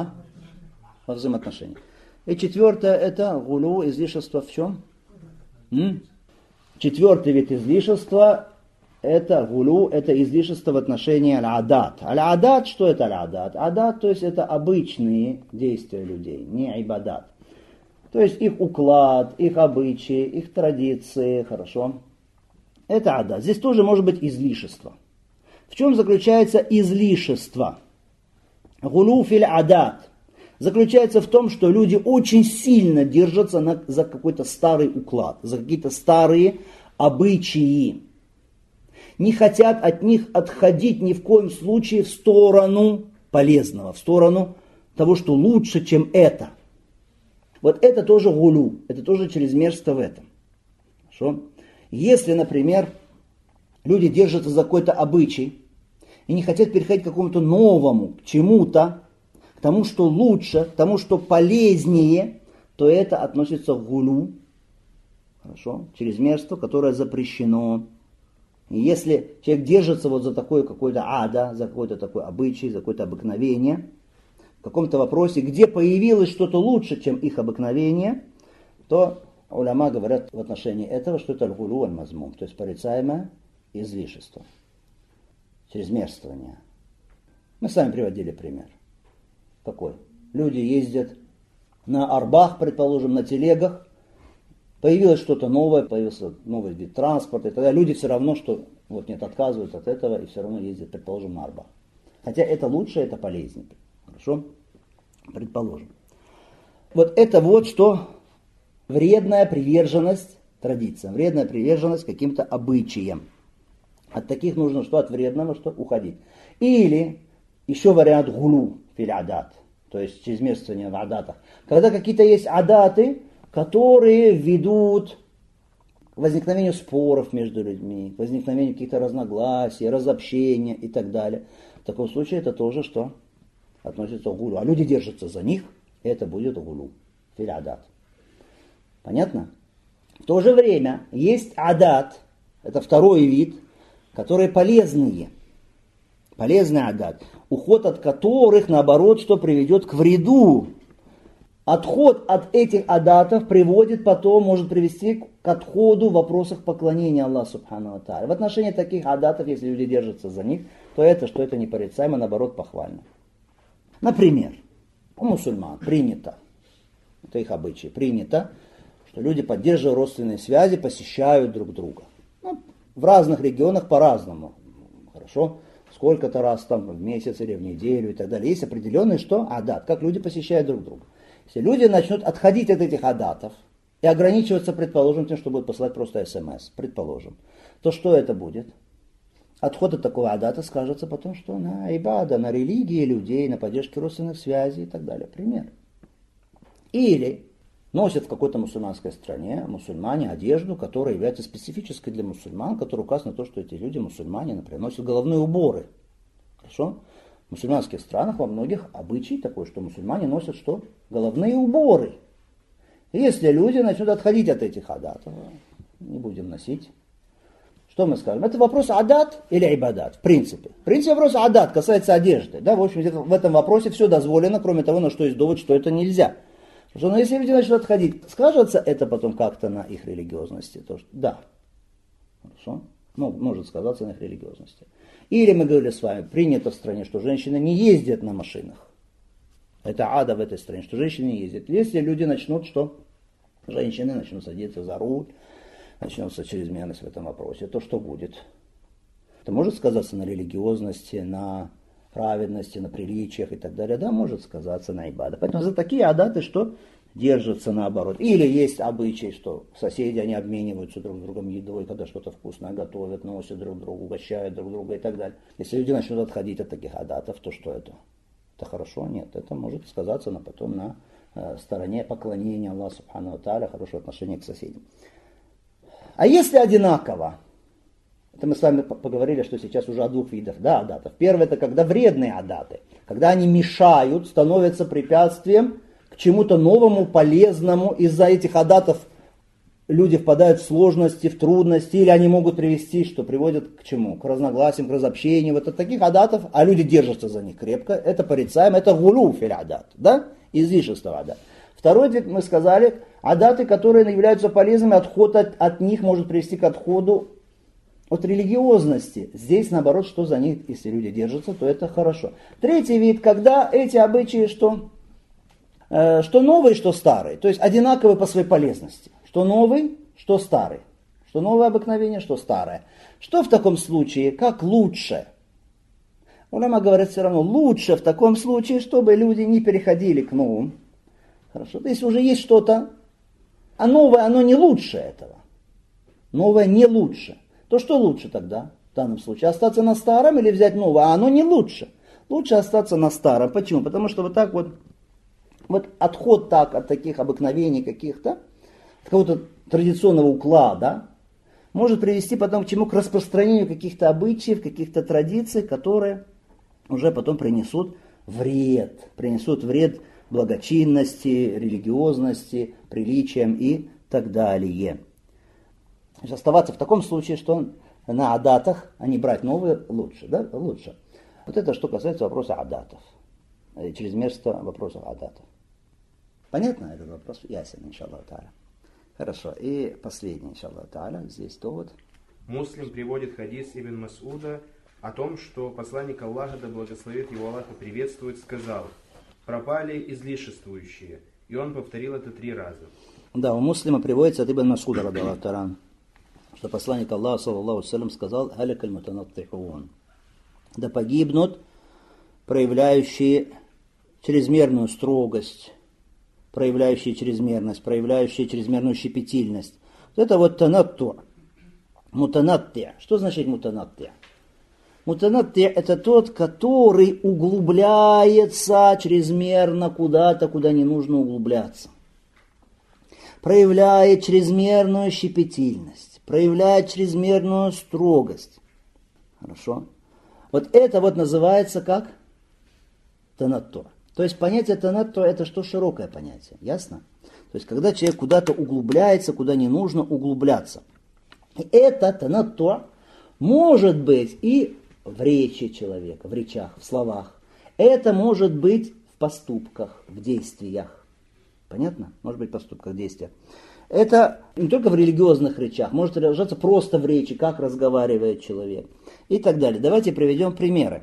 Во взаимоотношениях. И четвертое, это гулю, излишество в чем? Четвертый вид излишества, это гулю, это излишество в отношении аль-адат. Аль-адат, что это аль-адат? Адат, то есть это обычные действия людей, не ибадат. То есть их уклад, их обычаи, их традиции, хорошо. Это адат. Здесь тоже может быть излишество. В чем заключается излишество? Гулю фил адат. Заключается в том, что люди очень сильно держатся за какой-то старый уклад, за какие-то старые обычаи. Не хотят от них отходить ни в коем случае в сторону полезного, в сторону того, что лучше, чем это. Вот это тоже гулю, это тоже чрезмерство в этом. Хорошо? Если, например, люди держатся за какой-то обычай и не хотят переходить к какому-то новому, к чему-то, к тому, что лучше, к тому, что полезнее, то это относится к гулю, хорошо, чрезмерство, которое запрещено. И если человек держится вот за такое какое-то ада, за какой-то такой обычай, за какое-то обыкновение, в каком-то вопросе, где появилось что-то лучше, чем их обыкновение, то уляма говорят в отношении этого, что это аль-гулю аль-мазмум, то есть порицаемое излишество, чрезмерствование. Мы сами приводили пример. Какой? Люди ездят на арбах, предположим, на телегах, появилось что-то новое, появился новый вид транспорта, и тогда люди все равно, что вот нет, отказывают от этого и все равно ездят, предположим, на арбах. Хотя это лучше, это полезнее. Хорошо? Предположим. Вот это вот что вредная приверженность традициям, вредная приверженность каким-то обычаям. От таких нужно что? От вредного что? Уходить. Или еще вариант гулу фил адат, то есть чрезмерствование в адатах. Когда какие-то есть адаты, которые ведут к возникновению споров между людьми, к возникновению каких-то разногласий, разобщения и так далее. В таком случае это тоже что? Относится к гулю. А люди держатся за них, и это будет гулю фил адат. Понятно? В то же время есть адат, это второй вид, которые полезные. Полезный адат, уход от которых, наоборот, что приведет к вреду. Отход от этих адатов приводит потом, может привести к отходу в вопросах поклонения Аллаху субхану ва тааля. В отношении таких адатов, если люди держатся за них, то это, что это непорицаемо, наоборот, похвально. Например, у мусульман принято, это их обычай, принято, что люди, поддерживая родственные связи, посещают друг друга. Ну, в разных регионах по-разному. Хорошо? Сколько-то раз там в месяц или в неделю и так далее. Есть определенный что? Адат. Как люди посещают друг друга. Если люди начнут отходить от этих адатов и ограничиваться, предположим, тем, что будут посылать просто смс, предположим, то что это будет? Отход от такого адата скажется потом, что на ибада, на религии людей, на поддержке родственных связей и так далее. Пример. Или носят в какой-то мусульманской стране мусульмане одежду, которая является специфической для мусульман, которая указана на то, что эти люди, мусульмане, например, носят головные уборы. Хорошо? В мусульманских странах во многих обычай такой, что мусульмане носят что? Головные уборы. Если люди начнут отходить от этих адатов, не будем носить. Что мы скажем? Это вопрос адат или ибадат, в принципе. В принципе, вопрос адат касается одежды. Да, в общем, в этом вопросе все дозволено, кроме того, на что есть довод, что это нельзя. Потому что если люди начнут отходить, скажется это потом как-то на их религиозности? То, что, да, хорошо, может сказаться на их религиозности. Или мы говорили с вами, принято в стране, что женщины не ездят на машинах. Это ада в этой стране, что женщины не ездят. Если люди начнут, что женщины начнут садиться за руль, начнется чрезмерность в этом вопросе, то что будет? Это может сказаться на религиозности, на праведности, на приличиях и так далее. Да, может сказаться на ибаде. Поэтому за такие адаты, что держатся наоборот. Или есть обычай, что соседи, они обмениваются друг с другом едой, когда что-то вкусное готовят, носят друг другу, угощают друг друга и так далее. Если люди начнут отходить от таких адатов, то что это? Это хорошо? Нет. Это может сказаться потом на стороне поклонения Аллаху Субхану ва Тааля, хорошего отношения к соседям. А если одинаково? Это мы с вами поговорили, что сейчас уже о двух видах адатов. Первое, это когда вредные адаты. Когда они мешают, становятся препятствием к чему-то новому, полезному. Из-за этих адатов люди впадают в сложности, в трудности. Или они могут привести, что приводят к чему? К разногласиям, к разобщению. Вот от таких адатов, а люди держатся за них крепко. Это порицаемо, это гулу фил адат. Да? Излишество адат. Второй вид, мы сказали, адаты, которые являются полезными, отход от них может привести к отходу от религиозности. Здесь, наоборот, что за них, если люди держатся, то это хорошо. Третий вид, когда эти обычаи, что новый, что старый, то есть одинаковые по своей полезности. Что новый, что старый. Что новое обыкновение, что старое. Что в таком случае, как лучше? Уляма говорит все равно, лучше в таком случае, чтобы люди не переходили к новому. Хорошо, то есть уже есть что-то, а новое, оно не лучше этого. Новое не лучше. То что лучше тогда в данном случае? Остаться на старом или взять новое? А оно не лучше. Лучше остаться на старом. Почему? Потому что вот так вот отход так от таких обыкновений каких-то, от какого-то традиционного уклада, может привести потом к чему? К распространению каких-то обычаев, каких-то традиций, которые уже потом принесут вред благочинности, религиозности, приличиям и так далее. Значит, оставаться в таком случае, что на адатах, а не брать новые, лучше. Да? Лучше. Вот это что касается вопроса адатов. Чрезмерства вопросов адатов. Понятно этот вопрос? Ясен, иншаллах тааля. Хорошо. И последний, иншаллах тааля, здесь довод. Муслим приводит хадис Ибн Мас'уда о том, что посланник Аллаха, да благословит его Аллах и приветствует, сказал: пропали излишествующие. И он повторил это 3 раза. Да, у Муслима приводится от Ибн Мас'уда, радиаллаху та'аля, что посланник Аллаха, саллаллаху алейхи сказал: «Халякаль мутанаттихун». Да погибнут проявляющие чрезмерную строгость, проявляющие чрезмерность, проявляющие чрезмерную щепетильность. Вот это вот танатту. Мутанатти. Что значит мутанатти? Мутанатти — это тот, который углубляется чрезмерно куда-то, куда не нужно углубляться. Проявляет чрезмерную щепетильность, проявляет чрезмерную строгость. Хорошо? Вот это вот называется как танатту. То есть понятие танатту — это что? Широкое понятие. Ясно? То есть когда человек куда-то углубляется, куда не нужно углубляться. И это танатту может быть и в речи человека, в речах, в словах. Это может быть в поступках, в действиях. Понятно? Может быть в поступках, в действиях. Это не только в религиозных речах, может выражаться просто в речи, как разговаривает человек и так далее. Давайте приведем примеры.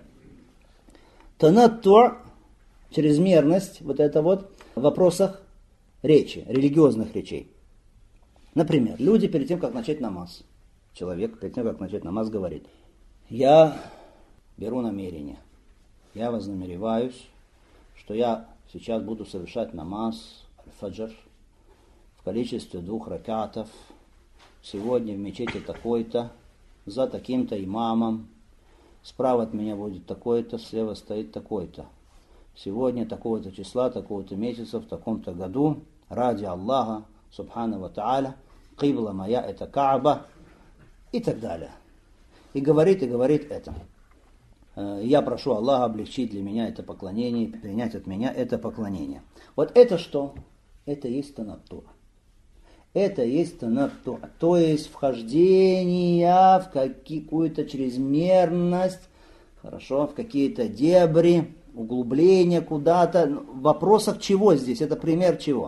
Танатту, чрезмерность, вот это вот в вопросах речи, религиозных речей. Например, люди перед тем, как начать намаз, человек перед тем, как начать намаз, говорит: я беру намерение, я вознамереваюсь, что я сейчас буду совершать намаз аль-фаджр в количестве 2 ракатов, сегодня в мечети такой-то, за таким-то имамом, справа от меня будет такой-то, слева стоит такой-то. Сегодня такого-то числа, такого-то месяца, в таком-то году, ради Аллаха, субхану ва тааля, кибла моя это Кааба, и так далее. И говорит это. Я прошу Аллаха облегчить для меня это поклонение, принять от меня это поклонение. Вот это что? Это есть танатту. Это есть танатту, то есть вхождение в какую-то чрезмерность, хорошо, в какие-то дебри, углубление куда-то. В вопросах чего здесь? Это пример чего?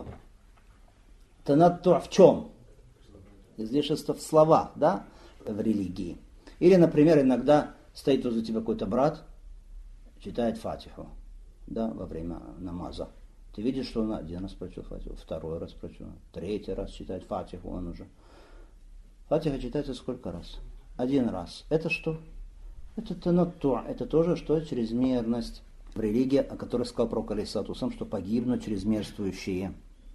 Танатту в чем? Излишество в словах, да, в религии. Или, например, иногда стоит возле тебя какой-то брат, читает фатиху, да, во время намаза. Ты видишь, что он один раз прочел фатиху, второй раз прочел, третий раз читает фатиху он уже. Фатиха читается сколько раз? Один раз. Это что? Это танатту. Это тоже что? Чрезмерность в религии, о которой сказал пророк алейхиссалату вассалам, что погибнут чрезмерствующие.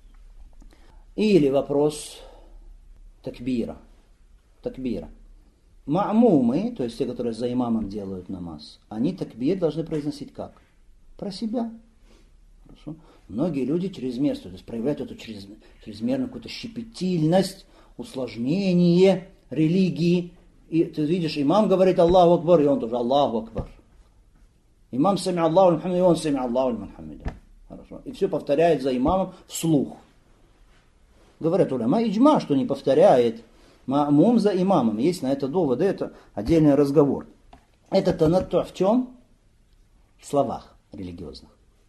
Или вопрос такбира. Такбира. Ма'мумы, то есть те, которые за имамом делают намаз, они такбир должны произносить как? Про себя. Хорошо? Многие люди чрезмерствуют, то есть проявляют эту чрезмерную какую-то щепетильность, усложнение религии. И ты видишь, имам говорит Аллаху Акбар, и он тоже Аллаху Акбар. Имам сами Аллаху Мухаммад, и он сами Аллаху Мухаммад. Хорошо. И все повторяет за имамом вслух. Говорят уляма иджма, что не повторяет ма'мум за имамом. Есть на это доводы, это отдельный разговор. Это танатту в чем? В словах религиозных.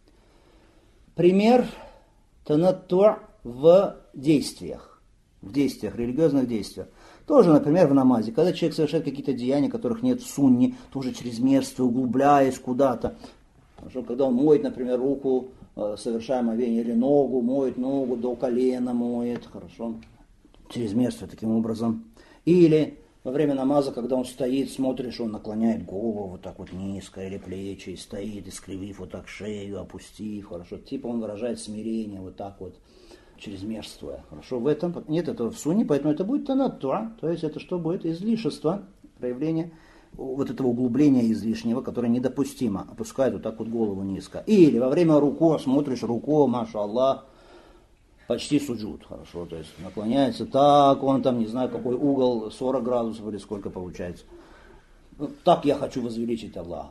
Пример танатту в действиях. В действиях, религиозных действиях. Тоже, например, в намазе. Когда человек совершает какие-то деяния, которых нет в сунне, тоже чрезмерствуя, углубляясь куда-то. Хорошо, когда он моет, например, руку, совершая омовение, или ногу, моет ногу до колена, моет, хорошо, чрезмерствуя таким образом. Или во время намаза, когда он стоит, смотришь, он наклоняет голову вот так вот низко, или плечи, и стоит, искривив вот так шею, опустив, хорошо, типа он выражает смирение вот так вот, чрезмерствуя, хорошо, в этом нет этого в сунне, поэтому это будет танатту, то есть это что будет? Излишество, проявление вот этого углубления излишнего, которое недопустимо, опускает вот так вот голову низко. Или во время руку, смотришь, руку, маша Аллах, почти суджуд, хорошо, то есть наклоняется так, он там, не знаю, какой угол, 40 градусов или сколько получается. Так я хочу возвеличить Аллаха.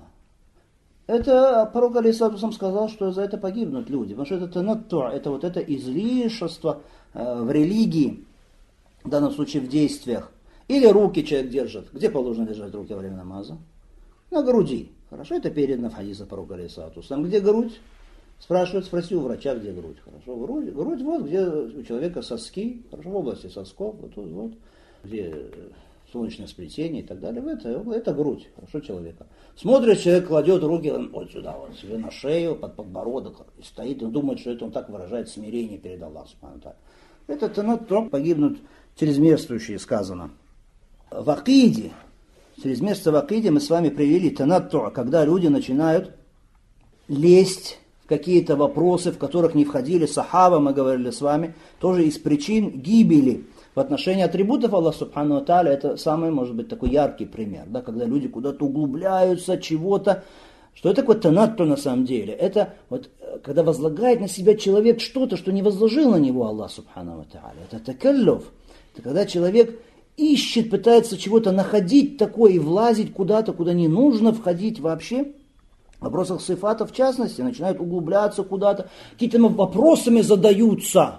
Это пророк алейхиссалату вассалам сказал, что за это погибнут люди, потому что это танатту, это вот это излишество в религии, в данном случае в действиях. Или руки человек держит. Где положено держать руки во время намаза? На груди. Хорошо, это передано в хадисах пророка алейхиссалату вассалам. Где грудь? Спрашивают, спроси у врача, где грудь. Хорошо, грудь вот, где у человека соски, хорошо, в области сосков, вот тут вот, где солнечное сплетение и так далее. Это грудь, хорошо, человека. Смотрит, человек кладет руки вот сюда, вот себе на шею, под подбородок, и стоит, и думает, что это он так выражает смирение перед Аллахом. Это танатту, погибнут чрезмерствующие, сказано. В акиде, чрезмерство в акиде мы с вами привели танатту, когда люди начинают лезть в какие-то вопросы, в которых не входили сахаба, мы говорили с вами, тоже из причин гибели в отношении атрибутов Аллаха Субхану ва Тааля. Это самый, может быть, такой яркий пример, да, когда люди куда-то углубляются, чего-то. Что это такое танатту на самом деле? Это вот, когда возлагает на себя человек что-то, что не возложил на него Аллах Субхану ва Тааля. Это такаллюф. Это когда человек ищет, пытается чего-то находить такое и влазить куда-то, куда не нужно входить вообще. В вопросах сифата, в частности, начинают углубляться куда-то, какие-то вопросами задаются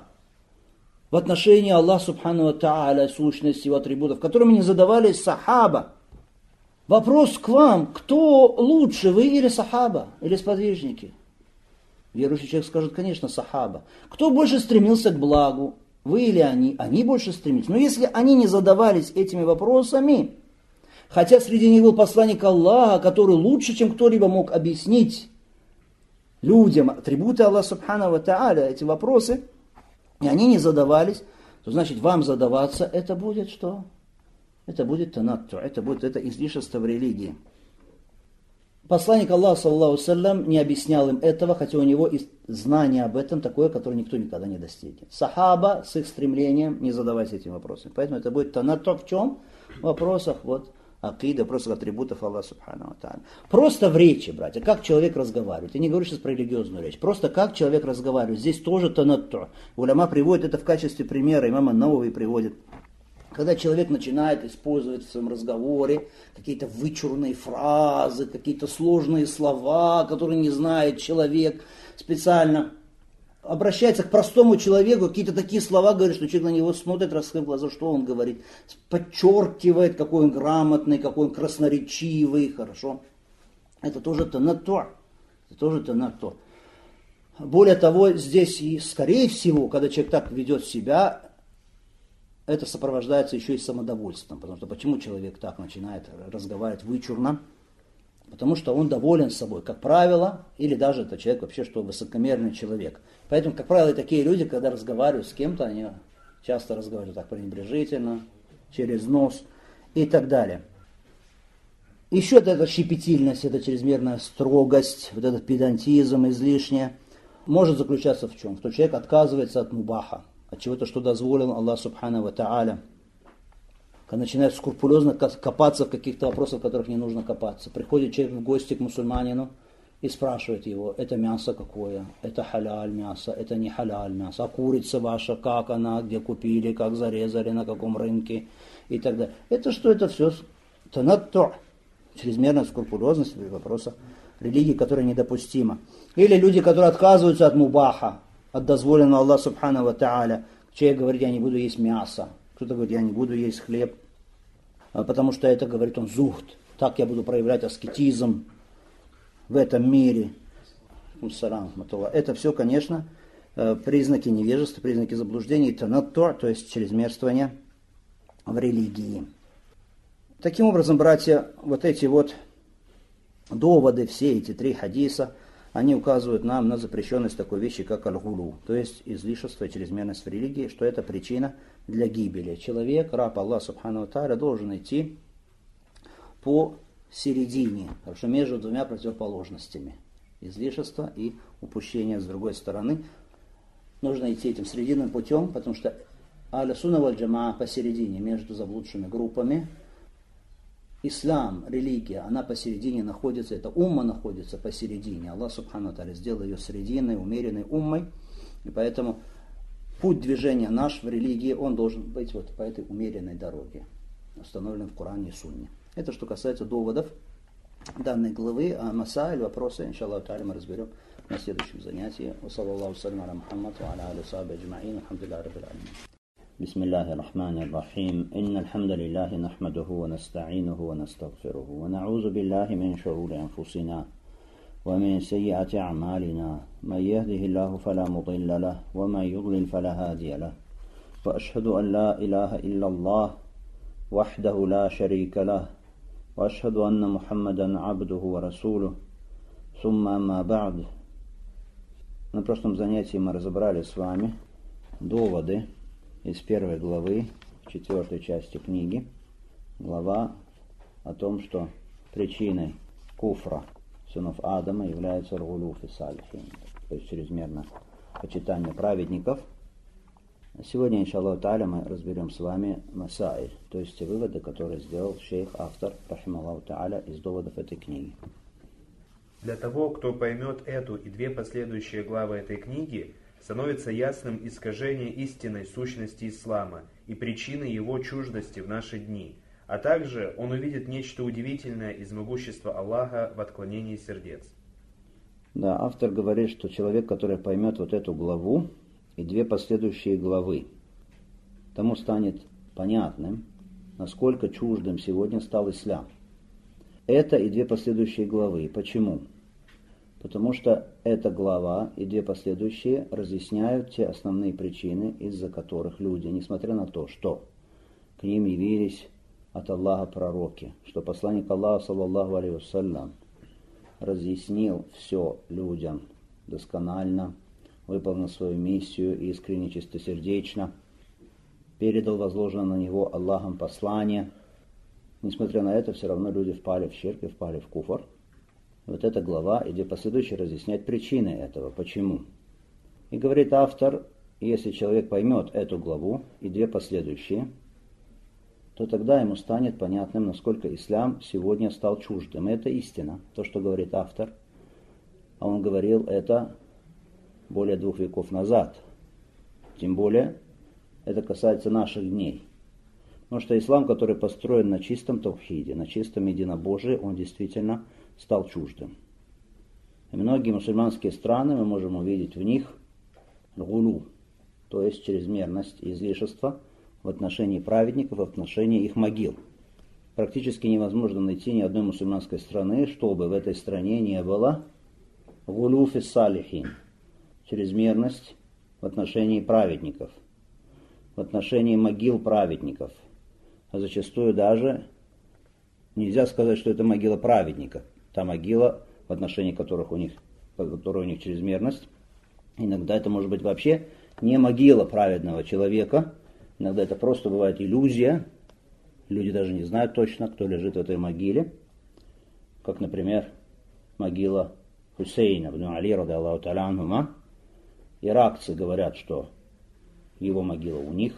в отношении Аллаха Субхану ва Тааля, сущности его атрибутов, которыми не задавались сахаба. Вопрос к вам, кто лучше, вы или сахаба, или сподвижники? Верующий человек скажет, конечно, сахаба. Кто больше стремился к благу? Вы или они? Они больше стремились. Но если они не задавались этими вопросами, хотя среди них был посланник Аллаха, который лучше, чем кто-либо мог объяснить людям атрибуты Аллаха Субхану ва Тааля, эти вопросы, и они не задавались, то значит вам задаваться, это будет что? Это будет танатту, это будет это излишество в религии. Посланник Аллаха, саллаллаху саллям, не объяснял им этого, хотя у него и знание об этом такое, которое никто никогда не достигнет. Сахаба с их стремлением не задавать этим вопросами. Поэтому это будет танатту в чем? В вопросах вот акида, вопросах атрибутов Аллаха Субхану ва Тааля. Просто в речи, братья, как человек разговаривает. Я не говорю сейчас про религиозную речь. Просто как человек разговаривает. Здесь тоже танатту. Уляма приводит это в качестве примера. Имам ан-Навави приводит Когда человек начинает использовать в своем разговоре какие-то вычурные фразы, какие-то сложные слова, которые не знает человек, специально обращается к простому человеку, какие-то такие слова говорит, что человек на него смотрит, раскрыв глаза, что он говорит, подчеркивает, какой он грамотный, какой он красноречивый, хорошо. Это тоже танатту. Это тоже танатту. Более того, здесь и, скорее всего, когда человек так ведет себя, это сопровождается еще и самодовольством. Потому что почему человек так начинает разговаривать вычурно? Потому что он доволен собой, как правило, или даже это человек вообще, что высокомерный человек. Поэтому, как правило, такие люди, когда разговаривают с кем-то, они часто разговаривают так пренебрежительно, через нос и так далее. Еще эта щепетильность, эта чрезмерная строгость, вот этот педантизм излишне, может заключаться в чем? Что человек отказывается от мубаха, от чего-то, что дозволил Аллах Субхану ва Тааля. Когда начинает скрупулезно копаться в каких-то вопросах, в которых не нужно копаться. Приходит человек в гости к мусульманину и спрашивает его, это мясо какое, это халяль мясо, это не халяль мясо, а курица ваша, как она, где купили, как зарезали, на каком рынке и так далее. Это что? Это все танатту, чрезмерная скрупулезность вопроса религии, которая недопустима. Или люди, которые отказываются от мубаха, от дозволенного Аллаха Субхану ва Тааля. Человек говорит, я не буду есть мясо. Кто-то говорит, я не буду есть хлеб, потому что это, говорит он, зухд. Так я буду проявлять аскетизм в этом мире. Это все, конечно, признаки невежества, признаки заблуждения, танатту, то есть чрезмерствование в религии. Таким образом, братья, вот эти вот доводы, все эти три хадиса, они указывают нам на запрещенность такой вещи, как аль-гулу, то есть излишество и чрезмерность в религии, что это причина для гибели. Человек, раб Аллаха Субхану ва Тааля, должен идти по середине, хорошо, между двумя противоположностями. Излишество и упущение с другой стороны. Нужно идти этим срединным путем, потому что аль-сунна валь-джамаа посередине, между заблудшими группами. Ислам, религия, она посередине находится, это умма находится посередине. Аллах Субхану ва Тааля сделал ее срединной, умеренной уммой. И поэтому путь движения наш в религии, он должен быть вот по этой умеренной дороге, установленной в Коране и Сунне. Это что касается доводов данной главы, а масаиль, вопросы, иншаллаху та'аля, мы разберем на следующем занятии. Саллаллаху салям аля Мухаммад ва аля аля сахби аджмаин. Алхамдулиллахи раббил аламин. بسم الله الرحمن الرحيم إن الحمد لله نحمده ونستعينه ونستغفره ونعوذ بالله من شرور أنفسنا ومن سيئات أعمالنا من يهده الله فلا مضل له ومن يضلل فلا هادي له وأشهد أن لا إله إلا الله وحده لا شريك له وأشهد أن محمدا عبده ورسوله ثم أما بعد. На прошлом занятии мы разобрали с вами доводы из первой главы, четвертой части книги, глава о том, что причиной куфра сынов Адама является аль-гулу фи салихин, то есть чрезмерное почитание праведников. Сегодня, иншаллаху та'аля, мы разберем с вами масаиль, то есть те выводы, которые сделал шейх, автор, рахималлаху та'аля, из доводов этой книги. Для того, кто поймет эту и две последующие главы этой книги, становится ясным искажение истинной сущности ислама и причины его чуждости в наши дни, а также он увидит нечто удивительное из могущества Аллаха в отклонении сердец. Да, автор говорит, что человек, который поймет вот эту главу и две последующие главы, тому станет понятным, насколько чуждым сегодня стал ислам. Это и две последующие главы. Почему? Потому что эта глава и две последующие разъясняют те основные причины, из-за которых люди, несмотря на то, что к ним явились от Аллаха пророки, что посланник Аллаха, саллаллаху алейхи вассалям, разъяснил все людям досконально, выполнил свою миссию искренне, чистосердечно, передал возложенное на него Аллахом послание. Несмотря на это, все равно люди впали в ширк и впали в куфр. Вот эта глава и две последующие разъясняют причины этого. Почему? И говорит автор, если человек поймет эту главу и две последующие, то тогда ему станет понятным, насколько ислам сегодня стал чуждым. Это истина, то, что говорит автор. А он говорил это более 2 веков назад. Тем более, это касается наших дней. Потому что ислам, который построен на чистом таухиде, на чистом единобожии, он действительно стал чуждым. И многие мусульманские страны мы можем увидеть в них гулу, то есть чрезмерность и излишество в отношении праведников, в отношении их могил. Практически невозможно найти ни одной мусульманской страны, чтобы в этой стране не было гулу фис салихин, чрезмерность в отношении праведников, в отношении могил праведников. А зачастую даже нельзя сказать, что это могила праведника. Та могила, в отношении которой у них чрезмерность. Иногда это может быть вообще не могила праведного человека. Иногда это просто бывает иллюзия. Люди даже не знают точно, кто лежит в этой могиле. Как, например, могила Хусейна ибн Али, ради Аллаху та'аля анхума. Иракцы говорят, что его могила у них.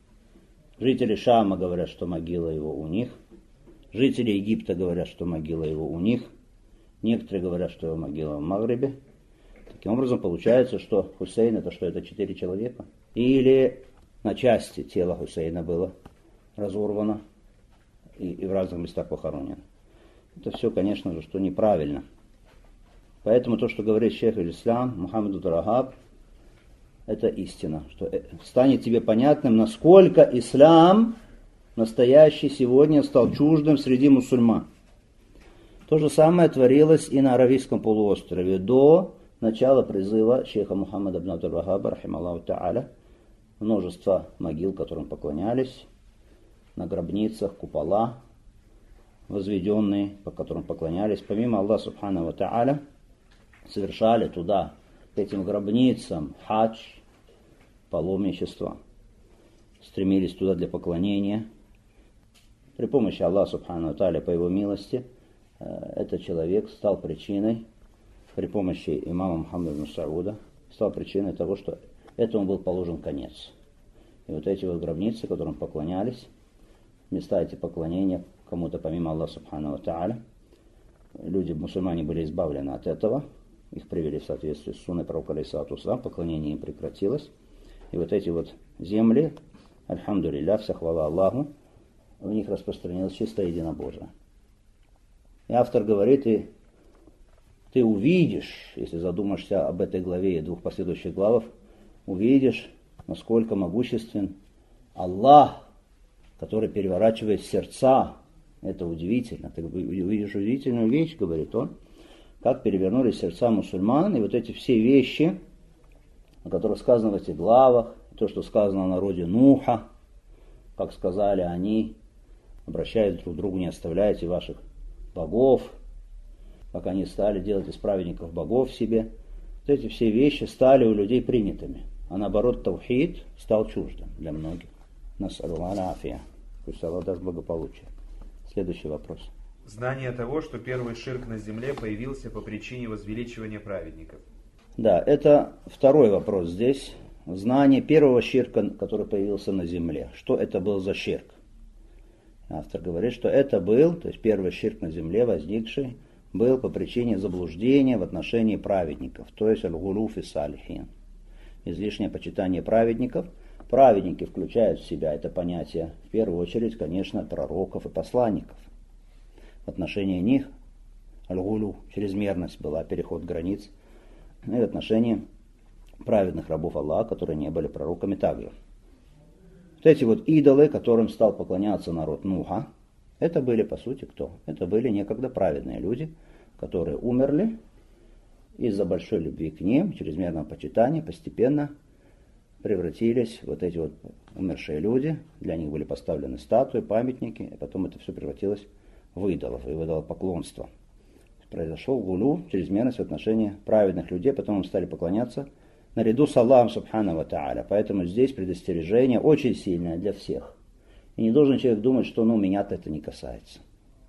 Жители Шама говорят, что могила его у них. Жители Египта говорят, что могила его у них. Некоторые говорят, что его могила в Магрибе. Таким образом, получается, что Хусейн это что? Это 4 человека. Или на части тело Хусейна было разорвано и в разных местах похоронено. Это все, конечно же, что неправильно. Поэтому то, что говорит шейх аль-Ислам Мухаммад Абдул-Ваххаб, это истина, что станет тебе понятным, насколько ислам настоящий сегодня стал чуждым среди мусульман. То же самое творилось и на Аравийском полуострове до начала призыва шейха Мухаммада ибн Абдул-Ваххаба, рахималлаху та'аля. Множество могил, которым поклонялись, на гробницах, купола, возведенные, по которым поклонялись. Помимо Аллаха субхану ва та'аля, совершали туда, к этим гробницам, хадж, паломничество, стремились туда для поклонения. При помощи Аллаха субхану ва та'аля, по его милости, этот человек стал причиной, при помощи имама Мухаммада ибн Сауда, стал причиной того, что этому был положен конец. И вот эти вот гробницы, которым поклонялись, места эти поклонения кому-то помимо Аллаха субхану ва та'аля, люди, мусульмане были избавлены от этого, их привели в соответствии с сунной пророка алейхиссалату вассалам, поклонение им прекратилось. И вот эти вот земли, альхамдулилля, вся хвала Аллаху, в них распространилось чистое единобожие. И автор говорит, и ты увидишь, если задумаешься об этой главе и 2 последующих главах, увидишь, насколько могуществен Аллах, который переворачивает сердца. Это удивительно. Ты увидишь удивительную вещь, говорит он, как перевернулись сердца мусульман, и вот эти все вещи, о которых сказано в этих главах, то, что сказано о народе Нуха, как сказали они, обращаясь друг к другу, не оставляйте ваших богов, как они стали делать из праведников богов себе. Вот эти все вещи стали у людей принятыми. А наоборот, таухид стал чуждым для многих. Нас'алуллах аль-афия. Пусть Аллах даст благополучие. Следующий вопрос. Знание того, что первый ширк на земле появился по причине возвеличивания праведников. Да, это второй вопрос здесь. Знание первого ширка, который появился на земле. Что это был за ширк? Автор говорит, что это был, то есть первый ширк на земле, возникший, был по причине заблуждения в отношении праведников, то есть аль-гулу фи салихин. Излишнее почитание праведников. Праведники включают в себя это понятие, в первую очередь, конечно, пророков и посланников. В отношении них аль-гулу, чрезмерность была, переход границ, и в отношении праведных рабов Аллаха, которые не были пророками также. Вот эти вот идолы, которым стал поклоняться народ Нуха, это были, по сути, кто? Это были некогда праведные люди, которые умерли из-за большой любви к ним, чрезмерного почитания, постепенно превратились вот эти вот умершие люди, для них были поставлены статуи, памятники, и потом это все превратилось в идолов и в идолопоклонство. Произошел гулу, чрезмерность в отношении праведных людей, потом им стали поклоняться наряду с Аллахом субхану ва та'аля. Поэтому здесь предостережение очень сильное для всех. И не должен человек думать, что меня-то это не касается.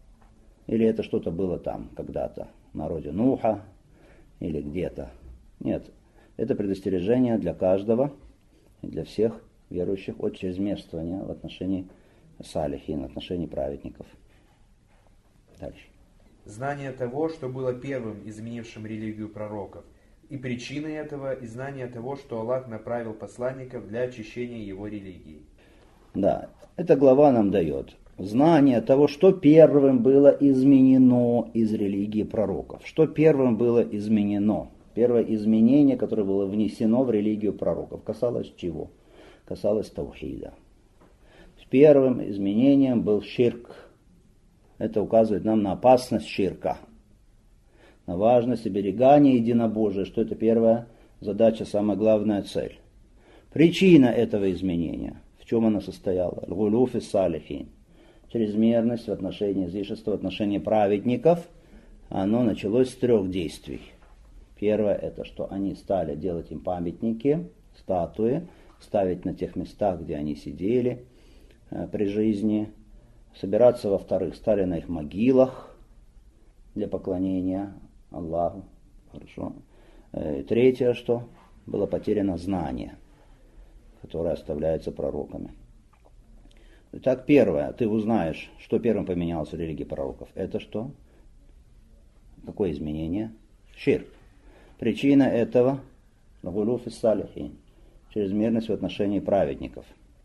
Или это что-то было там когда-то, в народе Нуха, или где-то. Нет, это предостережение для каждого и для всех верующих от чрезмерствования в отношении салихин, в отношении праведников. Дальше. Знание того, что было первым изменившим религию пророков, и причиной этого, и знание того, что Аллах направил посланников для очищения его религии. Да, эта глава нам дает знание того, что первым было изменено из религии пророков. Что первым было изменено. Первое изменение, которое было внесено в религию пророков, касалось чего? Касалось таухида. Первым изменением был ширк. Это указывает нам на опасность ширка, на важность оберегания единобожия, что это первая задача, самая главная цель. Причина этого изменения, в чем она состояла? Аль-гулуф ис-салихин. Чрезмерность в отношении излишества, в отношении праведников, оно началось с 3 действий. Первое, это что они стали делать им памятники, статуи, ставить на тех местах, где они сидели при жизни. Собираться, во-вторых, стали на их могилах для поклонения Аллаху. Хорошо. Третье, что было потеряно знание, которое оставляется пророками. Итак, первое, ты узнаешь, что первым поменялось в религии пророков. Это что? Какое изменение? Ширк. Причина этого — гулуф ис-салихин, чрезмерность в отношении праведников.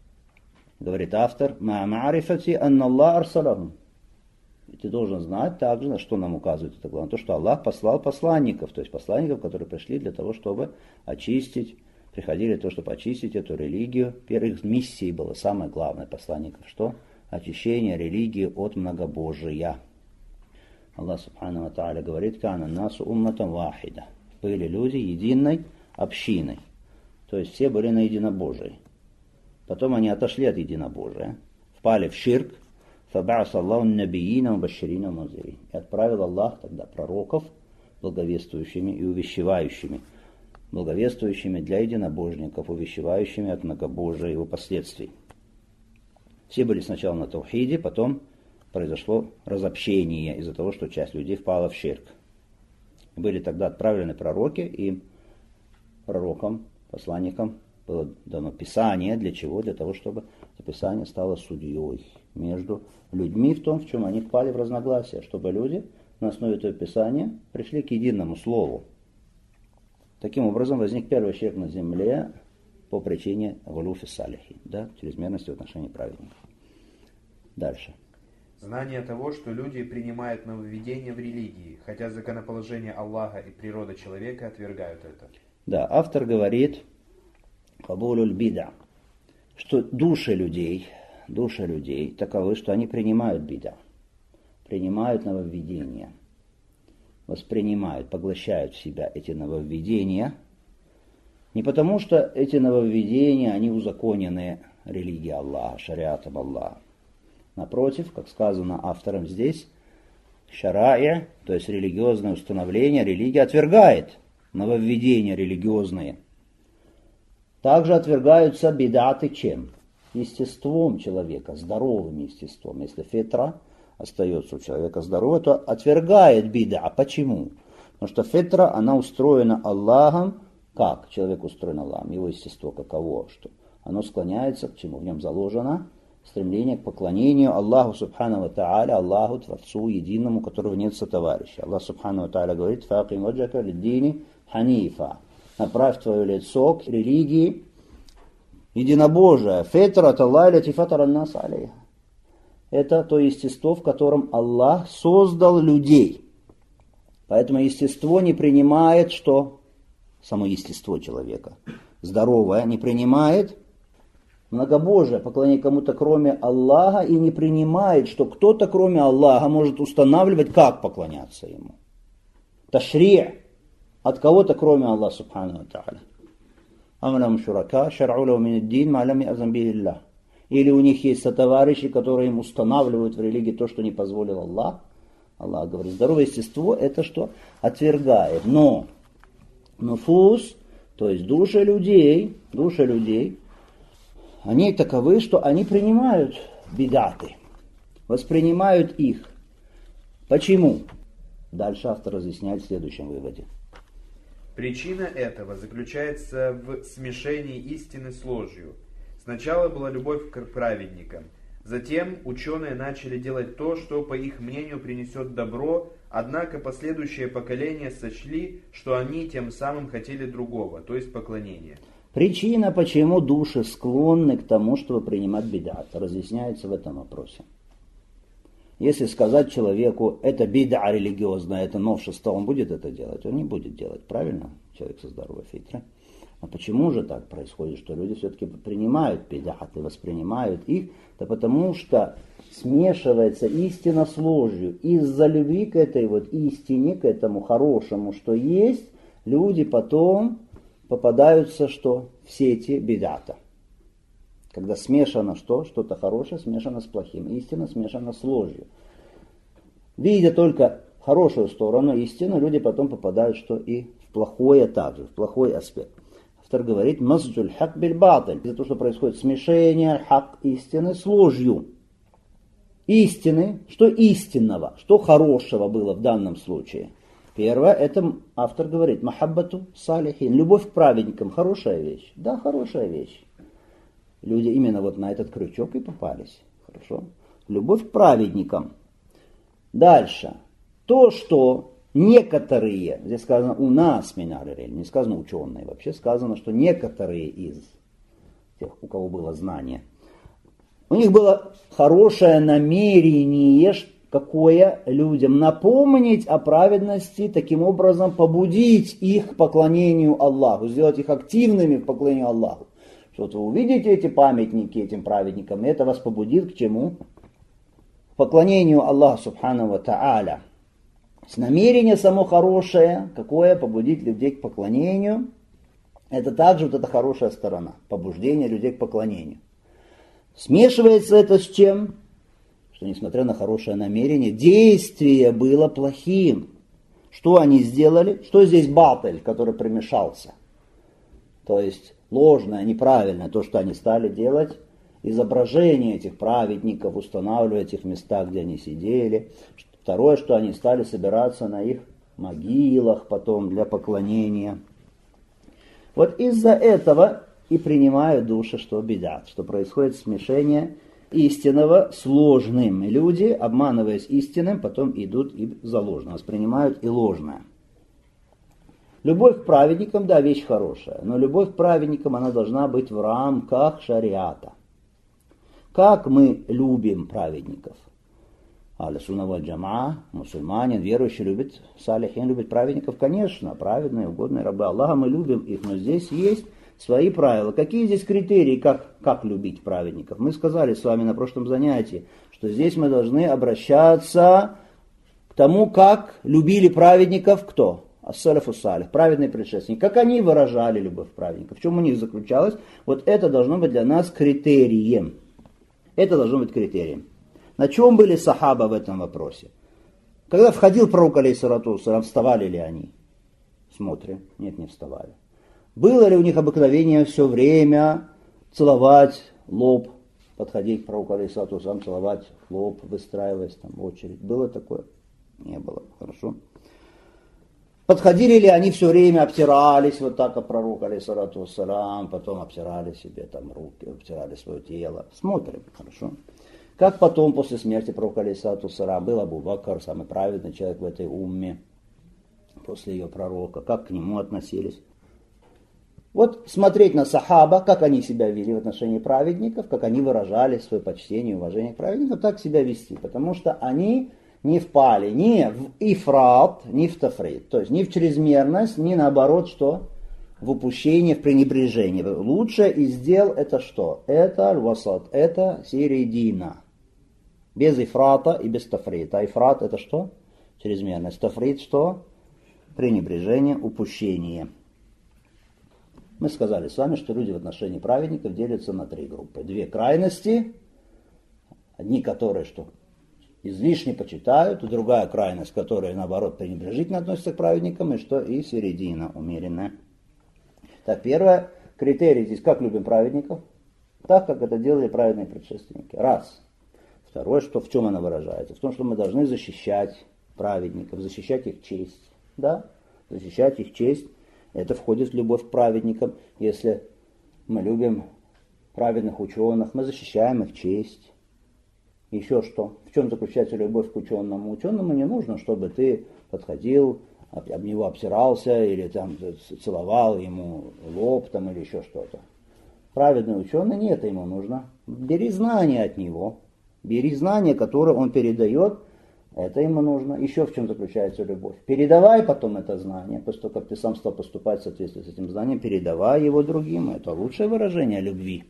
Говорит автор, «Ма ма'рифати анна Аллах арсалахум». И ты должен знать также, на что нам указывает это главное, то, что Аллах послал посланников, то есть посланников, которые пришли для того, чтобы очистить, приходили для того, чтобы очистить эту религию. Первых миссий было самое главное посланников, что? Очищение религии от многобожия. Аллах субхану ва тааля говорит, «Кана насу умматан вахида». Были люди единой общиной, то есть все были на единобожии. Потом они отошли от единобожия, впали в ширк, фаба'ас Аллаху набиина мубашширина мунзирин. И отправил Аллах тогда пророков, благовествующими и увещевающими, благовествующими для единобожников, увещевающими от многобожия и его последствий. Все были сначала на таухиде, потом произошло разобщение из-за того, что часть людей впала в ширк. Были тогда отправлены пророки, и пророкам, посланникам было дано Писание. Для чего? Для того, чтобы это Писание стало судьей между людьми в том, в чем они впали в разногласия, чтобы люди на основе этого Писания пришли к единому слову. Таким образом возник первый ширк на земле по причине гулуф ис-салихин, да, чрезмерности в отношении праведников. Дальше. Знание того, что люди принимают нововведения в религии, хотя законоположение Аллаха и природа человека отвергают это. Да, автор говорит, кабулуль бида, что души людей таковы, что они принимают бида, принимают нововведения, воспринимают, поглощают в себя эти нововведения, не потому что эти нововведения, они узаконены религией Аллаха, шариатом Аллаха. Напротив, как сказано автором здесь, шара'я, то есть религиозное установление, религия отвергает нововведения религиозные. Также отвергаются бидаты чем? Естеством человека, здоровым естеством. Если фитра остается у человека здоровой, то отвергает бида. Почему? Потому что фитра, она устроена Аллахом. Как человек устроен Аллахом? Его естество каково? Что? Оно склоняется к чему? В нем заложено стремление к поклонению Аллаху субхану ва тааля, Аллаху, Творцу, единому, которого нет сотоварища. Аллах субхану ва тааля говорит, «Фааким ваджака лиддини ханифа». Направь твое лицо к религии единобожия. Фитрат Аллах лати фатара ан-нас алейха. Это то естество, в котором Аллах создал людей. Поэтому естество не принимает, что само естество человека здоровое не принимает многобожие, поклонение кому-то кроме Аллаха, и не принимает, что кто-то кроме Аллаха может устанавливать, как поклоняться ему. Ташри' от кого-то кроме Аллаха субхану ва тааля. Амлам шурака шар'у лаху мин ад-дин ма лам я'зан бихи Аллах. Или у них есть сотоварищи, которые им устанавливают в религии то, что не позволил Аллах. Аллах говорит, здоровое естество это что? Отвергает. Но нуфус, то есть души людей, они таковы, что они принимают бидаты, воспринимают их. Почему? Дальше автор разъясняет в следующем выводе. Причина этого заключается в смешении истины с ложью. Сначала была любовь к праведникам. Затем ученые начали делать то, что, по их мнению, принесет добро, однако последующие поколения сочли, что они тем самым хотели другого, то есть поклонения. Причина, почему души склонны к тому, чтобы принимать бид'ат, разъясняется в этом вопросе. Если сказать человеку, это бид'а религиозная, это новшество, он будет это делать? Он не будет делать, правильно? Человек со здоровой фитрой. А почему же так происходит, что люди все-таки принимают бид'ат и воспринимают их? Да потому что смешивается истина с ложью. Из-за любви к этой вот истине, к этому хорошему, что есть, люди потом попадаются что? В сети бид'ата. Когда смешано что? Что-то хорошее смешано с плохим. Истина смешана с ложью. Видя только хорошую сторону истины, люди потом попадают что? И в плохое также, в плохой аспект. Автор говорит, мазджуль хак биль баталь. За то, что происходит смешение хак истины с ложью. Истины, что истинного, что хорошего было в данном случае. Первое, это автор говорит, махаббату салихин, любовь к праведникам, хорошая вещь. Да, хорошая вещь. Люди именно вот на этот крючок и попались. Хорошо. Любовь к праведникам. Дальше. То, что некоторые, здесь сказано у нас, не сказано ученые, вообще сказано, что некоторые из тех, у кого было знание, у них было хорошее намерение, какое людям напомнить о праведности, таким образом побудить их к поклонению Аллаху, сделать их активными в поклонению Аллаху. Что вот вы увидите эти памятники этим праведникам, и это вас побудит к чему? К поклонению Аллаху Субхану ва Та'аля. С намерение само хорошее, какое побудить людей к поклонению, это также вот эта хорошая сторона, побуждение людей к поклонению. Смешивается это с чем? Что несмотря на хорошее намерение, действие было плохим. Что они сделали? Что здесь баталь, который примешался? То есть ложное, неправильное, то, что они стали делать, изображение этих праведников, устанавливать их в местах, где они сидели. Второе, что они стали собираться на их могилах потом для поклонения. Вот из-за этого и принимают души, что бид'ат, что происходит смешение истинного с ложным. И люди, обманываясь истинным, потом идут и за ложным, воспринимают и ложное. Любовь к праведникам, да, вещь хорошая, но любовь к праведникам, она должна быть в рамках шариата. Как мы любим праведников? Аль-Сунна валь-Джамаа, мусульманин, верующий, любит салихин, любит праведников, конечно, праведные, угодные рабы Аллаха, мы любим их, но здесь есть свои правила. Какие здесь критерии, как любить праведников? Мы сказали с вами на прошлом занятии, что здесь мы должны обращаться к тому, как любили праведников кто? Ас-салафу салих, праведные предшественники. Как они выражали любовь праведников, в чем у них заключалось? Вот это должно быть для нас критерием. Это должно быть критерием. На чем были сахаба в этом вопросе? Когда входил пророк, алейхиссалату вассалям, вставали ли они? Смотрим. Нет, не вставали. Было ли у них обыкновение все время целовать лоб, подходить к пророку, алейхиссалату вассалям, целовать лоб, выстраиваясь там в очередь? Было такое? Не было. Хорошо. Подходили ли они все время, обтирались вот так от пророка, алейхиссалату вассалям, потом обтирали себе там руки, обтирали свое тело? Смотрим. Хорошо. Как потом, после смерти пророка, алейхиссалату вассалям, был Абу Бакр, самый праведный человек в этой умме, после ее пророка, как к нему относились. Вот смотреть на сахаба, как они себя вели в отношении праведников, как они выражали свое почтение и уважение к праведникам, так себя вести, потому что они не впали ни в ифрат, ни в тафрит, то есть ни в чрезмерность, ни наоборот, что в упущение, в пренебрежение. Лучшее из дел это что? Это аль-васат, это середина. Без ифрата и без тафрита. А ифрат это что? Чрезмерность. Тафрит что? Пренебрежение, упущение. Мы сказали с вами, что люди в отношении праведников делятся на три группы. Две крайности. Одни, которые что? Излишне почитают, и другая крайность, которая наоборот пренебрежительно относится к праведникам, и что и середина умеренная. Так, первое, критерий здесь, как любим праведников, так, как это делали праведные предшественники. Раз. Второе, что в чем она выражается? В том, что мы должны защищать праведников, защищать их честь. Да? Защищать их честь, это входит в любовь к праведникам. Если мы любим праведных ученых, мы защищаем их честь. Еще что? В чем заключается любовь к ученому? Ученому не нужно, чтобы ты подходил, об него обтирался или там целовал ему лоб там, или еще что-то. Праведный ученый, не это ему нужно. Бери знания от него. Бери знания, которые он передает. Это ему нужно. Еще в чем заключается любовь. Передавай потом это знание. После того, как ты сам стал поступать в соответствии с этим знанием, передавай его другим. Это лучшее выражение любви.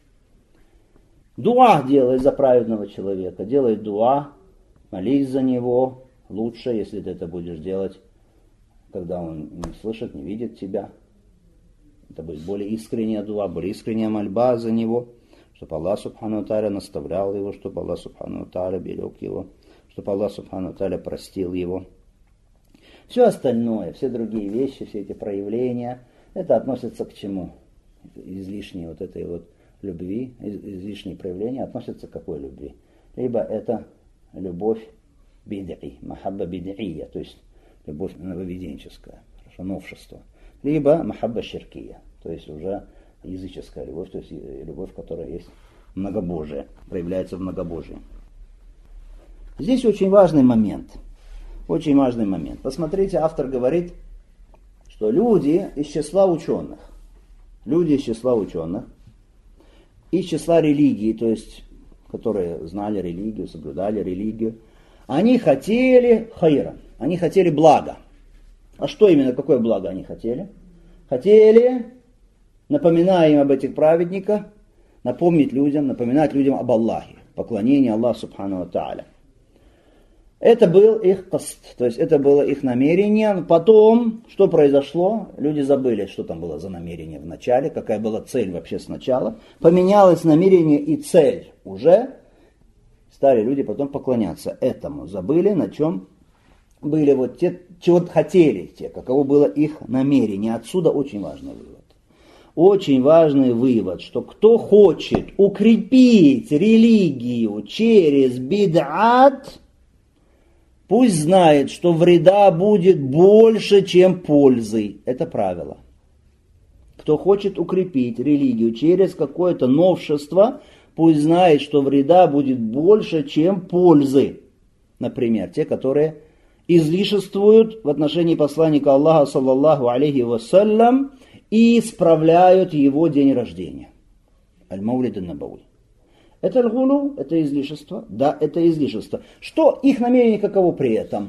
Дуа делай за праведного человека. Делай дуа, молись за него. Лучше, если ты это будешь делать, когда он не слышит, не видит тебя. Это будет более искренняя дуа, более искренняя мольба за него, чтобы Аллах Субхану ва Тааля наставлял его, чтобы Аллах Субхану ва Тааля берег его, чтобы Аллах Субхану ва Тааля простил его. Все остальное, все другие вещи, все эти проявления, это относится к чему? Излишние вот этой вот любви, излишние проявления относятся к какой любви? Либо это любовь бид'и, махабба бид'ия, то есть любовь нововведенческая, новшество. Либо махабба ширкия, то есть уже языческая любовь, то есть любовь, которая есть многобожие, проявляется в многобожии. Здесь очень важный момент. Очень важный момент. Посмотрите, автор говорит, что люди из числа ученых, из числа религии, то есть, которые знали религию, соблюдали религию, они хотели хайра, они хотели блага. А что именно, какое благо они хотели? Хотели, напоминая им об этих праведниках, напомнать людям об Аллахе, поклонении Аллаху Субхану ва Тааля. Это был их каст, то есть это было их намерение. Потом, что произошло? Люди забыли, что там было за намерение в начале, какая была цель вообще сначала. Поменялось намерение и цель. Уже стали люди потом поклоняться этому. Забыли, на чем были вот те, чего хотели те, каково было их намерение. Отсюда очень важный вывод. Очень важный вывод, что кто хочет укрепить религию через бид'ат, пусть знает, что вреда будет больше, чем пользы. Это правило. Кто хочет укрепить религию через какое-то новшество, пусть знает, что вреда будет больше, чем пользы. Например, те, которые излишествуют в отношении посланника Аллаха, саллаллаху алейхи вассалям, и справляют его день рождения. Аль-Маулид ан-Набави. Это аль-гулу, это излишество. Да, это излишество. Что их намерение каково при этом?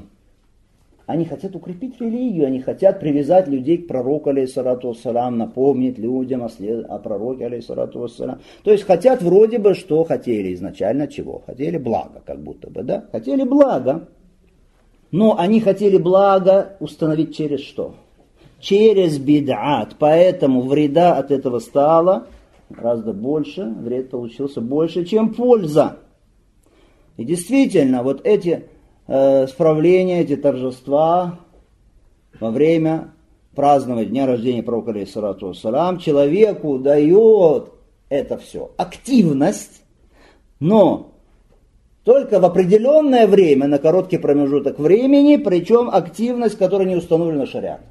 Они хотят укрепить религию, они хотят привязать людей к пророку, алейхиссалату вассалям, напомнить людям о пророке, алейхиссалату вассалям. То есть хотят вроде бы, что хотели изначально чего? Хотели блага, как будто бы, да? Хотели блага. Но они хотели благо установить через что? Через бид'ат. Поэтому вреда от этого стало гораздо больше, вред получился больше, чем польза. И действительно, вот эти справления, эти торжества во время празднования дня рождения пророка, алейхиссалату вассалям, человеку дает это все активность, но только в определенное время, на короткий промежуток времени, причем активность, которая не установлена шариатом.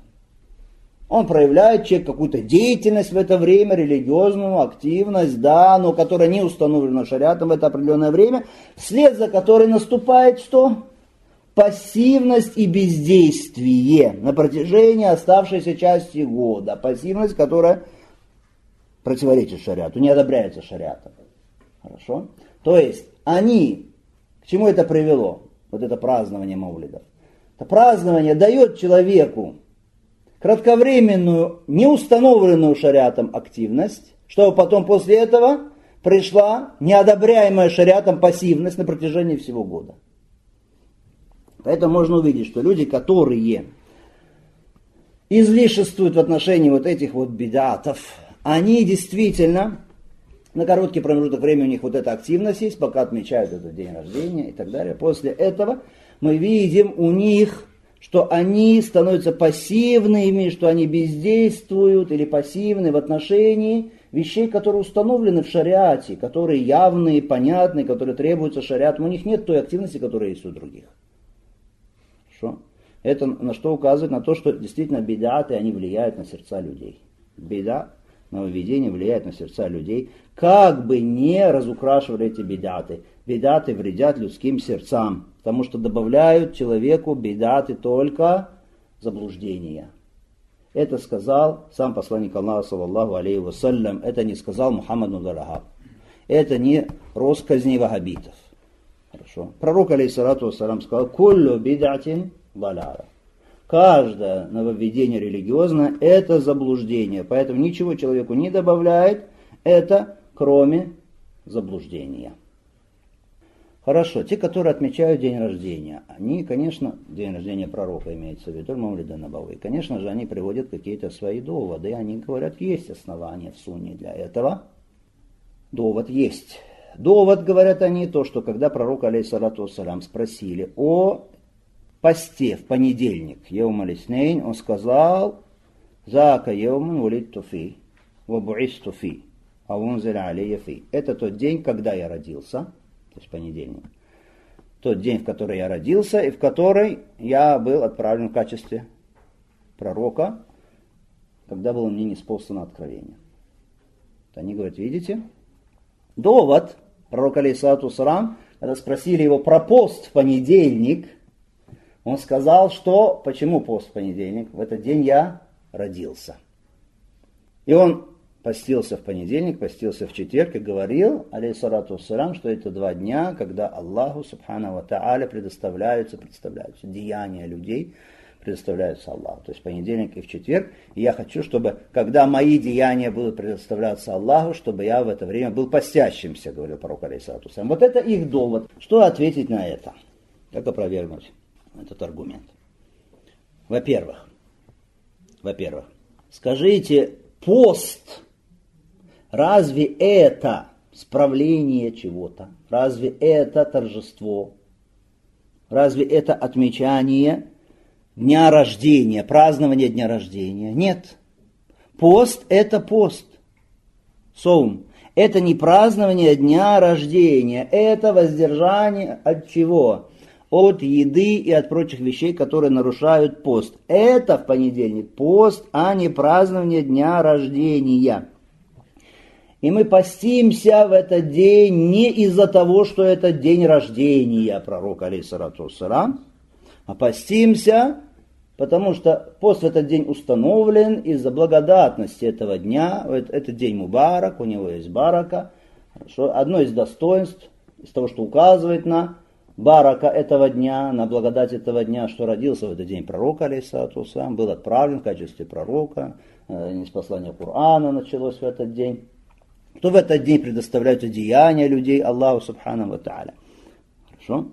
Он проявляет человек какую-то деятельность в это время, религиозную активность, да, но которая не установлена шариатом в это определенное время, вслед за которой наступает что? Пассивность и бездействие на протяжении оставшейся части года. Пассивность, которая противоречит шариату, не одобряется шариатом. Хорошо? То есть они, к чему это привело? Вот это празднование маулидов. Это празднование дает человеку кратковременную, неустановленную шариатом активность, чтобы потом после этого пришла неодобряемая шариатом пассивность на протяжении всего года. Поэтому можно увидеть, что люди, которые излишествуют в отношении вот этих вот бид'атов, они действительно, на короткий промежуток времени у них вот эта активность есть, пока отмечают этот день рождения и так далее. После этого мы видим у них, что они становятся пассивными, что они бездействуют или пассивны в отношении вещей, которые установлены в шариате, которые явные, понятные, которые требуются шариатом. У них нет той активности, которая есть у других. Хорошо? Это на что указывает? На то, что действительно бид'аты, они влияют на сердца людей. Бид'ат, нововведение влияет на сердца людей, как бы не разукрашивали эти бид'аты. Бид'аты вредят людским сердцам, потому что добавляют человеку бид'аты только заблуждения. Это сказал сам посланник Аллаха, саллаллаху алейхи вассалям, это не сказал Мухаммад ибн Абдул-Ваххаб. Это не россказни ваххабитов. Хорошо. Пророк, алейхиссалату вассалям, сказал: «Куллю бид'атин даляла». Каждое нововведение религиозное – это заблуждение. Поэтому ничего человеку не добавляет это, кроме заблуждения. Хорошо, те, которые отмечают день рождения, они, конечно, день рождения пророка имеется в виду, Маулида Набави, конечно же, они приводят какие-то свои доводы, они говорят, есть основания в сунне для этого. Довод есть. Довод, говорят они, то, что когда пророк, алейхиссалату вассалям, спросили о посте в понедельник, Йоум аль-Иснейн, он сказал: «Зака йоумун вулидту фи, ва бу'исту фи, а унзиля алейя фи». Это тот день, когда я родился, то есть понедельник. Тот день, в который я родился, и в который я был отправлен в качестве пророка, когда было мне ниспослано откровение. Они говорят, видите? Довод, пророк алейхиссалату вассалам, когда спросили его про пост в понедельник, он сказал, что почему пост в понедельник? В этот день я родился. И он постился в понедельник, постился в четверг и говорил, алейхиссалату вассалам, что это 2 дня, когда Аллаху субханаху ва тааля представляются деяния людей, предоставляются Аллаху. То есть понедельник и в четверг. И я хочу, чтобы, когда мои деяния будут предоставляться Аллаху, чтобы я в это время был постящимся, говорил пророк алейхиссалату вассалам. Вот это их довод. Что ответить на это? Как опровергнуть этот аргумент? Во-первых, скажите, пост, разве это справление чего-то? Разве это торжество? Разве это отмечание дня рождения, празднование дня рождения? Нет. Пост – это пост. Соум. Это не празднование дня рождения, это воздержание от чего? От еды и от прочих вещей, которые нарушают пост. Это в понедельник пост, а не празднование дня рождения. И мы постимся в этот день не из-за того, что это день рождения пророка, алейхиссалату вассалам, а постимся, потому что пост в этот день установлен из-за благодатности этого дня. Этот день мубарак, у него есть барака. Хорошо. Одно из достоинств, из того, что указывает на барака этого дня, на благодать этого дня, что родился в этот день пророк, алейхиссалату вассалам, был отправлен в качестве пророка, ниспослание Корана началось в этот день. Кто в этот день предоставляют деяния людей Аллаху субханаху ва тааля. Хорошо?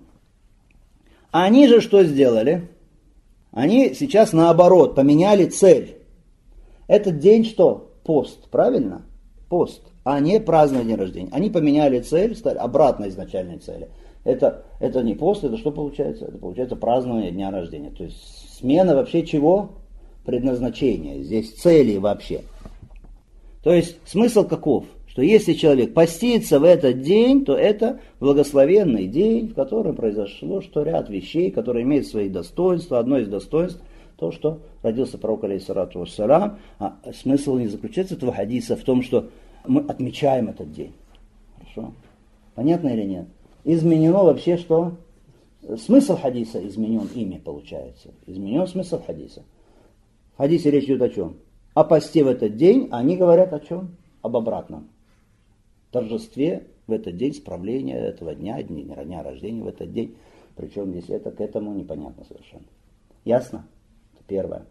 Они же что сделали? Они сейчас наоборот поменяли цель. Этот день что? Пост, правильно? Пост, а не празднование дня рождения. Они поменяли цель, стали обратно изначальной цели. Это не пост, это что получается? Это получается празднование дня рождения. То есть смена вообще чего? Предназначения. Здесь цели вообще. То есть смысл каков? Что если человек постится в этот день, то это благословенный день, в котором произошло ряд вещей, которые имеют свои достоинства. Одно из достоинств то, что родился пророк, алейхиссалату вассалам. А смысл не заключается этого хадиса в том, что мы отмечаем этот день. Хорошо? Понятно или нет? Изменено вообще что? Смысл хадиса изменен ими, получается. Изменен смысл хадиса. В хадисе речь идет о чем? О посте в этот день, а они говорят о чем? Об обратном. Торжестве в этот день, справления этого дня рождения в этот день. Причем здесь это к этому непонятно совершенно. Ясно? Это первое.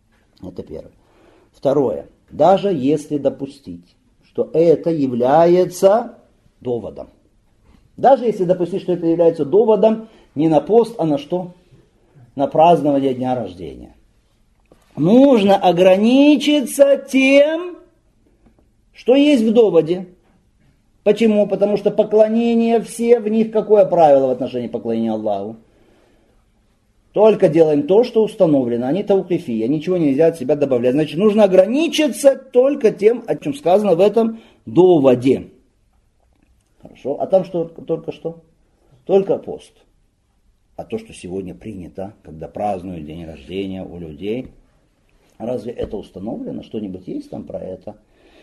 Второе. Даже если допустить, что это является доводом. Даже если допустить, что это является доводом не на пост, а на что? На празднование дня рождения. Нужно ограничиться тем, что есть в доводе. Почему? Потому что поклонение все, в них какое правило в отношении поклонения Аллаху? Только делаем то, что установлено, а не таукифия, ничего нельзя от себя добавлять. Значит, нужно ограничиться только тем, о чем сказано в этом доводе. Хорошо, а там что? Только что? Только пост. А то, что сегодня принято, когда празднуют день рождения у людей, разве это установлено? Что-нибудь есть там про это?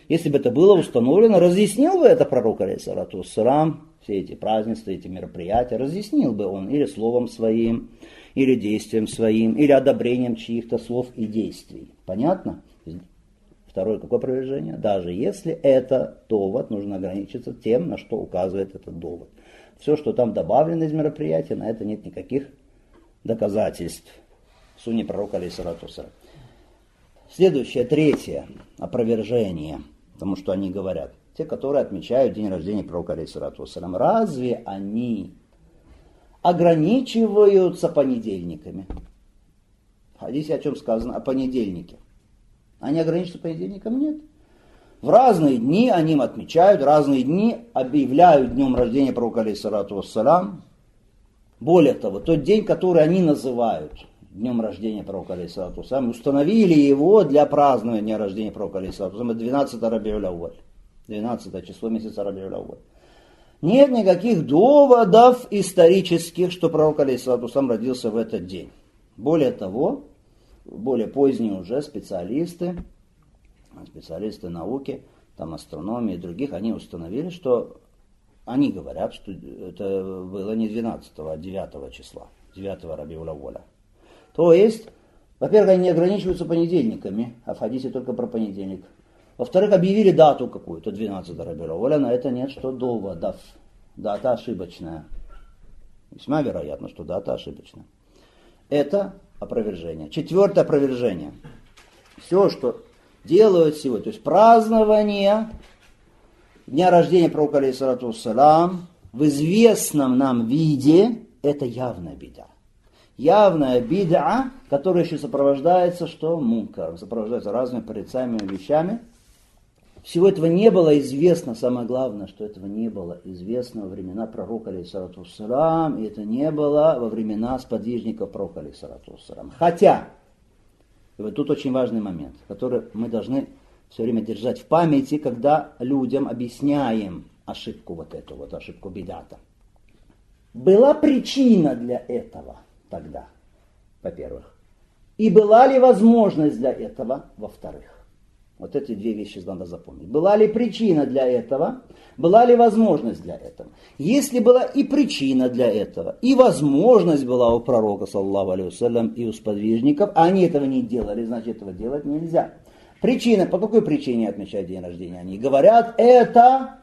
Если бы это было установлено, разъяснил бы это пророк, алейхиссалату вассалам, все эти празднества, эти мероприятия, разъяснил бы он или словом своим, или действием своим, или одобрением чьих-то слов и действий. Понятно? Второе, какое опровержение? Даже если это довод, нужно ограничиться тем, на что указывает этот довод. Все, что там добавлено из мероприятия, на это нет никаких доказательств. Сунни пророка, алейхиссалату вассалам. Следующее, третье опровержение, потому что они говорят, те, которые отмечают день рождения пророка, алейхиссалату вассалам, разве они ограничиваются понедельниками? В хадисе о чем сказано? О понедельнике. Они ограничиваются понедельником? Нет. В разные дни они им отмечают, разные дни объявляют днем рождения пророка, алейхиссалату вассалам. Более того, тот день, который они называют днем рождения пророка, алейхиссалату вассалам, установили его для празднования дня рождения пророка, алейхиссалату вассалам, 12 Рабиуль Ауаль, 12 число месяца Рабиуль Ауаль. Нет никаких доводов исторических, что пророк, алейхиссалату вассалам, родился в этот день. Более того, более поздние уже специалисты науки, там астрономии и других, они установили, что они говорят, что это было не 12, а 9 числа, 9 Рабиуля Ауаля. То есть, во-первых, они не ограничиваются понедельниками, а в хадисе только про понедельник. Во-вторых, объявили дату какую-то, 12 Рабиуля Ауаля, на это нет что доводов. Дата ошибочная. Весьма вероятно, что дата ошибочная. Это опровержение. Четвертое опровержение. Все, что делают сегодня, то есть празднование дня рождения пророка, алейхиссалату вассалам, в известном нам виде, это явная бида. Явная бида, которая еще сопровождается, что мункар, сопровождается разными порицаемыми вещами. Всего этого не было известно, самое главное, что этого не было известно во времена пророка, алейхиссалату вассалам, и это не было во времена сподвижников пророка, алейхиссалату вассалам. Хотя, и вот тут очень важный момент, который мы должны все время держать в памяти, когда людям объясняем ошибку вот эту, вот ошибку бидата. Была причина для этого тогда, во-первых. И была ли возможность для этого, во-вторых. Вот эти две вещи надо запомнить. Была ли причина для этого, была ли возможность для этого. Если была и причина для этого, и возможность была у пророка, саллаллаху алейхи вассалям, и у сподвижников, а они этого не делали, значит этого делать нельзя. Причина, по какой причине отмечать день рождения? Они говорят, это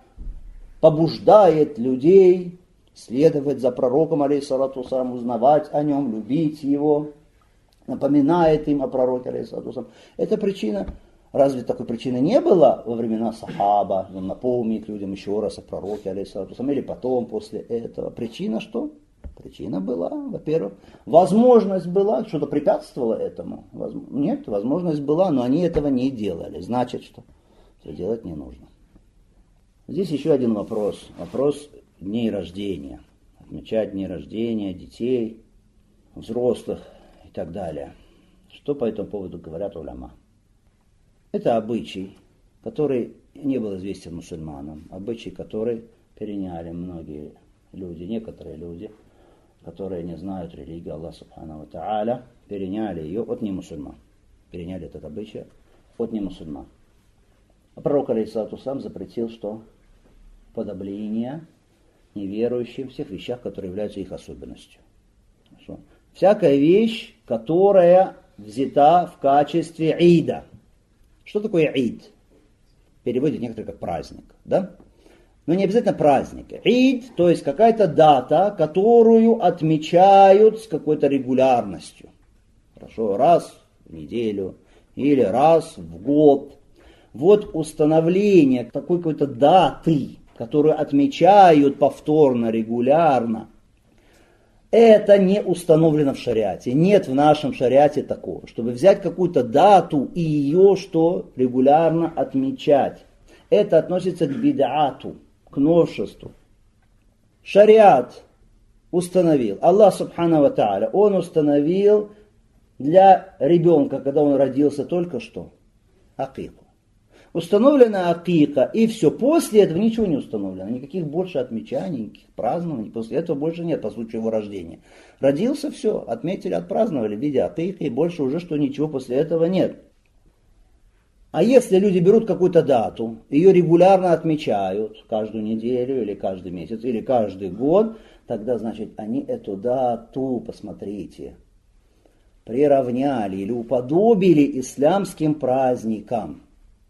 побуждает людей следовать за пророком, алейхиссалату вассалам, узнавать о нем, любить его, напоминает им о пророке, алейхиссалату вассалам. Это причина. Разве такой причины не было во времена сахаба, напомнить людям еще раз о пророке, алейхиссалату вассалам, или потом, после этого? Причина что? Причина была, во-первых, возможность была, что-то препятствовало этому. Нет, возможность была, но они этого не делали. Значит, что делать не нужно. Здесь еще один вопрос. Вопрос дней рождения. Отмечать дни рождения детей, взрослых и так далее. Что по этому поводу говорят уляма? Это обычай, который не был известен мусульманам. Обычай, который переняли многие люди, некоторые люди, которые не знают религию Аллаха Субхану ва Тааля, переняли ее от немусульман. Переняли этот обычай от немусульман. А пророк, алейхиссалату вассалам, запретил, что подобление неверующим в всех вещах, которые являются их особенностью. Хорошо. Всякая вещь, которая взята в качестве ида. Что такое ид? Переводят некоторые как праздник, да? Но не обязательно праздник. Ид, то есть какая-то дата, которую отмечают с какой-то регулярностью. Хорошо, раз в неделю или раз в год. Вот установление такой какой-то даты, которую отмечают повторно, регулярно, это не установлено в шариате. Нет в нашем шариате такого, чтобы взять какую-то дату и ее что регулярно отмечать. Это относится к бид'ату, к новшеству. Шариат установил, Аллах Субхану ва Тааля, Он установил для ребенка, когда он родился только что, акику. Установлена акика, и все. После этого ничего не установлено. Никаких больше отмечаний, никаких празднований. После этого больше нет по случаю его рождения. Родился, все, отметили, отпраздновали в виде акики, и больше уже что ничего после этого нет. А если люди берут какую-то дату, ее регулярно отмечают каждую неделю или каждый месяц или каждый год, тогда, значит, они эту дату, посмотрите, приравняли или уподобили исламским праздникам.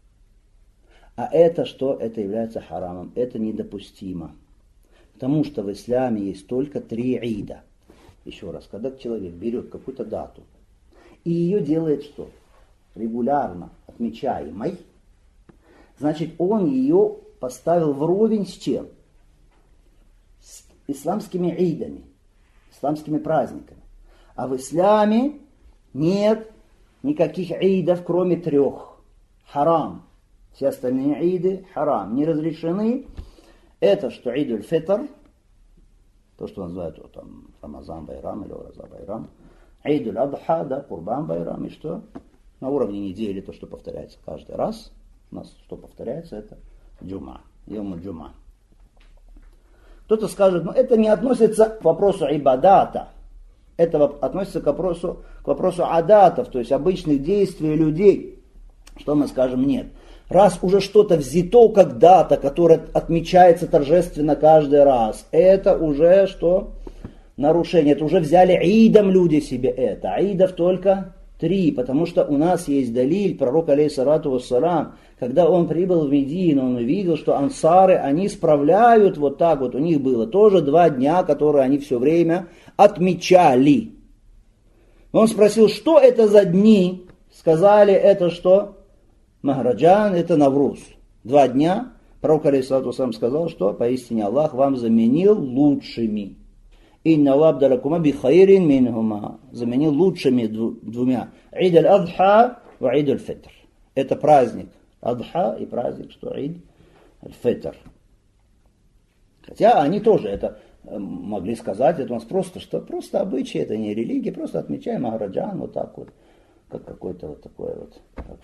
А это что? Это является харамом. Это недопустимо. Потому что в исламе есть только 3 ида. Еще раз, когда человек берет какую-то дату и ее делает что? Регулярно отмечаемой, значит, он ее поставил вровень с чем? С исламскими идами, исламскими праздниками. А в исламе нет никаких идов, кроме 3. Харам. Все остальные иды харам, не разрешены. Это что Идуль-Фитр, то, что называют там Рамазан Байрам или Ураза Байрам, Идуль-Адха, да, Курбан Байрам, и что? На уровне недели, то, что повторяется каждый раз. У нас что повторяется, это Джума, Йому Джума. Кто-то скажет, ну это не относится к вопросу ибадата, это относится к вопросу адатов, то есть обычных действий людей. Что мы скажем? Нет. Раз уже что-то взято как дата, которая отмечается торжественно каждый раз, это уже что? Нарушение. Это уже взяли идом люди себе это. Идов только 3, потому что у нас есть далиль, пророк алейхиссалату вассалам, когда он прибыл в Медину, он увидел, что ансары, они справляют вот так вот, у них было тоже 2 дня, которые они все время отмечали. Он спросил, что это за дни? Сказали, это что? Махраджан, это Навруз. 2 дня. Пророк алейхиссалату вассалам сказал, что поистине Аллах вам заменил лучшими. Инна лабдаракума би хайрин минхума. Заменил лучшими 2. Ид аль-Адха ва Ид аль-Фитр. Это праздник Адха и праздник, что Ид аль-Фитр. Хотя они тоже это могли сказать, это у нас просто обычаи, это не религия, просто отмечаем Махраджан вот так вот, как какой-то вот такой вот как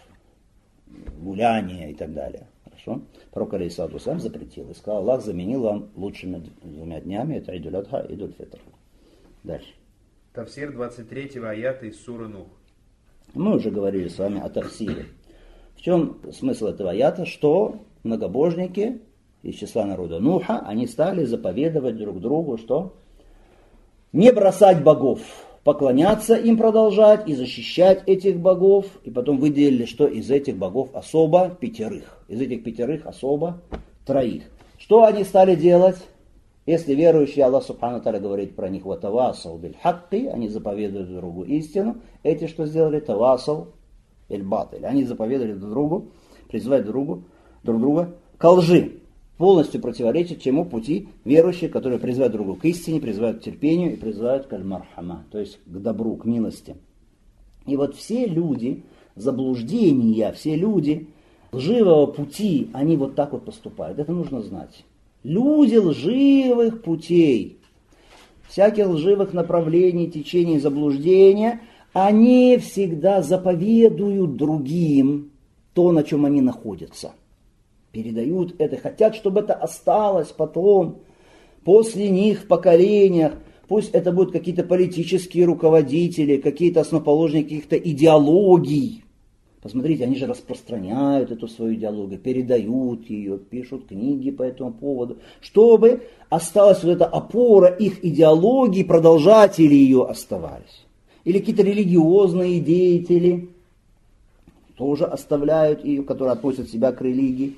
гуляние и так далее. Хорошо? Пророк алейхиссалату вассалам запретил и сказал, Аллах заменил вам лучшими 2 днями, это Идуль Адха и Идуль Фитр. Дальше. Тафсир 23-го аята из суры Нух. Мы уже говорили с вами о тафсире. В чем смысл этого аята? Что многобожники из числа народа Нуха, они стали заповедовать друг другу, что не бросать богов, поклоняться им продолжать и защищать этих богов. И потом выделили, что из этих богов особо 5. Из этих 5 особо 3. Что они стали делать? Если верующие, Аллах Субхану Тааля говорит про них, «Ватавасау биль хакки», они заповедуют друг другу истину. Эти что сделали? «Тавасау биль батиль». Они заповедовали друг другу, призывают друг друга к лжи. Полностью противоречит чему? Пути верующих, которые призывают другу к истине, призывают к терпению и призывают к аль-мархама, то есть к добру, к милости. И вот все люди заблуждения, все люди лживого пути, они вот так вот поступают. Это нужно знать. Люди лживых путей, всяких лживых направлений, течений, заблуждения, они всегда заповедуют другим то, на чем они находятся. Передают это, хотят, чтобы это осталось потом, после них в поколениях. Пусть это будут какие-то политические руководители, какие-то основоположники каких-то идеологий. Посмотрите, они же распространяют эту свою идеологию, передают ее, пишут книги по этому поводу, чтобы осталась вот эта опора их идеологии, продолжатели ее оставались. Или какие-то религиозные деятели тоже оставляют ее, которые относят себя к религии.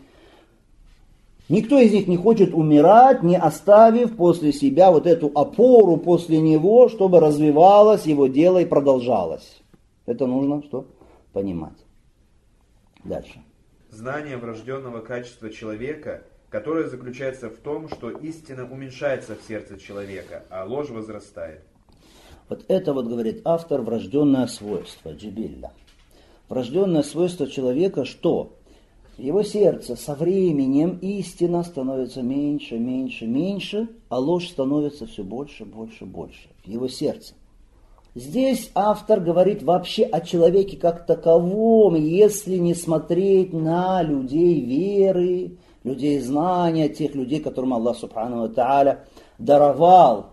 Никто из них не хочет умирать, не оставив после себя вот эту опору после него, чтобы развивалось его дело и продолжалось. Это нужно что? Понимать. Дальше. Знание врожденного качества человека, которое заключается в том, что истина уменьшается в сердце человека, а ложь возрастает. Вот это вот говорит автор врожденное свойство, джибилля. Врожденное свойство человека что? В его сердце со временем истина становится меньше, меньше, меньше, а ложь становится все больше, больше, больше. В его сердце. Здесь автор говорит вообще о человеке как таковом, если не смотреть на людей веры, людей знания, тех людей, которым Аллах Субхану ва Тааля даровал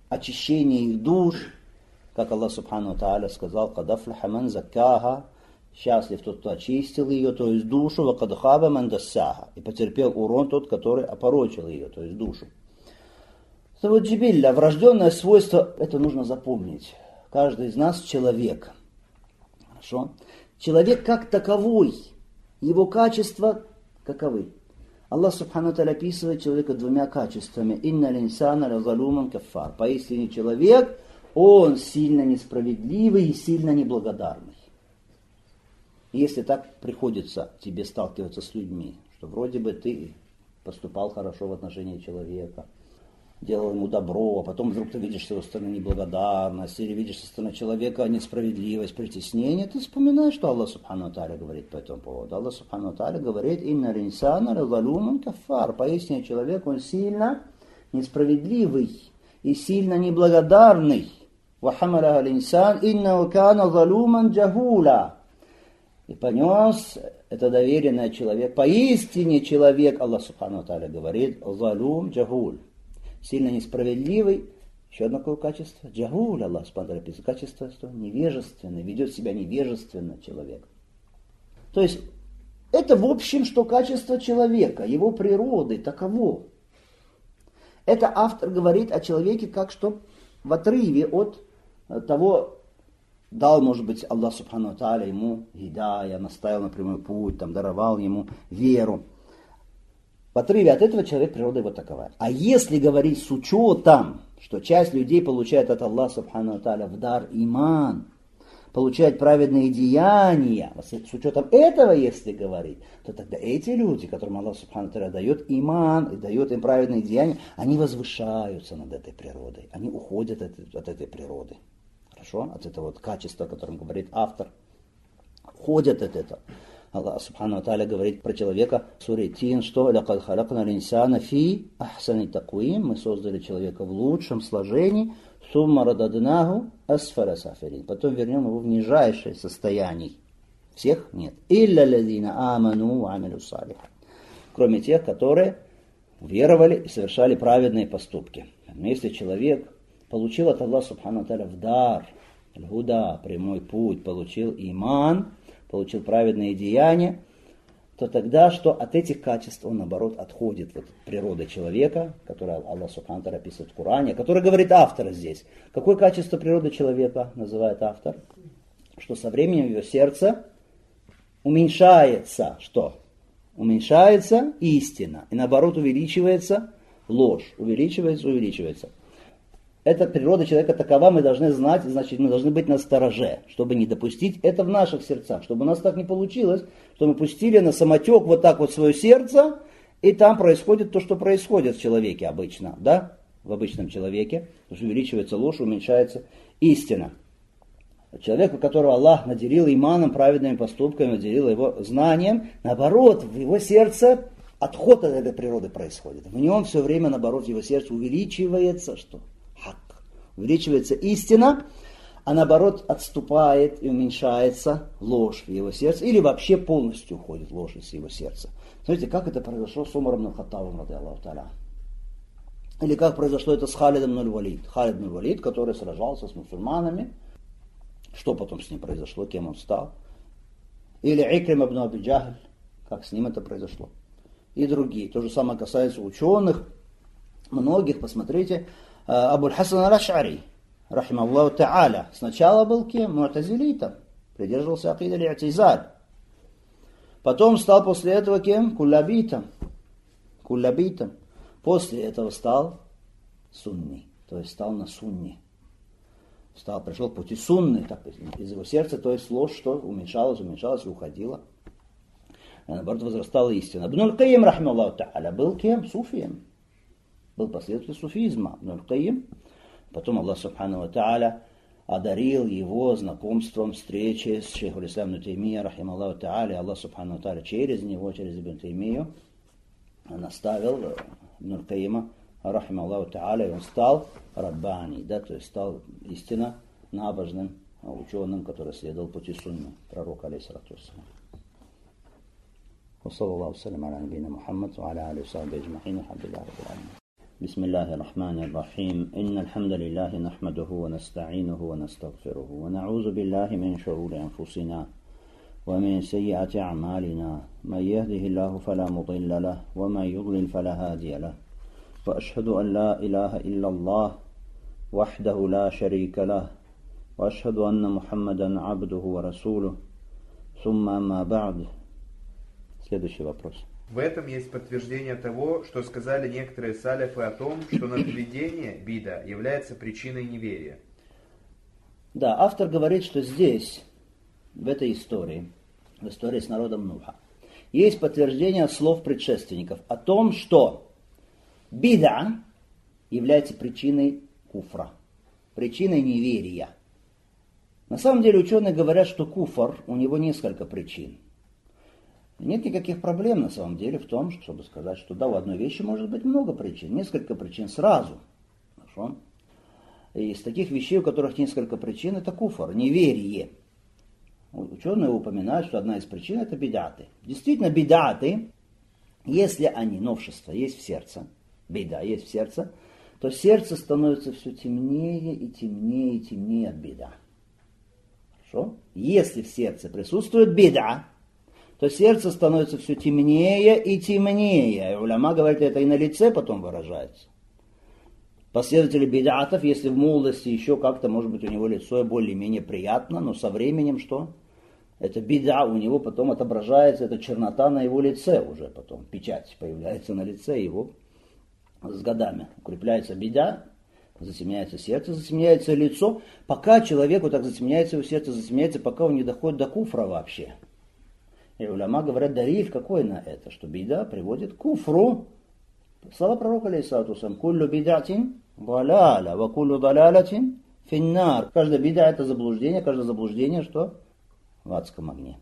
очищение их душ, как Аллах Субхану ва Тааля сказал, «Кад афлаха ман заккаха», Счастлив тот, кто очистил ее, то есть душу, вакад хаба ман дассаха, и потерпел урон тот, который опорочил ее, то есть душу. Это вот джибилля, врожденное свойство, это нужно запомнить. Каждый из нас человек. Хорошо? Человек как таковой, его качества каковы? Аллах Субхану Тааля описывает человека двумя качествами. Инна линсана лазалуман каффар. Поистине человек, он сильно несправедливый и сильно неблагодарный. Если так приходится тебе сталкиваться с людьми, что вроде бы ты поступал хорошо в отношении человека, делал ему добро, а потом вдруг ты видишь с его стороны неблагодарность, или видишь со стороны человека несправедливость, притеснение, ты вспоминаешь, что Аллах Субхану Тааля говорит по этому поводу. Аллах Субхану Тааля говорит: «Инна линсана лазалуман каффар». Поистине человек, он сильно несправедливый и сильно неблагодарный. «Вахамаляха линсан иннаху кана залуман джахула». И понес это доверенное человек. Поистине человек, Аллах Субхану Тааля говорит, залум джахуль. Сильно несправедливый. Еще одно какое качество? Джахуль, Аллах Субхану Тааля пишет. Качество что? Невежественное. Ведет себя невежественно человек. То есть, это в общем, что качество человека, его природы таково. Это автор говорит о человеке как что в отрыве от того, дал, может быть, Аллах Субхану Тааля ему гидая, наставил на прямой путь, там, даровал ему веру. В отрыве от этого человек, природа его такова. А если говорить с учетом, что часть людей получает от Аллаха Субхану Тааля в дар иман, получает праведные деяния, с учетом этого, если говорить, то тогда эти люди, которым Аллах Субхану Тааля дает иман и дает им праведные деяния, они возвышаются над этой природой, они уходят от этой природы. Хорошо? От этого вот качества, о котором говорит автор. Ходят от этого. Аллах Субхану Тааля говорит про человека в суре Тин, что «Лакад халакна линсана фи ахсани такуим». Мы создали человека в лучшем сложении. «Сумма рададнаху асфаля сафилин». Потом вернем его в нижайшее состояние. Всех нет. «Илля лазина аману ва амилю салиха». Кроме тех, которые веровали и совершали праведные поступки. Но если человек получил от Аллаха Субхану Тааля в дар, аль-гуда, прямой путь, получил иман, получил праведные деяния, то тогда что от этих качеств он, наоборот, отходит от природы человека, которую Аллах Субхану Тааля описывает в Коране, который говорит автор здесь. Какое качество природы человека называет автор? Что со временем его сердце уменьшается, что? Уменьшается истина, и наоборот увеличивается ложь, увеличивается. Эта природа человека такова, мы должны знать, значит, мы должны быть настороже, чтобы не допустить это в наших сердцах, чтобы у нас так не получилось, что мы пустили на самотек вот так вот свое сердце, и там происходит то, что происходит в человеке обычно, да, в обычном человеке, потому что увеличивается ложь, уменьшается истина. Человек, у которого Аллах наделил иманом, праведными поступками, наделил его знанием, наоборот, в его сердце отход от этой природы происходит. В нем все время, наоборот, в его сердце увеличивается что? Увеличивается истина, а наоборот отступает и уменьшается ложь в его сердце, или вообще полностью уходит ложь из его сердца. Смотрите, как это произошло с Умаром ибн Хаттабом, ради Аллаху Тааля. Или как произошло это с Халидом ибн аль-Валид. Халид ибн аль-Валид, который сражался с мусульманами. Что потом с ним произошло, кем он стал? Или Икрим ибн Аби Джахль, как с ним это произошло. И другие. То же самое касается ученых, многих, посмотрите, Абуль Хасан аль-Аш'ари, рахимахуллаху та'аля, сначала был кем? Му'тазилитом, придерживался акиды аль-И'тизаль. Потом стал после этого кем? Куллабитом. После этого стал сунни, то есть стал на сунни. Пришел к пути сунны, так, из его сердца, то есть ложь, что уменьшалась и уходила. Наоборот, возрастала истина. Ибн аль-Кайим, рахимахуллаху та'аля, был кем? Суфием. Был последователь суфизма, Ибн аль-Кайим. Потом Аллах Субхану ва Тааля одарил его знакомством, встречей с шейхом ислам ибн Таймия, рахимахуллаху Тааля. Аллах Субхану ва Тааля через него, через Ибн Таймию, наставил Ибн аль-Кайима, рахимахуллаху Тааля, и он стал раббани, да, то есть стал истинно набожным ученым, который следовал пути сунны пророка, алейхиссалату вассалям. وصلى الله وسلم على نبينا محمد وعلى آله وصحبه أجمعين والحمد لله رب العالمين. بسم الله الرحمن الرحيم. إن الحمد لله نحمده ونستعينه ونستغفره ونعوذ بالله من شرور أنفسنا ومن سيئات أعمالنا من يهده الله فلا مضل له ومن يضلل فلا هادي له وأشهد أن لا إله إلا الله وحده لا شريك له وأشهد أن محمدا عبده ورسوله ثم أما بعد. Следующий вопрос. В этом есть подтверждение того, что сказали некоторые салифы о том, что нововведение, бида, является причиной неверия. Да, автор говорит, что здесь, в этой истории, в истории с народом Нуха, есть подтверждение слов предшественников о том, что бида является причиной куфра, причиной неверия. На самом деле ученые говорят, что куфр, у него несколько причин. Нет никаких проблем на самом деле в том, чтобы сказать, что да, у одной вещи может быть много причин, несколько причин сразу. Хорошо? И из таких вещей, у которых несколько причин, это куфр, неверие. Ученые упоминают, что одна из причин это бидаты. Действительно, бидаты, если они, новшества, есть в сердце, бида есть в сердце, то сердце становится все темнее и темнее и темнее от бида. Хорошо? Если в сердце присутствует бида, то сердце становится все темнее и темнее. И уляма говорит, это и на лице потом выражается. Последователи бидатов, если в молодости еще как-то, может быть, у него лицо более-менее приятно, но со временем что? Это бида у него потом отображается, это чернота на его лице уже потом. Печать появляется на лице его с годами. Укрепляется бида, затемняется сердце, затемняется лицо. Пока человеку так затемняется, его сердце затемняется, пока он не доходит до куфра вообще. И уляма говорят, дариф какой на это, что бида приводит к куфру. Слова пророка, алейхиссалату вассалям, куллю бидатин далаля, ва куллю далалятин финнар. Каждая бида это заблуждение, каждое заблуждение что? В адском огне.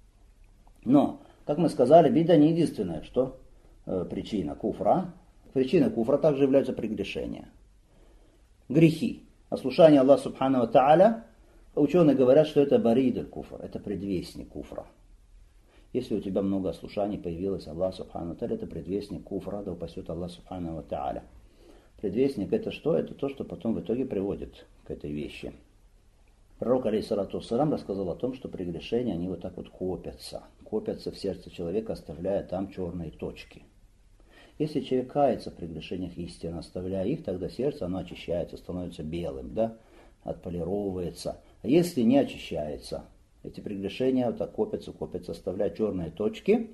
Но, как мы сказали, бида не единственная, что причина куфра. Причиной куфра также являются прегрешения. Грехи. Ослушание Аллаха субхану ва тааля, ученые говорят, что это барид куфр, это предвестник куфра. Если у тебя много ослушаний появилось Аллах субхану ва тааля, это предвестник куфра, да упасет Аллах субхану ва тааля. Предвестник это что? Это то, что потом в итоге приводит к этой вещи. Пророк, алейхиссалату вассалям, рассказал о том, что прегрешения, они вот так вот копятся в сердце человека, оставляя там черные точки. Если человек кается в прегрешениях истинно, оставляя их, тогда сердце, оно очищается, становится белым, да, отполировывается. А если не очищается, эти прегрешения вот так копятся, оставляя черные точки.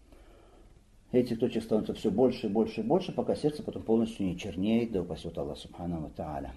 Этих точек становится все больше и больше и больше, пока сердце потом полностью не чернеет, да упасет Аллах субхану ва тааля.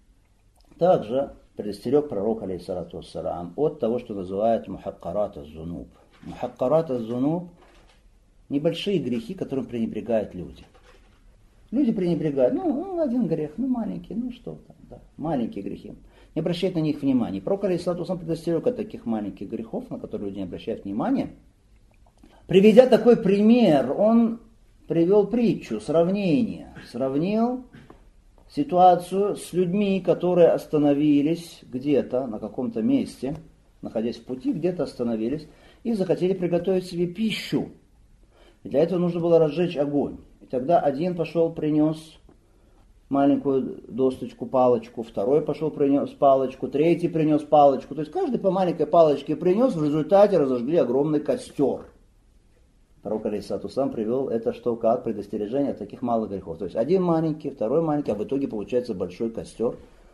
Также предостерег пророк, алейхиссалату вассалям, от того, что называют мухаккарат аз-зунуб. Мухаккарат аз-зунуб – небольшие грехи, которым пренебрегают люди. Люди пренебрегают, один грех, маленький, что там, да, маленькие грехи. Не обращают на них внимания. Пророк, алейхиссалату вассалям, предостерег от таких маленьких грехов, на которые люди не обращают внимания. Приведя такой пример, он привел притчу, сравнение. Сравнил ситуацию с людьми, которые остановились где-то на каком-то месте, находясь в пути, где-то остановились и захотели приготовить себе пищу. И для этого нужно было разжечь огонь. И тогда один пошел, принес маленькую досточку, палочку, второй пошел, принес палочку, третий принес палочку. То есть каждый по маленькой палочке принес, в результате разожгли огромный костер. Пророк, алейхиссалату вассалям, привел это что как предостережение от таких малых грехов. То есть один маленький, второй маленький, а в итоге получается большой костер.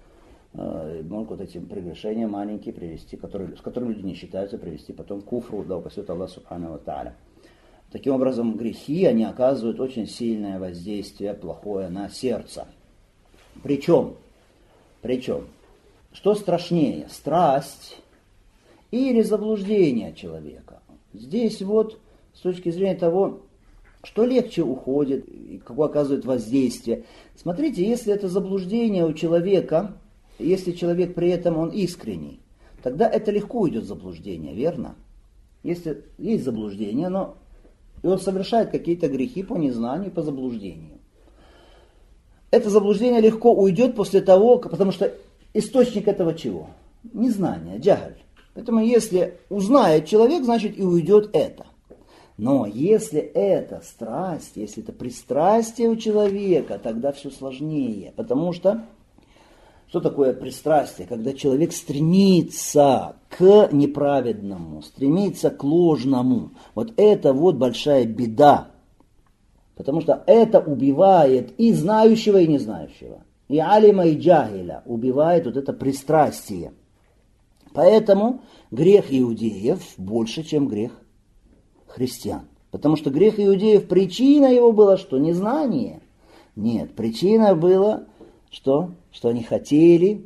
Могут эти прегрешения маленькие привести, с которыми люди не считаются, привести потом к куфру, да упасет Аллах субхану ва тааля. Таким образом, грехи, они оказывают очень сильное воздействие, плохое на сердце. Причем, что страшнее, страсть или заблуждение человека? Здесь вот с точки зрения того, что легче уходит и какое оказывает воздействие. Смотрите, если это заблуждение у человека, если человек при этом он искренний, тогда это легко уйдет в заблуждение, верно? Если есть заблуждение, но и он совершает какие-то грехи по незнанию, по заблуждению. Это заблуждение легко уйдет после того, потому что источник этого чего? Незнание, джагаль. Поэтому если узнает человек, значит и уйдет это. Но если это страсть, если это пристрастие у человека, тогда все сложнее. Потому что, что такое пристрастие? Когда человек стремится к к неправедному, стремиться к ложному. Вот это вот большая беда. Потому что это убивает и знающего, и незнающего. И алима, и джахиля убивает вот это пристрастие. Поэтому грех иудеев больше, чем грех христиан. Потому что грех иудеев, причина его была что? Незнание. Нет, причина была, что они хотели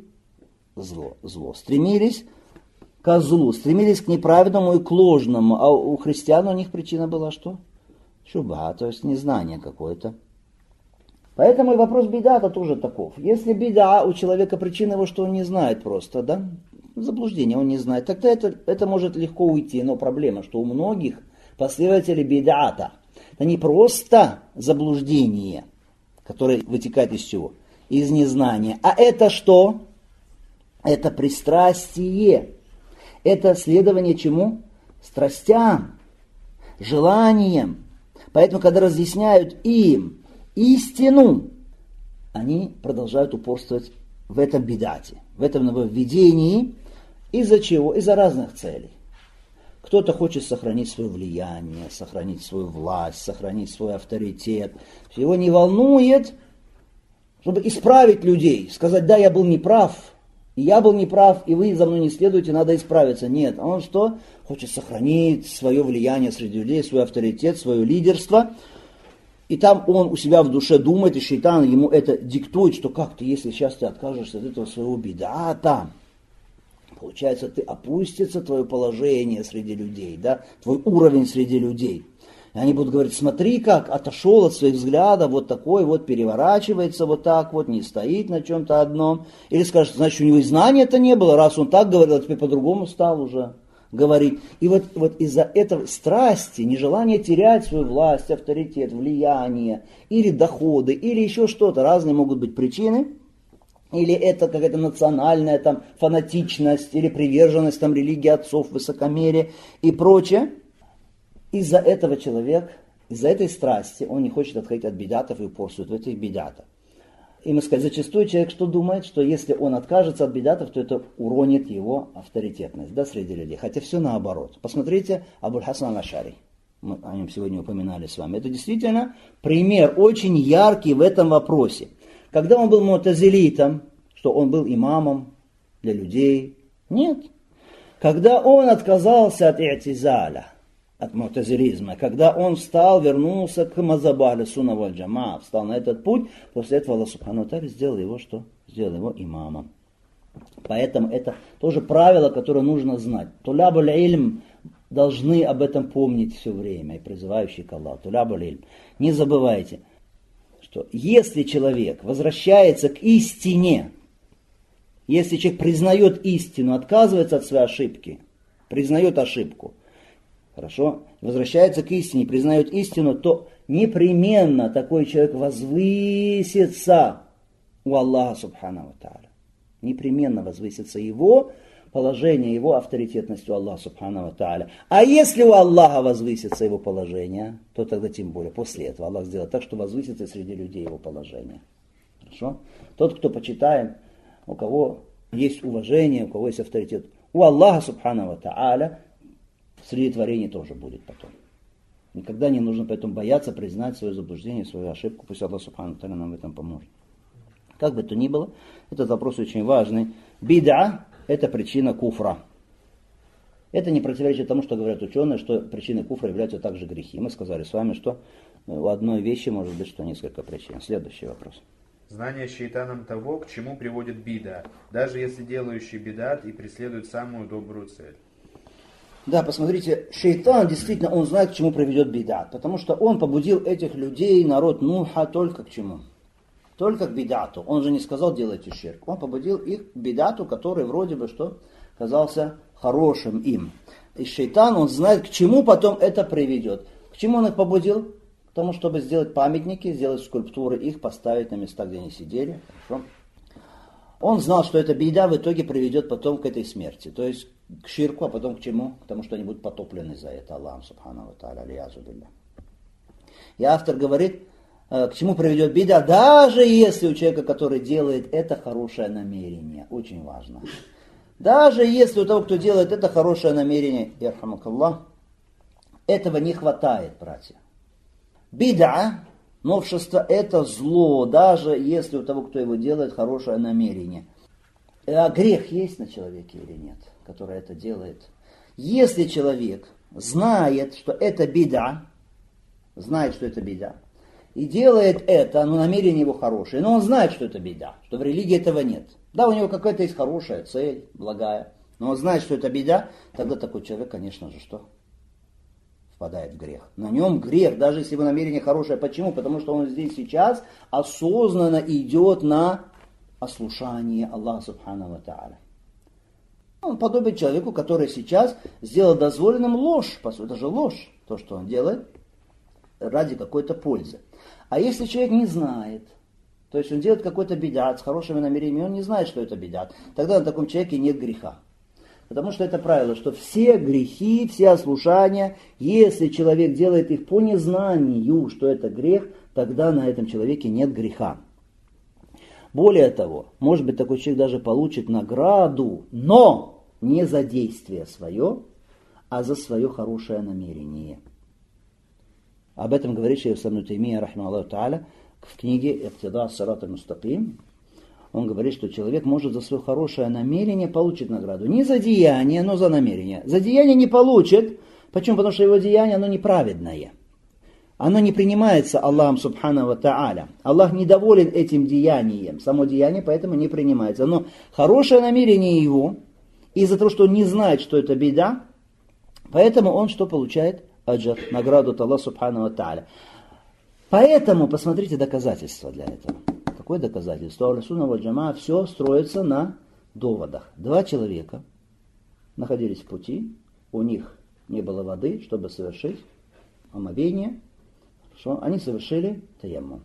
зло. Стремились к злу, стремились к неправедному и к ложному. А у христиан у них причина была что? Шуба, то есть незнание какое-то. Поэтому и вопрос бидата тоже таков. Если бида у человека причина его, что он не знает просто, да? Заблуждение он не знает, тогда это может легко уйти. Но проблема, что у многих последователей бидата это не просто заблуждение, которое вытекает из чего? Из незнания. А это что? Это пристрастие. Это следование чему? Страстям, желаниям. Поэтому, когда разъясняют им истину, они продолжают упорствовать в этом бидате, в этом нововведении. Из-за чего? Из-за разных целей. Кто-то хочет сохранить свое влияние, сохранить свою власть, сохранить свой авторитет. Его не волнует, чтобы исправить людей, сказать, да, я был неправ, и я был неправ, и вы за мной не следуете, надо исправиться. Нет, он что? Хочет сохранить свое влияние среди людей, свой авторитет, свое лидерство. И там он у себя в душе думает, и шейтан ему это диктует, что как ты, если сейчас ты откажешься от этого своего бидата, получается, ты опустится твое положение среди людей, да, твой уровень среди людей. И они будут говорить, смотри, как отошел от своих взглядов, вот такой вот переворачивается вот так вот, не стоит на чем-то одном. Или скажет, значит, у него и знания-то не было, раз он так говорил, а теперь по-другому стал уже говорить. И вот из-за этого страсти, нежелания терять свою власть, авторитет, влияние, или доходы, или еще что-то, разные могут быть причины, или это какая-то национальная там фанатичность, или приверженность там религии отцов, высокомерие и прочее. Из-за этого человек, из-за этой страсти, он не хочет отходить от бидатов и упорствует в этих бидатах. И мы сказали, зачастую человек что думает, что если он откажется от бидатов, то это уронит его авторитетность, да, среди людей. Хотя все наоборот. Посмотрите, Абуль Хасан Ашари, мы о нем сегодня упоминали с вами. Это действительно пример очень яркий в этом вопросе. Когда он был му'тазилитом, что он был имамом для людей? Нет. Когда он отказался от и'тизаля, от му'тазилизма, когда он встал, вернулся к мазхабу ахль-сунна валь джамаа, встал на этот путь, после этого Аллах субхану ва тааля сделал его что? Сделал его имамом. Поэтому это тоже правило, которое нужно знать. Тулябуль ильм должны об этом помнить все время, и призывающие к Аллаху. Тулябуль ильм. Не забывайте, что если человек возвращается к истине, если человек признает истину, отказывается от своей ошибки, признает ошибку, хорошо, возвращается к истине, признает истину, то непременно такой человек возвысится у Аллаха субхану ва тааля. Непременно возвысится его положение, его авторитетность у Аллаха субхану ва тааля. А если у Аллаха возвысится его положение, то тогда тем более после этого Аллах сделает так, что возвысится среди людей его положение. Хорошо? Тот, кто почитаем, у кого есть уважение, у кого есть авторитет, у Аллаха субхану ва тааля, среди творений тоже будет потом. Никогда не нужно поэтому бояться признать свое заблуждение, свою ошибку. Пусть Аллах субхану ва тааля нам в этом поможет. Как бы то ни было, этот вопрос очень важный. Бида – это причина куфра. Это не противоречит тому, что говорят ученые, что причиной куфра являются также грехи. Мы сказали с вами, что у одной вещи может быть что несколько причин. Следующий вопрос. Знание шейтаном того, к чему приводит бида, даже если делающий бидат и преследует самую добрую цель. Да, посмотрите, шейтан действительно, он знает, к чему приведет бидат, потому что он побудил этих людей, народ Нуха, только к чему? Только к бидату. Он же не сказал, делайте ширк. Он побудил их к бидату, который вроде бы что казался хорошим им. И шейтан, он знает, к чему потом это приведет. К чему он их побудил? К тому, чтобы сделать памятники, сделать скульптуры, их поставить на места, где они сидели. Хорошо. Он знал, что эта бида в итоге приведет потом к этой смерти. То есть к ширку, а потом к чему? К тому, что они будут потоплены за это Аллахом субхану ва тааля, алиязу билля. И автор говорит, к чему приведет бида, даже если у человека, который делает это, хорошее намерение. Очень важно. Даже если у того, кто делает это, хорошее намерение, ярхамакаллах, этого не хватает, братья. Бид'a, новшество, это зло, даже если у того, кто его делает, хорошее намерение. А грех есть на человеке или нет, который это делает? Если человек знает, что это бид'a, и делает это, но намерение его хорошее, но он знает, что это бид'a, что в религии этого нет. Да, у него какая-то есть хорошая цель, благая, но он знает, что это бид'a, тогда такой человек, конечно же, что? Впадает в грех. На нем грех, даже если его намерение хорошее. Почему? Потому что он здесь сейчас осознанно идет на ослушание Аллаха Субхану ва Тааля. Он подобен человеку, который сейчас сделал дозволенным ложь. По сути, это же ложь, то, что он делает ради какой-то пользы. А если человек не знает, то есть он делает какой-то бид'ат с хорошими намерениями, он не знает, что это бид'ат, тогда на таком человеке нет греха. Потому что это правило, что все грехи, все ослушания, если человек делает их по незнанию, что это грех, тогда на этом человеке нет греха. Более того, может быть, такой человек даже получит награду, но не за действие свое, а за свое хорошее намерение. Об этом говорит шейх Ибн Таймия, рахимахуллаху тааля, в книге «Иқтида ас-сират аль-мустақим». Он говорит, что человек может за свое хорошее намерение получить награду. Не за деяние, но за намерение. За деяние не получит. Почему? Потому что его деяние, оно неправедное. Оно не принимается Аллахом Субхану ва Тааля. Аллах недоволен этим деянием. Само деяние поэтому не принимается. Но хорошее намерение его, из-за того, что он не знает, что это беда, поэтому он что получает? Аджар, награду от Аллаха Субхану ва Тааля. Поэтому посмотрите доказательства для этого. Какое доказательство? У Ахлю-сунна валь джамаа все строится на доводах. Два человека находились в пути, у них не было воды, чтобы совершить омовение. Они совершили таяммум.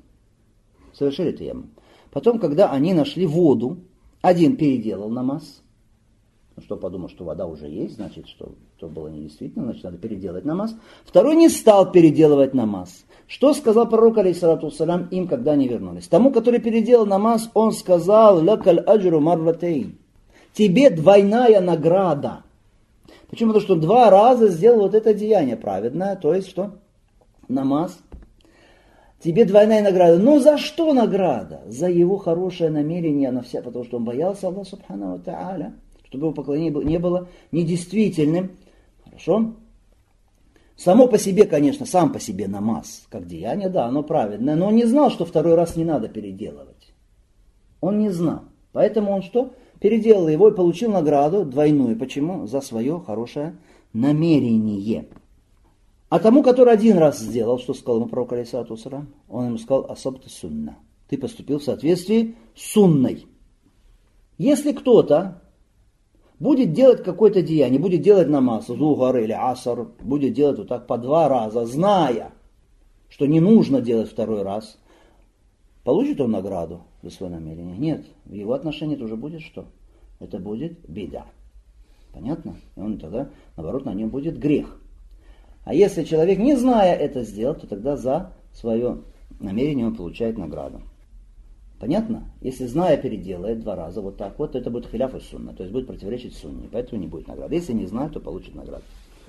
Потом, когда они нашли воду, один переделал намаз. Что подумал, что вода уже есть, значит, что то было недействительно, значит, надо переделать намаз. Второй не стал переделывать намаз. Что сказал пророк, алейхиссалату вассалям, им, когда они вернулись? Тому, который переделал намаз, он сказал: «Лакаль аджру марратейн». Тебе двойная награда. Почему? Потому что 2 раза сделал вот это деяние праведное, то есть что? Намаз. Тебе двойная награда. Но за что награда? За его хорошее намерение на все, потому что он боялся Аллаха Субхану ва Тааля, чтобы его поклонение не было недействительным. Хорошо? Само по себе, конечно, сам по себе намаз, как деяние, да, оно праведное, но он не знал, что 2 раз не надо переделывать. Он не знал. Поэтому он что? Переделал его и получил награду двойную. Почему? За свое хорошее намерение. А тому, который 1 раз сделал, что сказал ему пророк, алейхиссалату вассалям, он ему сказал: асабта сунна. Ты поступил в соответствии с сунной. Если кто-то будет делать какое-то деяние, будет делать намаз, зухар или асар, будет делать вот так по 2 раза, зная, что не нужно делать 2 раз, получит он награду за свое намерение? Нет. В его отношении это уже будет что? Это будет бида. Понятно? И он тогда, наоборот, на нем будет грех. А если человек, не зная это сделать, то тогда за свое намерение он получает награду. Понятно? Если зная переделает 2 раза вот так вот, то это будет хиляф сунна, то есть будет противоречить сунне, поэтому не будет награды. Если не знает, то получит награду.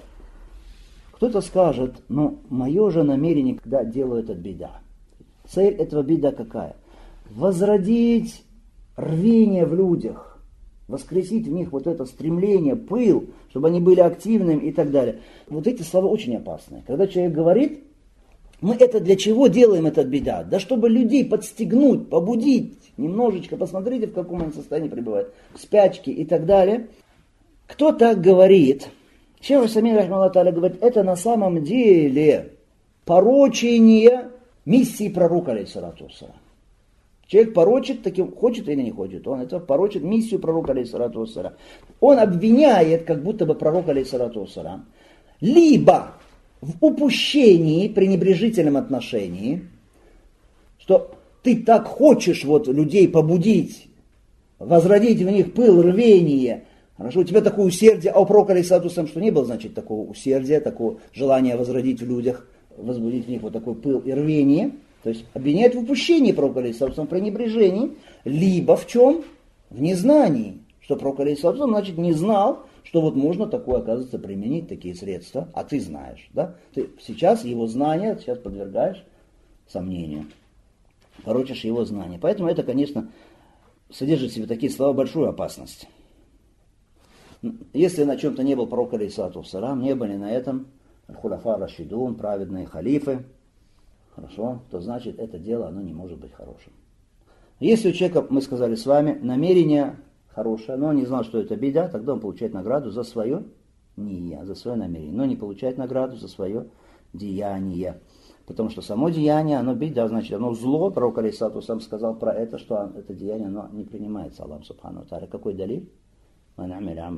Кто-то скажет: ну, мое же намерение, когда делаю этот бида. Цель этого бида какая? Возродить рвение в людях, воскресить в них вот это стремление, пыл, чтобы они были активными и так далее. Вот эти слова очень опасные. Когда человек говорит: мы это для чего делаем этот бидат? Да чтобы людей подстегнуть, побудить, немножечко, посмотрите, в каком они состоянии пребывают, в спячке и так далее. Кто так говорит? Шейх Усаймин, рахимахуллаху тааля, говорит, это на самом деле порочение миссии пророка, алейхиссалату вассалям. Человек порочит, таким, хочет или не хочет, он это порочит миссию пророка, алейхиссалату вассалям. Он обвиняет, как будто бы пророка, алейхиссалату вассалям, либо в упущении, пренебрежительном отношении, что ты так хочешь вот людей побудить, возродить в них пыл, рвение, хорошо, у тебя такое усердие, а у пророка, алейхиссалату вассалям, что не было, значит, такого усердия, такого желания возродить в людях, возбудить в них вот такой пыл и рвение. То есть обвиняет в упущении пророка, алейхиссалату вассалям, в пренебрежении, либо в чем? В незнании. Что пророк, алейхиссалам, значит, не знал, что вот можно такое, оказывается, применить, такие средства, а ты знаешь. Да? Ты сейчас его знания сейчас подвергаешь сомнению, порочишь его знания. Поэтому это, конечно, содержит в себе такие слова большую опасность. Если на чем-то не был пророк, алейхиссалам, не были на этом хуляфа рашидун, праведные халифы, хорошо, то значит это дело, оно не может быть хорошим. Если у человека, мы сказали с вами, намерение хорошее, но он не знал, что это беда, тогда он получает награду за свое ния, за свое намерение, но не получает награду за свое деяние. Потому что само деяние, оно беда, значит, оно зло. Пророк алейхиссалам сказал про это, что это деяние, оно не принимается Аллахом субхану ва тааля. Какой далиль? Кто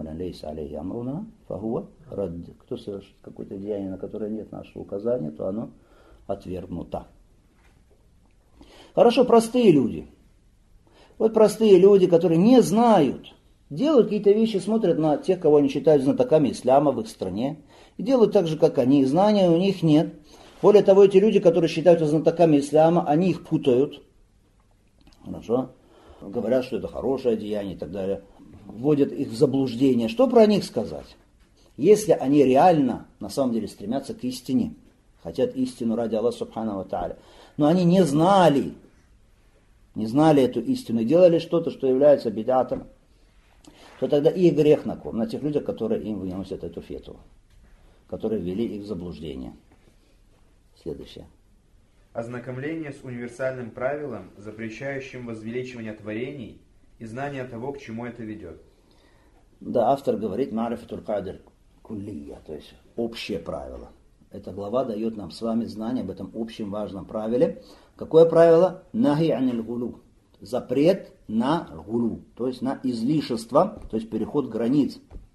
совершит какое-то деяние, на которое нет нашего указания, то оно отвергнуто. Хорошо, простые люди. Вот простые люди, которые не знают, делают какие-то вещи, смотрят на тех, кого они считают знатоками ислама в их стране, и делают так же, как они. Знания у них нет. Более того, эти люди, которые считаются знатоками ислама, они их путают. Хорошо? Говорят, что это хорошее деяние и так далее. Вводят их в заблуждение. Что про них сказать? Если они реально, на самом деле, стремятся к истине, хотят истину ради Аллаха субхану ва тааля, но они не знали эту истину, делали что-то, что является бидатом, то тогда и грех на ком? На тех людях, которые им выносят эту фетву, которые ввели их в заблуждение. Следующее. Ознакомление с универсальным правилом, запрещающим возвеличивание творений, и знание того, к чему это ведет. Да, автор говорит «Ма'рифатуль кадр куллия», то есть общее правило. Эта глава дает нам с вами знание об этом общем важном правиле. Какое правило? Нахи аниль гулу. Запрет на гулу, то есть на излишество, то есть переход границ.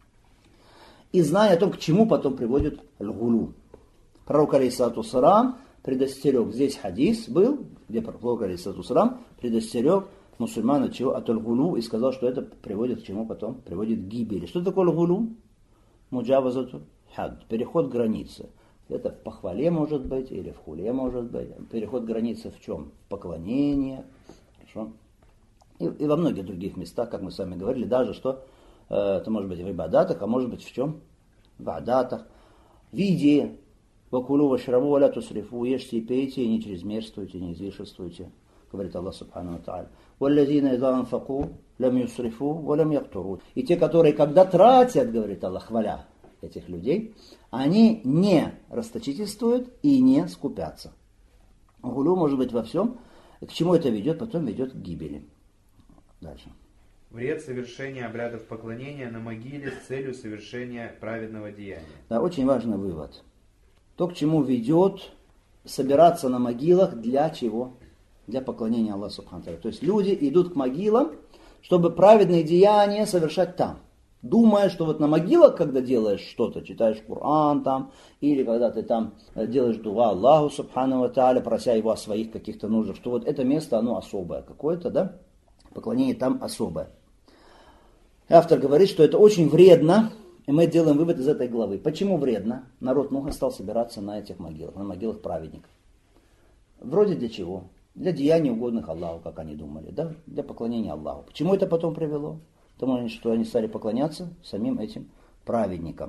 И знание о том, к чему потом приводит гулу. Пророк алейхиссалам предостерег, здесь хадис был, где пророк алейхиссалам предостерег мусульман от чего? От гулу, и сказал, что это приводит к чему потом? Приводит к гибели. Что такое гулу? Муджавазату хад, переход границы. Это в похвале может быть, или в хуле может быть. Переход границы в чем? В поклонении. Хорошо? И во многих других местах, как мы с вами говорили, даже что это может быть в ибадатах, а может быть в чем? В адатах. В еде. Вакулу вашраву валя тусрифу. Ешьте и пейте, и не чрезмерствуйте, не излишествуйте. Говорит Аллах субхану ва тааля. Валлазина иза анфаку лям юсрифу валям яктуру. И те, которые когда тратят, говорит Аллах, хваля этих людей, они не расточительствуют и не скупятся. Гулю может быть во всем. К чему это ведет? Потом ведет к гибели. Дальше. Вред совершения обрядов поклонения на могиле с целью совершения праведного деяния. Да, очень важный вывод. То, к чему ведет собираться на могилах, для чего? Для поклонения Аллаху субхану ва тааля. То есть люди идут к могилам, чтобы праведные деяния совершать там. Думая, что вот на могилах, когда делаешь что-то, читаешь Коран там, или когда ты там делаешь дуа Аллаху субхану ва тааля, прося его о своих каких-то нуждах, что вот это место, оно особое какое-то, да? Поклонение там особое. Автор говорит, что это очень вредно, и мы делаем вывод из этой главы. Почему вредно? Народ Нуха стал собираться на этих могилах, на могилах праведников. Вроде для чего? Для деяний угодных Аллаху, как они думали, да? Для поклонения Аллаху. Почему это потом привело? Потому что они стали поклоняться самим этим праведникам.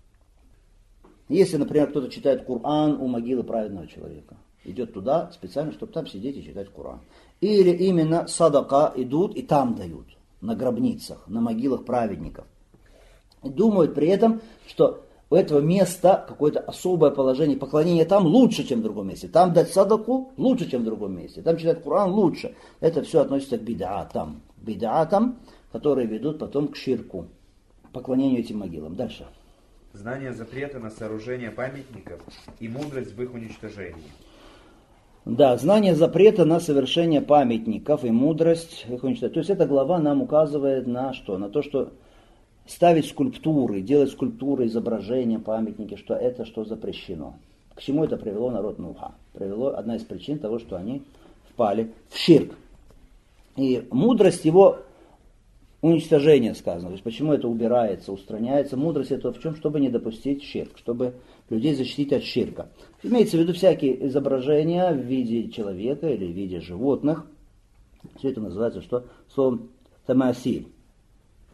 Если, например, кто-то читает Коран у могилы праведного человека, идет туда специально, чтобы там сидеть и читать Коран. Или именно садака идут и там дают, на гробницах, на могилах праведников. И думают при этом, что у этого места какое-то особое положение, поклонение там лучше, чем в другом месте. Там дать садаку лучше, чем в другом месте. Там читать Коран лучше. Это все относится к бид'атам. Бид'атам, которые ведут потом к ширку, поклонению этим могилам. Дальше. Знание запрета на сооружение памятников и мудрость в их уничтожении. Да, знание запрета на совершение памятников и мудрость в их уничтожении. То есть эта глава нам указывает на что? На то, что ставить скульптуры, делать скульптуры, изображения, памятники, что это что запрещено. К чему это привело народ Нуха? Привело одна из причин того, что они впали в ширк. И мудрость его уничтожения сказано. То есть почему это убирается, устраняется. Мудрость это в чем? Чтобы не допустить ширк, чтобы людей защитить от ширка. Имеется в виду всякие изображения в виде человека или в виде животных. Все это называется что? Словом тамасиль.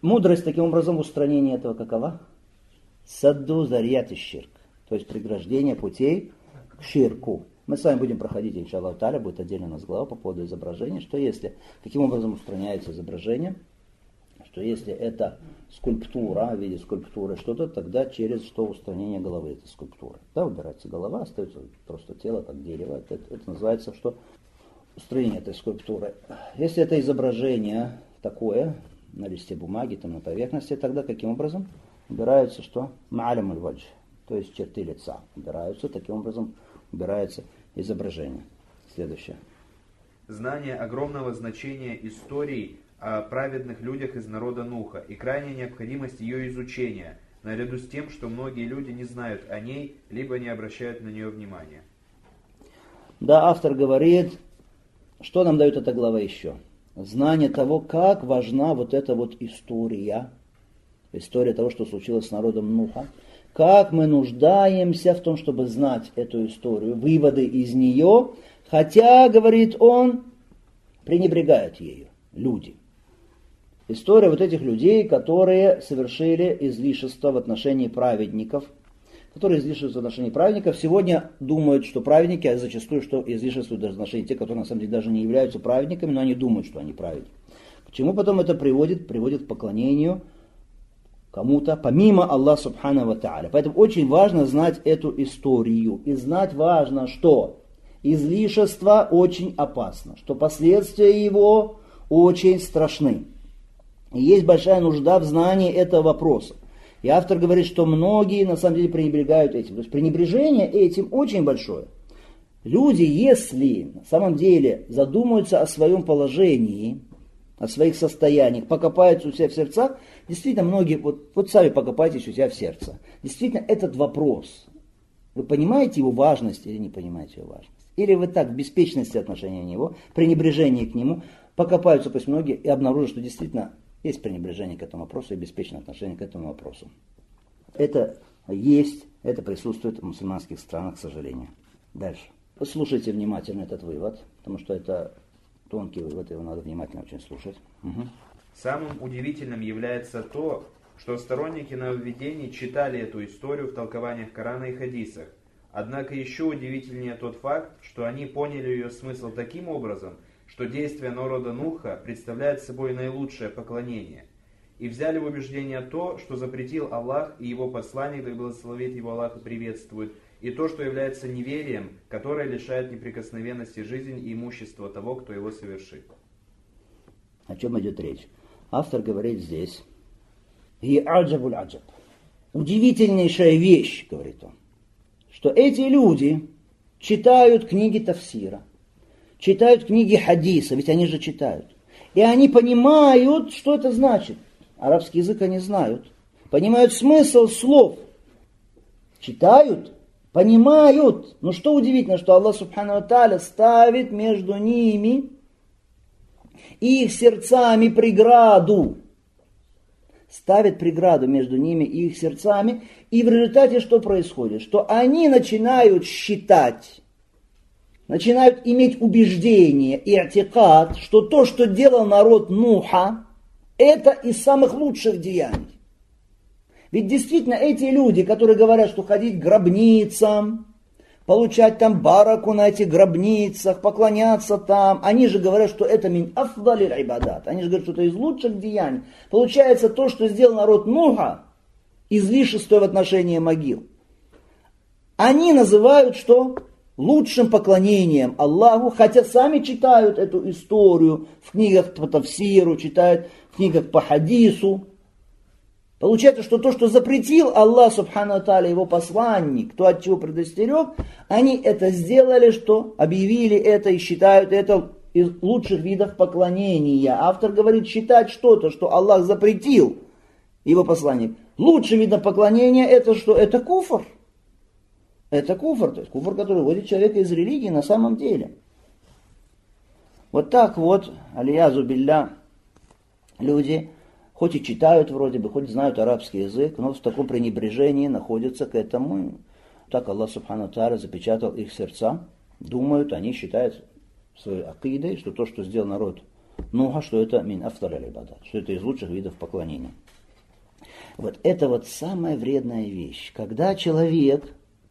Мудрость таким образом устранения этого какова? Садду зарьят и ширк. То есть преграждение путей к ширку. Мы с вами будем проходить, иншаллах та'аля, будет отдельно у нас глава по поводу изображения, что если, каким образом устраняется изображение, что если это скульптура, в виде скульптуры что-то, тогда через что устранение головы этой скульптуры. Да, убирается голова, остается просто тело, как дерево. Это называется что? Устранение этой скульптуры. Если это изображение такое, на листе бумаги, там, на поверхности, тогда каким образом? Убираются что? Ма'алям аль-вадж, то есть черты лица. Убираются, таким образом убирается изображение. Следующее. Знание огромного значения истории о праведных людях из народа Нуха и крайняя необходимость ее изучения, наряду с тем, что многие люди не знают о ней, либо не обращают на нее внимания. Да, автор говорит, что нам дает эта глава еще? Знание того, как важна вот эта вот история того, что случилось с народом Нуха. Как мы нуждаемся в том, чтобы знать эту историю, выводы из нее, хотя, говорит он, пренебрегают ею люди. История вот этих людей, которые совершили излишество в отношении праведников, сегодня думают, что праведники, а зачастую, что излишествуют даже в отношении тех, которые на самом деле даже не являются праведниками, но они думают, что они праведники. К чему потом это приводит? Приводит к поклонению кому-то, помимо Аллаха Субхану ва Тааля. Поэтому очень важно знать эту историю. И знать важно, что излишество очень опасно, что последствия его очень страшны. И есть большая нужда в знании этого вопроса. И автор говорит, что многие на самом деле пренебрегают этим. То есть пренебрежение этим очень большое. Люди, если на самом деле задумаются о своем положении, о своих состояниях, покопаются у себя в сердцах, действительно многие, вот сами покопайтесь у себя в сердце. Действительно этот вопрос, вы понимаете его важность или не понимаете его важность? Или вы так в беспечности отношения к него, пренебрежении к нему, покопаются пусть многие и обнаружат, что действительно есть пренебрежение к этому вопросу и беспечное отношение к этому вопросу. Это есть, это присутствует в мусульманских странах, к сожалению. Дальше. Слушайте внимательно этот вывод, потому что это тонкий вывод, его надо внимательно очень слушать. Угу. Самым удивительным является то, что сторонники нововведений читали эту историю в толкованиях Корана и хадисах. Однако еще удивительнее тот факт, что они поняли ее смысл таким образом, что действия народа Нуха представляют собой наилучшее поклонение. И взяли в убеждение то, что запретил Аллах и его посланник, да благословит его Аллах и приветствует, и то, что является неверием, которое лишает неприкосновенности жизни и имущества того, кто его совершит. О чем идет речь? Автор говорит здесь, «И аджабуль аджаб». Удивительнейшая вещь, говорит он, что эти люди читают книги тафсира, читают книги хадиса, ведь они же читают. И они понимают, что это значит. Арабский язык они знают. Понимают смысл слов. Читают, понимают. Но что удивительно, что Аллах Субхану ва Тааля ставит между ними и их сердцами преграду. Ставит преграду между ними и их сердцами. И в результате что происходит? Что они начинают считать, начинают иметь убеждение и атикад, что то, что делал народ Нуха, это из самых лучших деяний. Ведь действительно эти люди, которые говорят, что ходить к гробницам, получать там бараку на этих гробницах, поклоняться там, они же говорят, что это мин афдалиль ибадат. Они же говорят, что это из лучших деяний. Получается то, что сделал народ Нуха, излишество в отношении могил. Они называют что? Лучшим поклонением Аллаху, хотя сами читают эту историю в книгах по тафсиру, читают в книгах по хадису. Получается, что то, что запретил Аллах Субхану ва Тааля, его посланник, то, от чего предостерег, они это сделали, что объявили это и считают это из лучших видов поклонения. Автор говорит, считать что-то, что Аллах запретил, его посланник, лучшим видом поклонения, это что? Это куфр. Это куфр, то есть куфр, который выводит человека из религии на самом деле. Вот так вот, алиязу билля, люди, хоть и читают вроде бы, хоть знают арабский язык, но в таком пренебрежении находятся к этому. Так Аллах Субхану ва Тааля запечатал их сердца, думают, они считают своей акидой, что то, что сделал народ Нуха, что это мин афтар аль-ибадат, что это из лучших видов поклонения. Вот это вот самая вредная вещь, когда человек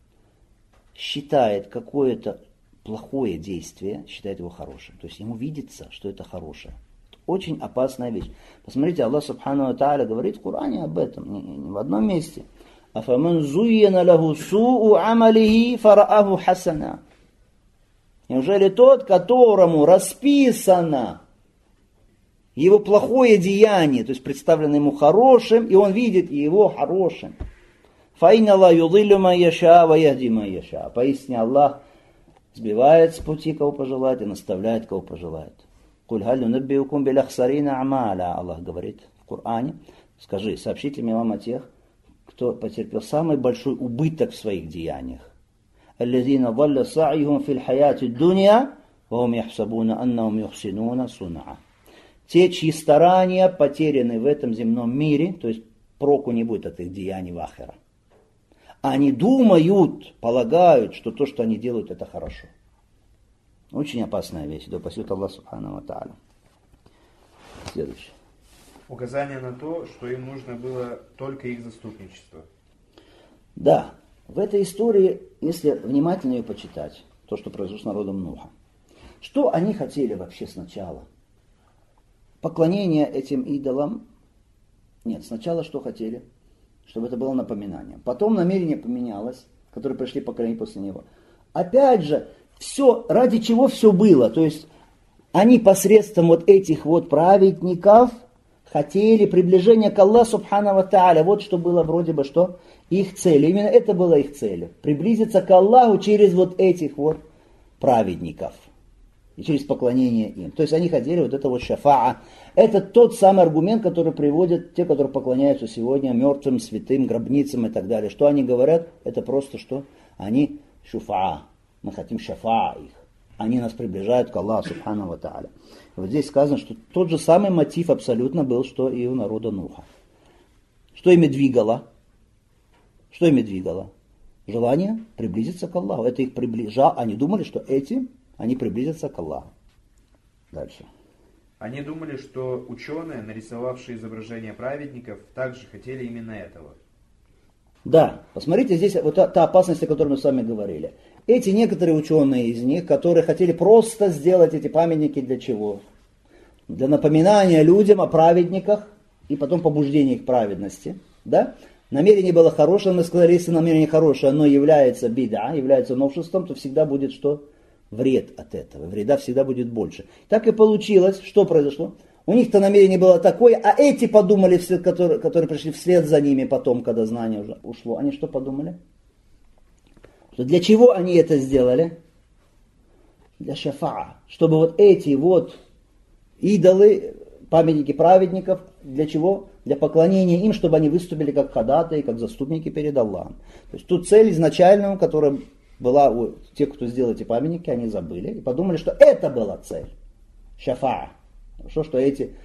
считает какое-то плохое действие, считает его хорошим. То есть ему видится, что это хорошее. Это очень опасная вещь. Посмотрите, Аллах Субхану ва Тааля говорит в Коране об этом, не в одном месте. «Афаман зуйяна лаху суу амалихи фарааху хасана». Неужели тот, которому расписано его плохое деяние, то есть представлено ему хорошим, и он видит его хорошим. «Фаинна ла юдиллю ма яша ва яхди ма яша». Поистине Аллах сбивает с пути, кого пожелает, и наставляет, кого пожелает. «Куль халь нунаббиукум биль ахсарина амаля». Аллах говорит в Коране. Скажи, сообщите мне вам о тех, кто потерпел самый большой убыток в своих деяниях. «Аллазина далля са'ихум фил хаяти дунья, ва хум яхсабуна аннахум юхсинуна суна'a». Те, чьи старания потеряны в этом земном мире, то есть проку не будет от их деяний в ахира. Они думают, полагают, что то, что они делают, это хорошо. Очень опасная вещь. Да упасет Аллах Субхану ва Тааля. Следующее. Указание на то, что им нужно было только их заступничество. Да, в этой истории, если внимательно ее почитать, то, что произошло с народом Нуха. Что они хотели вообще сначала? Поклонение этим идолам? Нет, сначала что хотели? Чтобы это было напоминанием. Потом намерение поменялось, которые пришли поколения после него. Опять же, все, ради чего все было. То есть они посредством вот этих вот праведников хотели приближения к Аллаху Субхану ва Тааля. Вот что было вроде бы что их целью. Именно это было их целью. Приблизиться к Аллаху через вот этих вот праведников. И через поклонение им. То есть они хотели вот это вот шафаа. Это тот самый аргумент, который приводят те, которые поклоняются сегодня мертвым, святым, гробницам и так далее. Что они говорят? Это просто что? Они шуфаа. Мы хотим шафаа их. Они нас приближают к Аллаху Субхану ва Тааля. Вот здесь сказано, что тот же самый мотив абсолютно был, что и у народа Нуха. Что ими двигало? Что ими двигало? Желание приблизиться к Аллаху. Это их приближало. Они думали, что этим они приблизятся к Аллаху. Дальше. Они думали, что ученые, нарисовавшие изображения праведников, также хотели именно этого. Да, посмотрите, здесь вот та опасность, о которой мы с вами говорили. Эти некоторые ученые из них, которые хотели просто сделать эти памятники для чего? Для напоминания людям о праведниках и потом побуждения их праведности. Да? Намерение было хорошее, мы сказали, если намерение хорошее, оно является бида, является новшеством, то всегда будет что? Вред от этого. Вреда всегда будет больше. Так и получилось. Что произошло? У них-то намерение было такое, а эти подумали, которые пришли вслед за ними потом, когда знание уже ушло. Они что подумали? Что для чего они это сделали? Для шафаа. Чтобы вот эти вот идолы, памятники праведников, для чего? Для поклонения им, чтобы они выступили как ходатаи, как заступники перед Аллахом. То есть тут цель изначальная, которая была у тех, кто сделал эти памятники, они забыли и подумали, что это была цель. Шафаа. Хорошо, что эти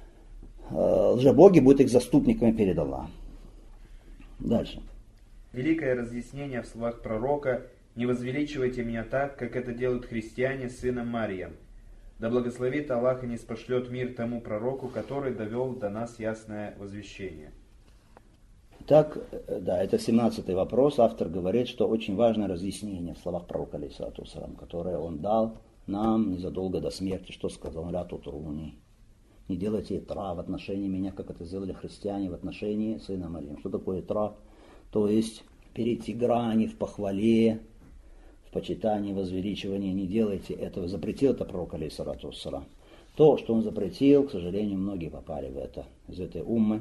лжебоги будут их заступниками перед Аллахом. Дальше. Великое разъяснение в словах пророка: «Не возвеличивайте меня так, как это делают христиане с сыном Марьям. Да благословит Аллах и ниспошлет мир тому пророку, который довел до нас ясное возвещение». Так, да, это 17-й вопрос. Автор говорит, что очень важное разъяснение в словах пророка, алейхиссалату вассалам, которое он дал нам незадолго до смерти. Что сказал? «Ля тутруни». Не делайте итра в отношении меня, как это сделали христиане в отношении сына Марьям. Что такое итра? То есть перейти грани в похвале, в почитании, в возвеличивании. Не делайте этого. Запретил это пророк, алейхиссалату вассалам. То, что он запретил, к сожалению, многие попали в это, из этой уммы.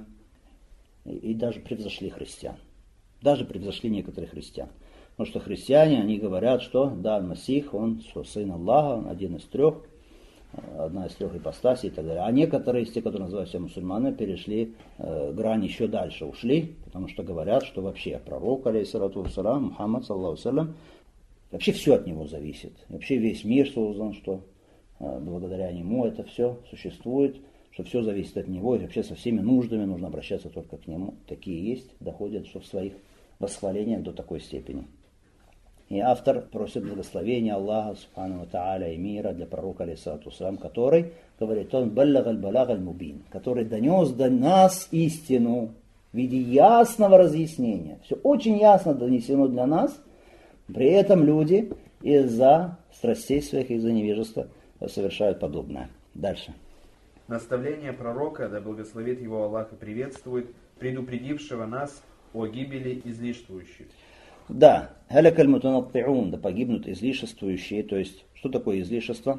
И даже превзошли христиан. Даже превзошли некоторых христиан. Потому что христиане, они говорят, что да, Масих, он сын Аллаха, он один из трех, одна из трех ипостасей и так далее. А некоторые из тех, которые называют себя мусульманами, перешли грань еще дальше, ушли, потому что говорят, что вообще пророк, алейхиссалату вассалам, Мухаммад, саллаллаху салям, вообще все от него зависит. Вообще весь мир создан, что благодаря нему это все существует, что все зависит от него, и вообще со всеми нуждами нужно обращаться только к нему. Такие есть, доходят, что в своих восхвалениях до такой степени. И автор просит благословения Аллаха Субхану ва Тааля и мира для пророка алейхиссалату вассалям, который говорит, он баллагаль балагаль мубин, который донес до нас истину в виде ясного разъяснения. Все очень ясно донесено для нас, при этом люди из-за страстей своих, из-за невежества совершают подобное. Дальше. Наставление пророка, да благословит его Аллах и приветствует, предупредившего нас о гибели излишествующих. Да, халякаль мутанаттиун, да погибнут излишествующие. То есть, что такое излишество?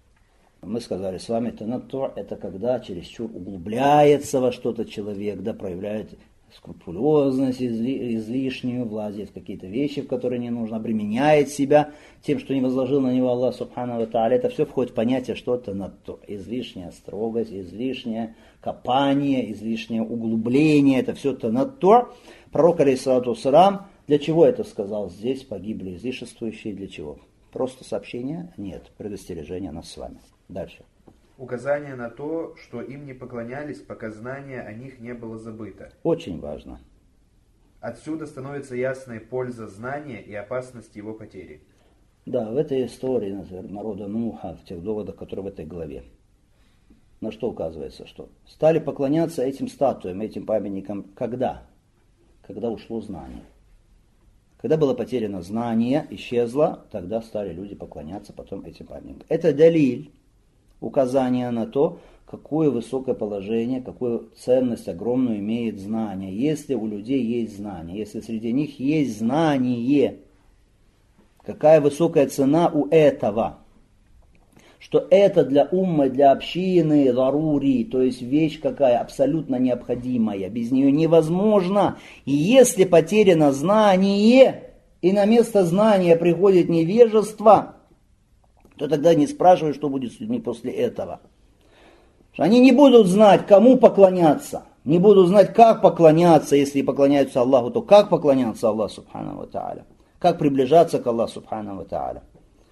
Мы сказали с вами, танатту, это когда чересчур углубляется во что-то человек, да, проявляет скрупулезность излишнюю, влазит в какие-то вещи, в которые не нужно, обременяет себя тем, что не возложил на него Аллах Субхану ва Тааля. Это все входит в понятие что-то танатту. Излишняя строгость, излишнее копание, излишнее углубление, это все танатту. Пророк алейхиссалату вассалям для чего это сказал? Здесь погибли излишествующие. Для чего? Просто сообщение? Нет. Предостережение нас с вами. Дальше. Указание на то, что им не поклонялись, пока знание о них не было забыто. Очень важно. Отсюда становится ясной польза знания и опасность его потери. Да, в этой истории народа Нуха, в тех доводах, которые в этой главе, на что указывается? Что стали поклоняться этим статуям, этим памятникам когда? Когда ушло знание. Когда было потеряно знание, исчезло, тогда стали люди поклоняться потом этим памятникам. Это далиль, указание на то, какое высокое положение, какую ценность огромную имеет знание. Если у людей есть знание, если среди них есть знание, какая высокая цена у этого. Что это для уммы, для общины, дарури, то есть вещь какая абсолютно необходимая, без нее невозможно. И если потеряно знание, и на место знания приходит невежество, то тогда не спрашивай, что будет с людьми после этого. Они не будут знать, кому поклоняться, не будут знать, как поклоняться, если поклоняются Аллаху, то как поклоняться Аллаху Субхану ва Тааля, как приближаться к Аллаху Субхану ва Тааля.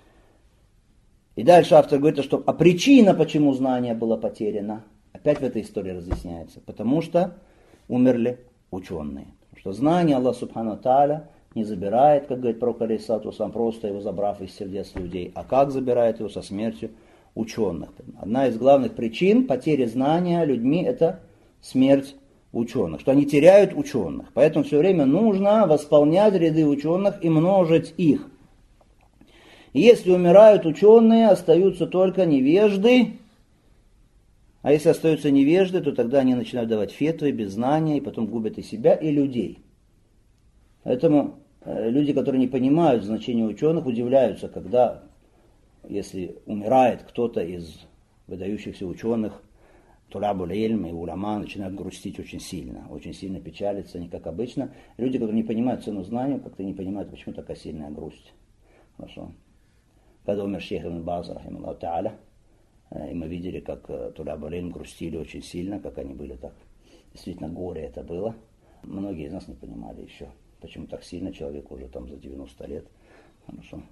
И дальше автор говорит, что причина, почему знание было потеряно, опять в этой истории разъясняется. Потому что умерли ученые. Что знание Аллах Субхану ва Тааля не забирает, как говорит пророк алейхиссалату вассалям, просто его забрав из сердец людей. А как забирает его? Со смертью ученых. Одна из главных причин потери знания людьми – это смерть ученых. Что они теряют ученых. Поэтому все время нужно восполнять ряды ученых и множить их. Если умирают ученые, остаются только невежды. А если остаются невежды, то тогда они начинают давать фетвы без знания, и потом губят и себя, и людей. Поэтому люди, которые не понимают значения ученых, удивляются, когда, если умирает кто-то из выдающихся ученых, тулябуль ильм и уляма начинают грустить очень сильно печалиться, не как обычно. Люди, которые не понимают цену знания, как-то не понимают, почему такая сильная грусть. Хорошо. Когда умер шейх Ибн Баз, рахималлаху та'аля, и мы видели, как тулябуль ильм грустили очень сильно, как они были так. Действительно, горе это было. Многие из нас не понимали еще, почему так сильно человек уже там за 90 лет. Хорошо.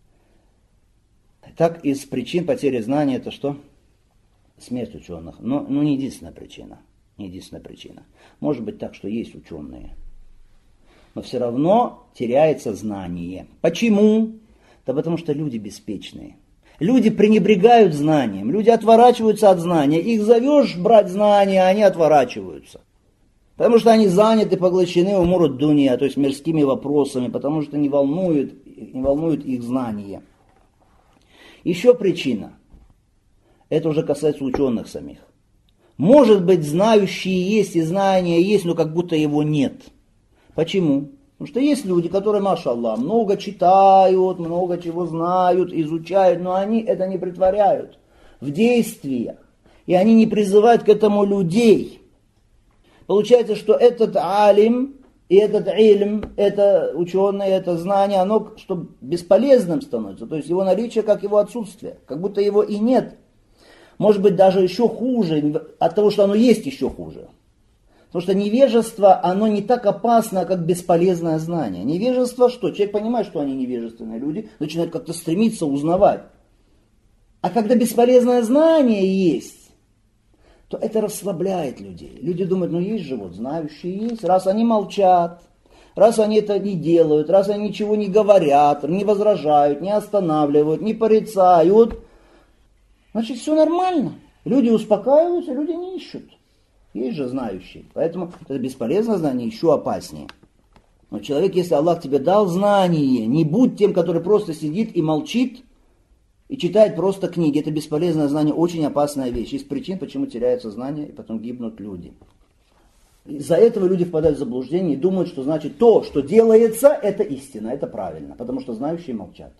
Так, из причин потери знания это что? Смерть ученых. Но не единственная причина. Не единственная причина. Может быть так, что есть ученые, но все равно теряется знание. Почему? Да потому что люди беспечные. Люди пренебрегают знанием. Люди отворачиваются от знания. Их зовешь брать знания, а они отворачиваются. Потому что они заняты, поглощены умурут дуния, то есть мирскими вопросами, потому что не волнует их знания. Еще причина. Это уже касается ученых самих. Может быть, знающие есть и знания есть, но как будто его нет. Почему? Потому что есть люди, которые, машаллах, много читают, много чего знают, изучают, но они это не претворяют в действия. И они не призывают к этому людей. Получается, что этот алим и этот ильм, это ученое, это знание, оно что бесполезным становится. То есть его наличие, как его отсутствие. Как будто его и нет. Может быть, даже еще хуже, от того, что оно есть, еще хуже. Потому что невежество, оно не так опасно, как бесполезное знание. Невежество что? Человек понимает, что они невежественные люди, начинает как-то стремиться узнавать. А когда бесполезное знание есть, то это расслабляет людей. Люди думают, ну есть же вот знающие есть. Раз они молчат, раз они это не делают, раз они ничего не говорят, не возражают, не останавливают, не порицают, значит все нормально. Люди успокаиваются, люди не ищут. Есть же знающие. Поэтому это бесполезное знание, еще опаснее. Но человек, если Аллах тебе дал знание, не будь тем, который просто сидит и молчит, и читает просто книги. Это бесполезное знание, очень опасная вещь. Есть причин, почему теряются знания, и потом гибнут люди. Из-за этого люди впадают в заблуждение и думают, что значит то, что делается, это истина, это правильно, потому что знающие молчат.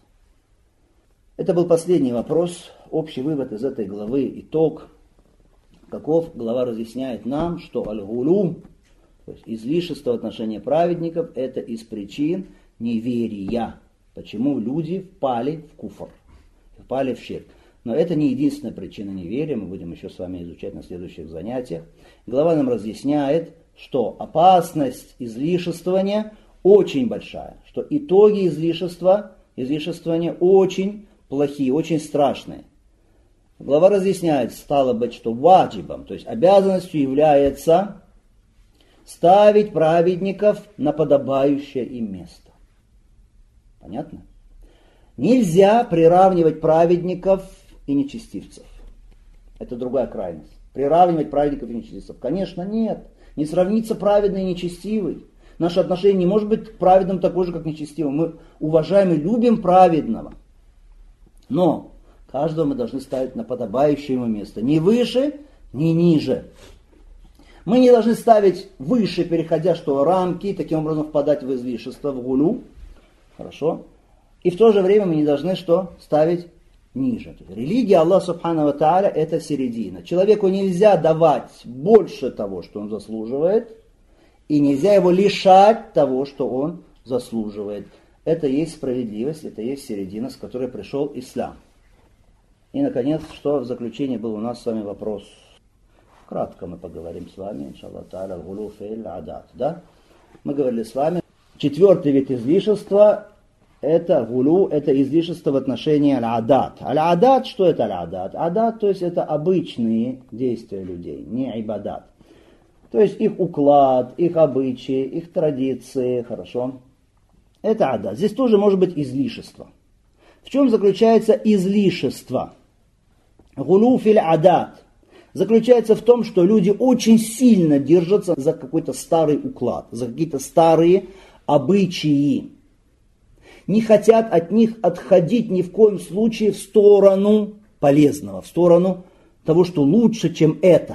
Это был последний вопрос, общий вывод из этой главы, итог. Каков? Глава разъясняет нам, что аль-гулу, то есть излишество в отношении праведников, это из причин неверия. Почему люди впали в куфр, впали в ширк. Но это не единственная причина неверия, мы будем еще с вами изучать на следующих занятиях. Глава нам разъясняет, что опасность излишествования очень большая, что итоги излишествования очень плохие, очень страшные. Глава разъясняет, стало быть, что ваджибом, то есть обязанностью является ставить праведников на подобающее им место. Понятно? Нельзя приравнивать праведников и нечестивцев. Это другая крайность. Приравнивать праведников и нечестивцев. Конечно, нет. Не сравнится праведный и нечестивый. Наше отношение не может быть к праведным такое же, как к нечестивым. Мы уважаем и любим праведного. Но каждого мы должны ставить на подобающее ему место. Ни выше, ни ниже. Мы не должны ставить выше, переходя что рамки, таким образом впадать в излишество, в гулю. Хорошо. И в то же время мы не должны что? Ставить ниже. Религия Аллаха Субхану ва Тааля это середина. Человеку нельзя давать больше того, что он заслуживает, и нельзя его лишать того, что он заслуживает. Это есть справедливость, это есть середина, с которой пришел ислам. И, наконец, что в заключении был у нас с вами вопрос. Кратко мы поговорим с вами, иншаллах тааля, гулу фейль адат. Да? Мы говорили с вами, четвертый вид излишества, это гулу, это излишество в отношении аль-адат. Аль-адат, что это аль-адат? Адат, то есть это обычные действия людей, не ибадат. То есть их уклад, их обычаи, их традиции, хорошо? Это адат. Здесь тоже может быть излишество. В чем заключается излишество? Гулу фил адат заключается в том, что люди очень сильно держатся за какой-то старый уклад, за какие-то старые обычаи. Не хотят от них отходить ни в коем случае в сторону полезного, в сторону того, что лучше, чем это.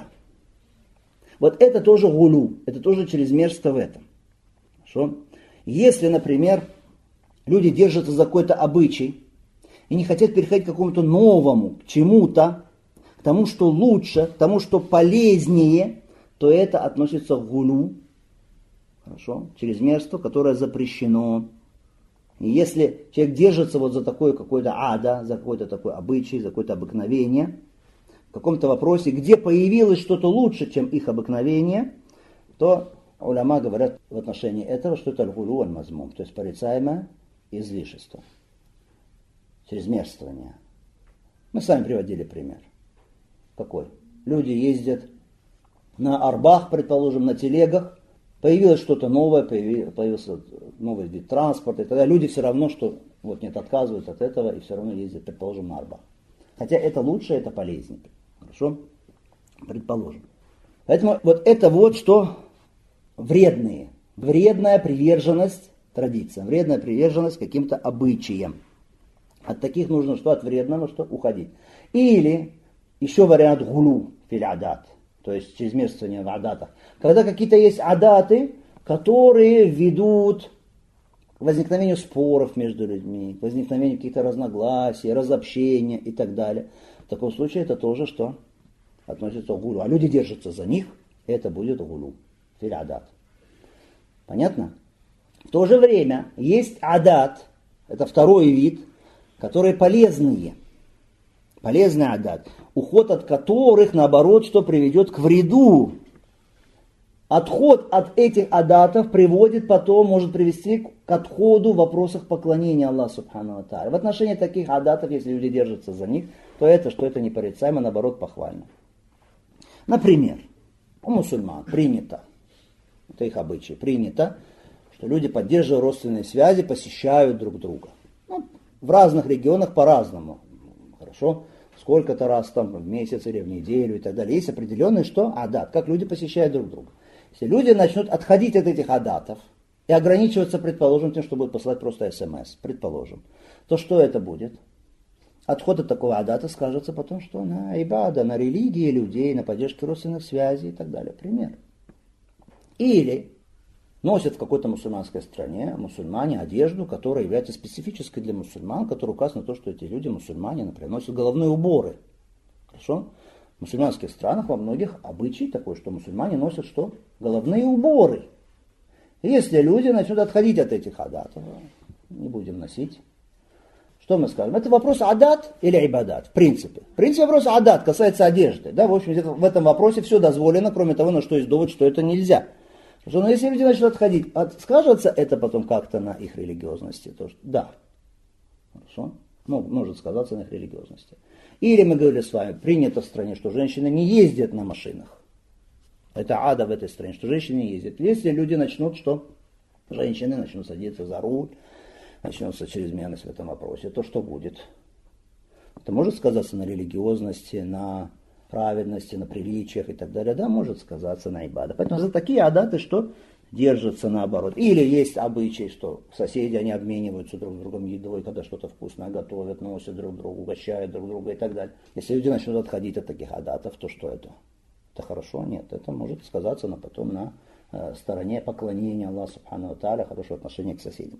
Вот это тоже гулю, это тоже чрезмерство в этом. Хорошо? Если, например, люди держатся за какой-то обычай и не хотят переходить к какому-то новому, к чему-то, к тому, что лучше, к тому, что полезнее, то это относится к гулю, хорошо? Чрезмерство, которое запрещено. И если человек держится вот за такое какое-то ада, за какой-то такой обычай, за какое-то обыкновение, в каком-то вопросе, где появилось что-то лучше, чем их обыкновение, то уляма говорят в отношении этого, что это аль-гулу аль-мазмум, то есть порицаемое излишество, чрезмерствование. Мы сами приводили пример. Какой? Люди ездят на арбах, предположим, на телегах, появилось что-то новое, появился новый вид транспорта, и тогда люди все равно, что вот нет, отказываются от этого и все равно ездят, предположим, на арбах. Хотя это лучше, это полезнее. Хорошо? Предположим. Поэтому вот это вот что вредные. Вредная приверженность традициям, вредная приверженность каким-то обычаям. От таких нужно что? От вредного что? Уходить. Или еще вариант гулу фил адат, то есть чрезмерствование в адатах. Когда какие-то есть адаты, которые ведут к возникновению споров между людьми, к возникновению каких-то разногласий, разобщения и так далее. В таком случае это тоже что? Относится к гулу. А люди держатся за них, это будет гулу фил адат. Понятно? В то же время есть адат, это второй вид, которые полезные. Полезный адат, уход от которых, наоборот, что приведет к вреду. Отход от этих адатов приводит потом, может привести к отходу в вопросах поклонения Аллаху Субхану ва Тааля. В отношении таких адатов, если люди держатся за них, то это, что это непорицаемо, наоборот, похвально. Например, у мусульман принято, это их обычай, принято, что люди, поддерживая родственные связи, посещают друг друга. Ну, в разных регионах по-разному. Хорошо? Сколько-то раз там в месяц или в неделю и так далее. Есть определенный что? Адат. Как люди посещают друг друга. Если люди начнут отходить от этих адатов и ограничиваться, предположим, тем, что будут посылать просто смс, предположим, то что это будет? Отход от такого адата скажется потом, что на ибада, на религии людей, на поддержке родственных связей и так далее. Пример. Или носят в какой-то мусульманской стране мусульмане одежду, которая является специфической для мусульман, которая указана на то, что эти люди, мусульмане, например, носят головные уборы. Хорошо? В мусульманских странах во многих обычай такой, что мусульмане носят что? Головные уборы. И если люди начнут отходить от этих адатов, не будем носить, что мы скажем? Это вопрос адат или ибадат, в принципе. В принципе, вопрос адат касается одежды. Да, в общем, в этом вопросе все дозволено, кроме того, на что есть довод, что это нельзя. Потому что если люди начнут отходить, скажется это потом как-то на их религиозности? То, что, да. Хорошо? Может сказаться на их религиозности. Или мы говорили с вами, принято в стране, что женщины не ездят на машинах. Это ада в этой стране, что женщины не ездят. Если люди начнут, что женщины начнут садиться за руль, начнется чрезмерность в этом вопросе, то что будет? Это может сказаться на религиозности, на праведности, на приличиях и так далее. Да, может сказаться на ибада. Поэтому за такие адаты, что держатся наоборот. Или есть обычаи, что соседи, они обмениваются друг с другом едой, когда что-то вкусное готовят, носят друг другу, угощают друг друга и так далее. Если люди начнут отходить от таких адатов, то что это? Это хорошо? Нет. Это может сказаться потом на стороне поклонения Аллаху Субхану ва Тааля, хорошего отношения к соседям.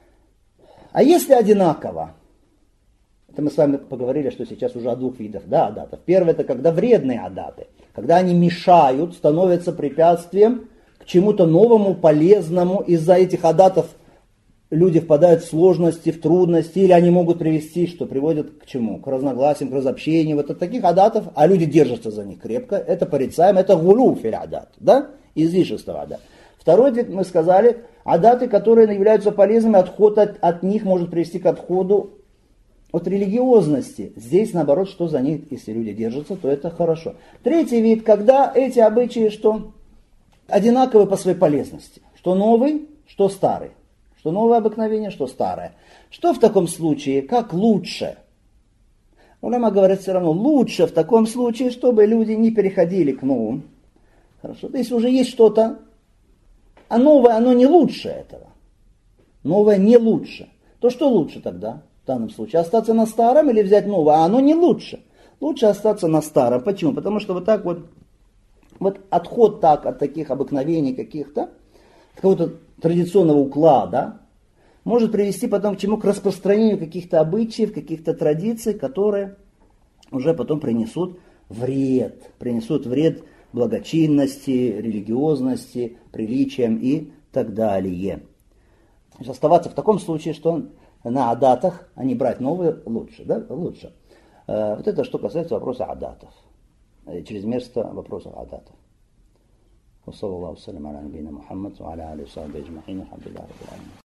А если одинаково? Это мы с вами поговорили, что сейчас уже о двух видах адатов. Первое, это когда вредные адаты. Когда они мешают, становятся препятствием к чему-то новому, полезному. Из-за этих адатов люди впадают в сложности, в трудности. Или они могут привести, что приводит к чему? К разногласиям, к разобщению. Вот от таких адатов, а люди держатся за них крепко. Это порицаем, это гулу фил адат. Да? Излишество адат. Второй вид, мы сказали, адаты, которые являются полезными, отход от них может привести к отходу от религиозности. Здесь, наоборот, что за них, если люди держатся, то это хорошо. Третий вид, когда эти обычаи, что одинаковы по своей полезности. Что новый, что старый. Что новое обыкновение, что старое. Что в таком случае, как лучше? Уляма говорит все равно, лучше в таком случае, чтобы люди не переходили к новым. Хорошо. Если уже есть что-то, а новое, оно не лучше этого. Новое не лучше. То что лучше тогда? В данном случае остаться на старом или взять новое, а оно не лучше. Лучше остаться на старом. Почему? Потому что вот так вот отход так от таких обыкновений каких-то, от какого-то традиционного уклада, может привести потом к чему? К распространению каких-то обычаев, каких-то традиций, которые уже потом принесут вред благочинности, религиозности, приличиям и так далее. Значит, оставаться в таком случае, что на адатах, а не брать новые, лучше. Да? Лучше. Вот это что касается вопроса адатов. Чрезмерства вопросов адатов. وصلى الله وسلم على نبينا محمد وعلى آله وصحبه أجمعين الحمد لله رب العالمين.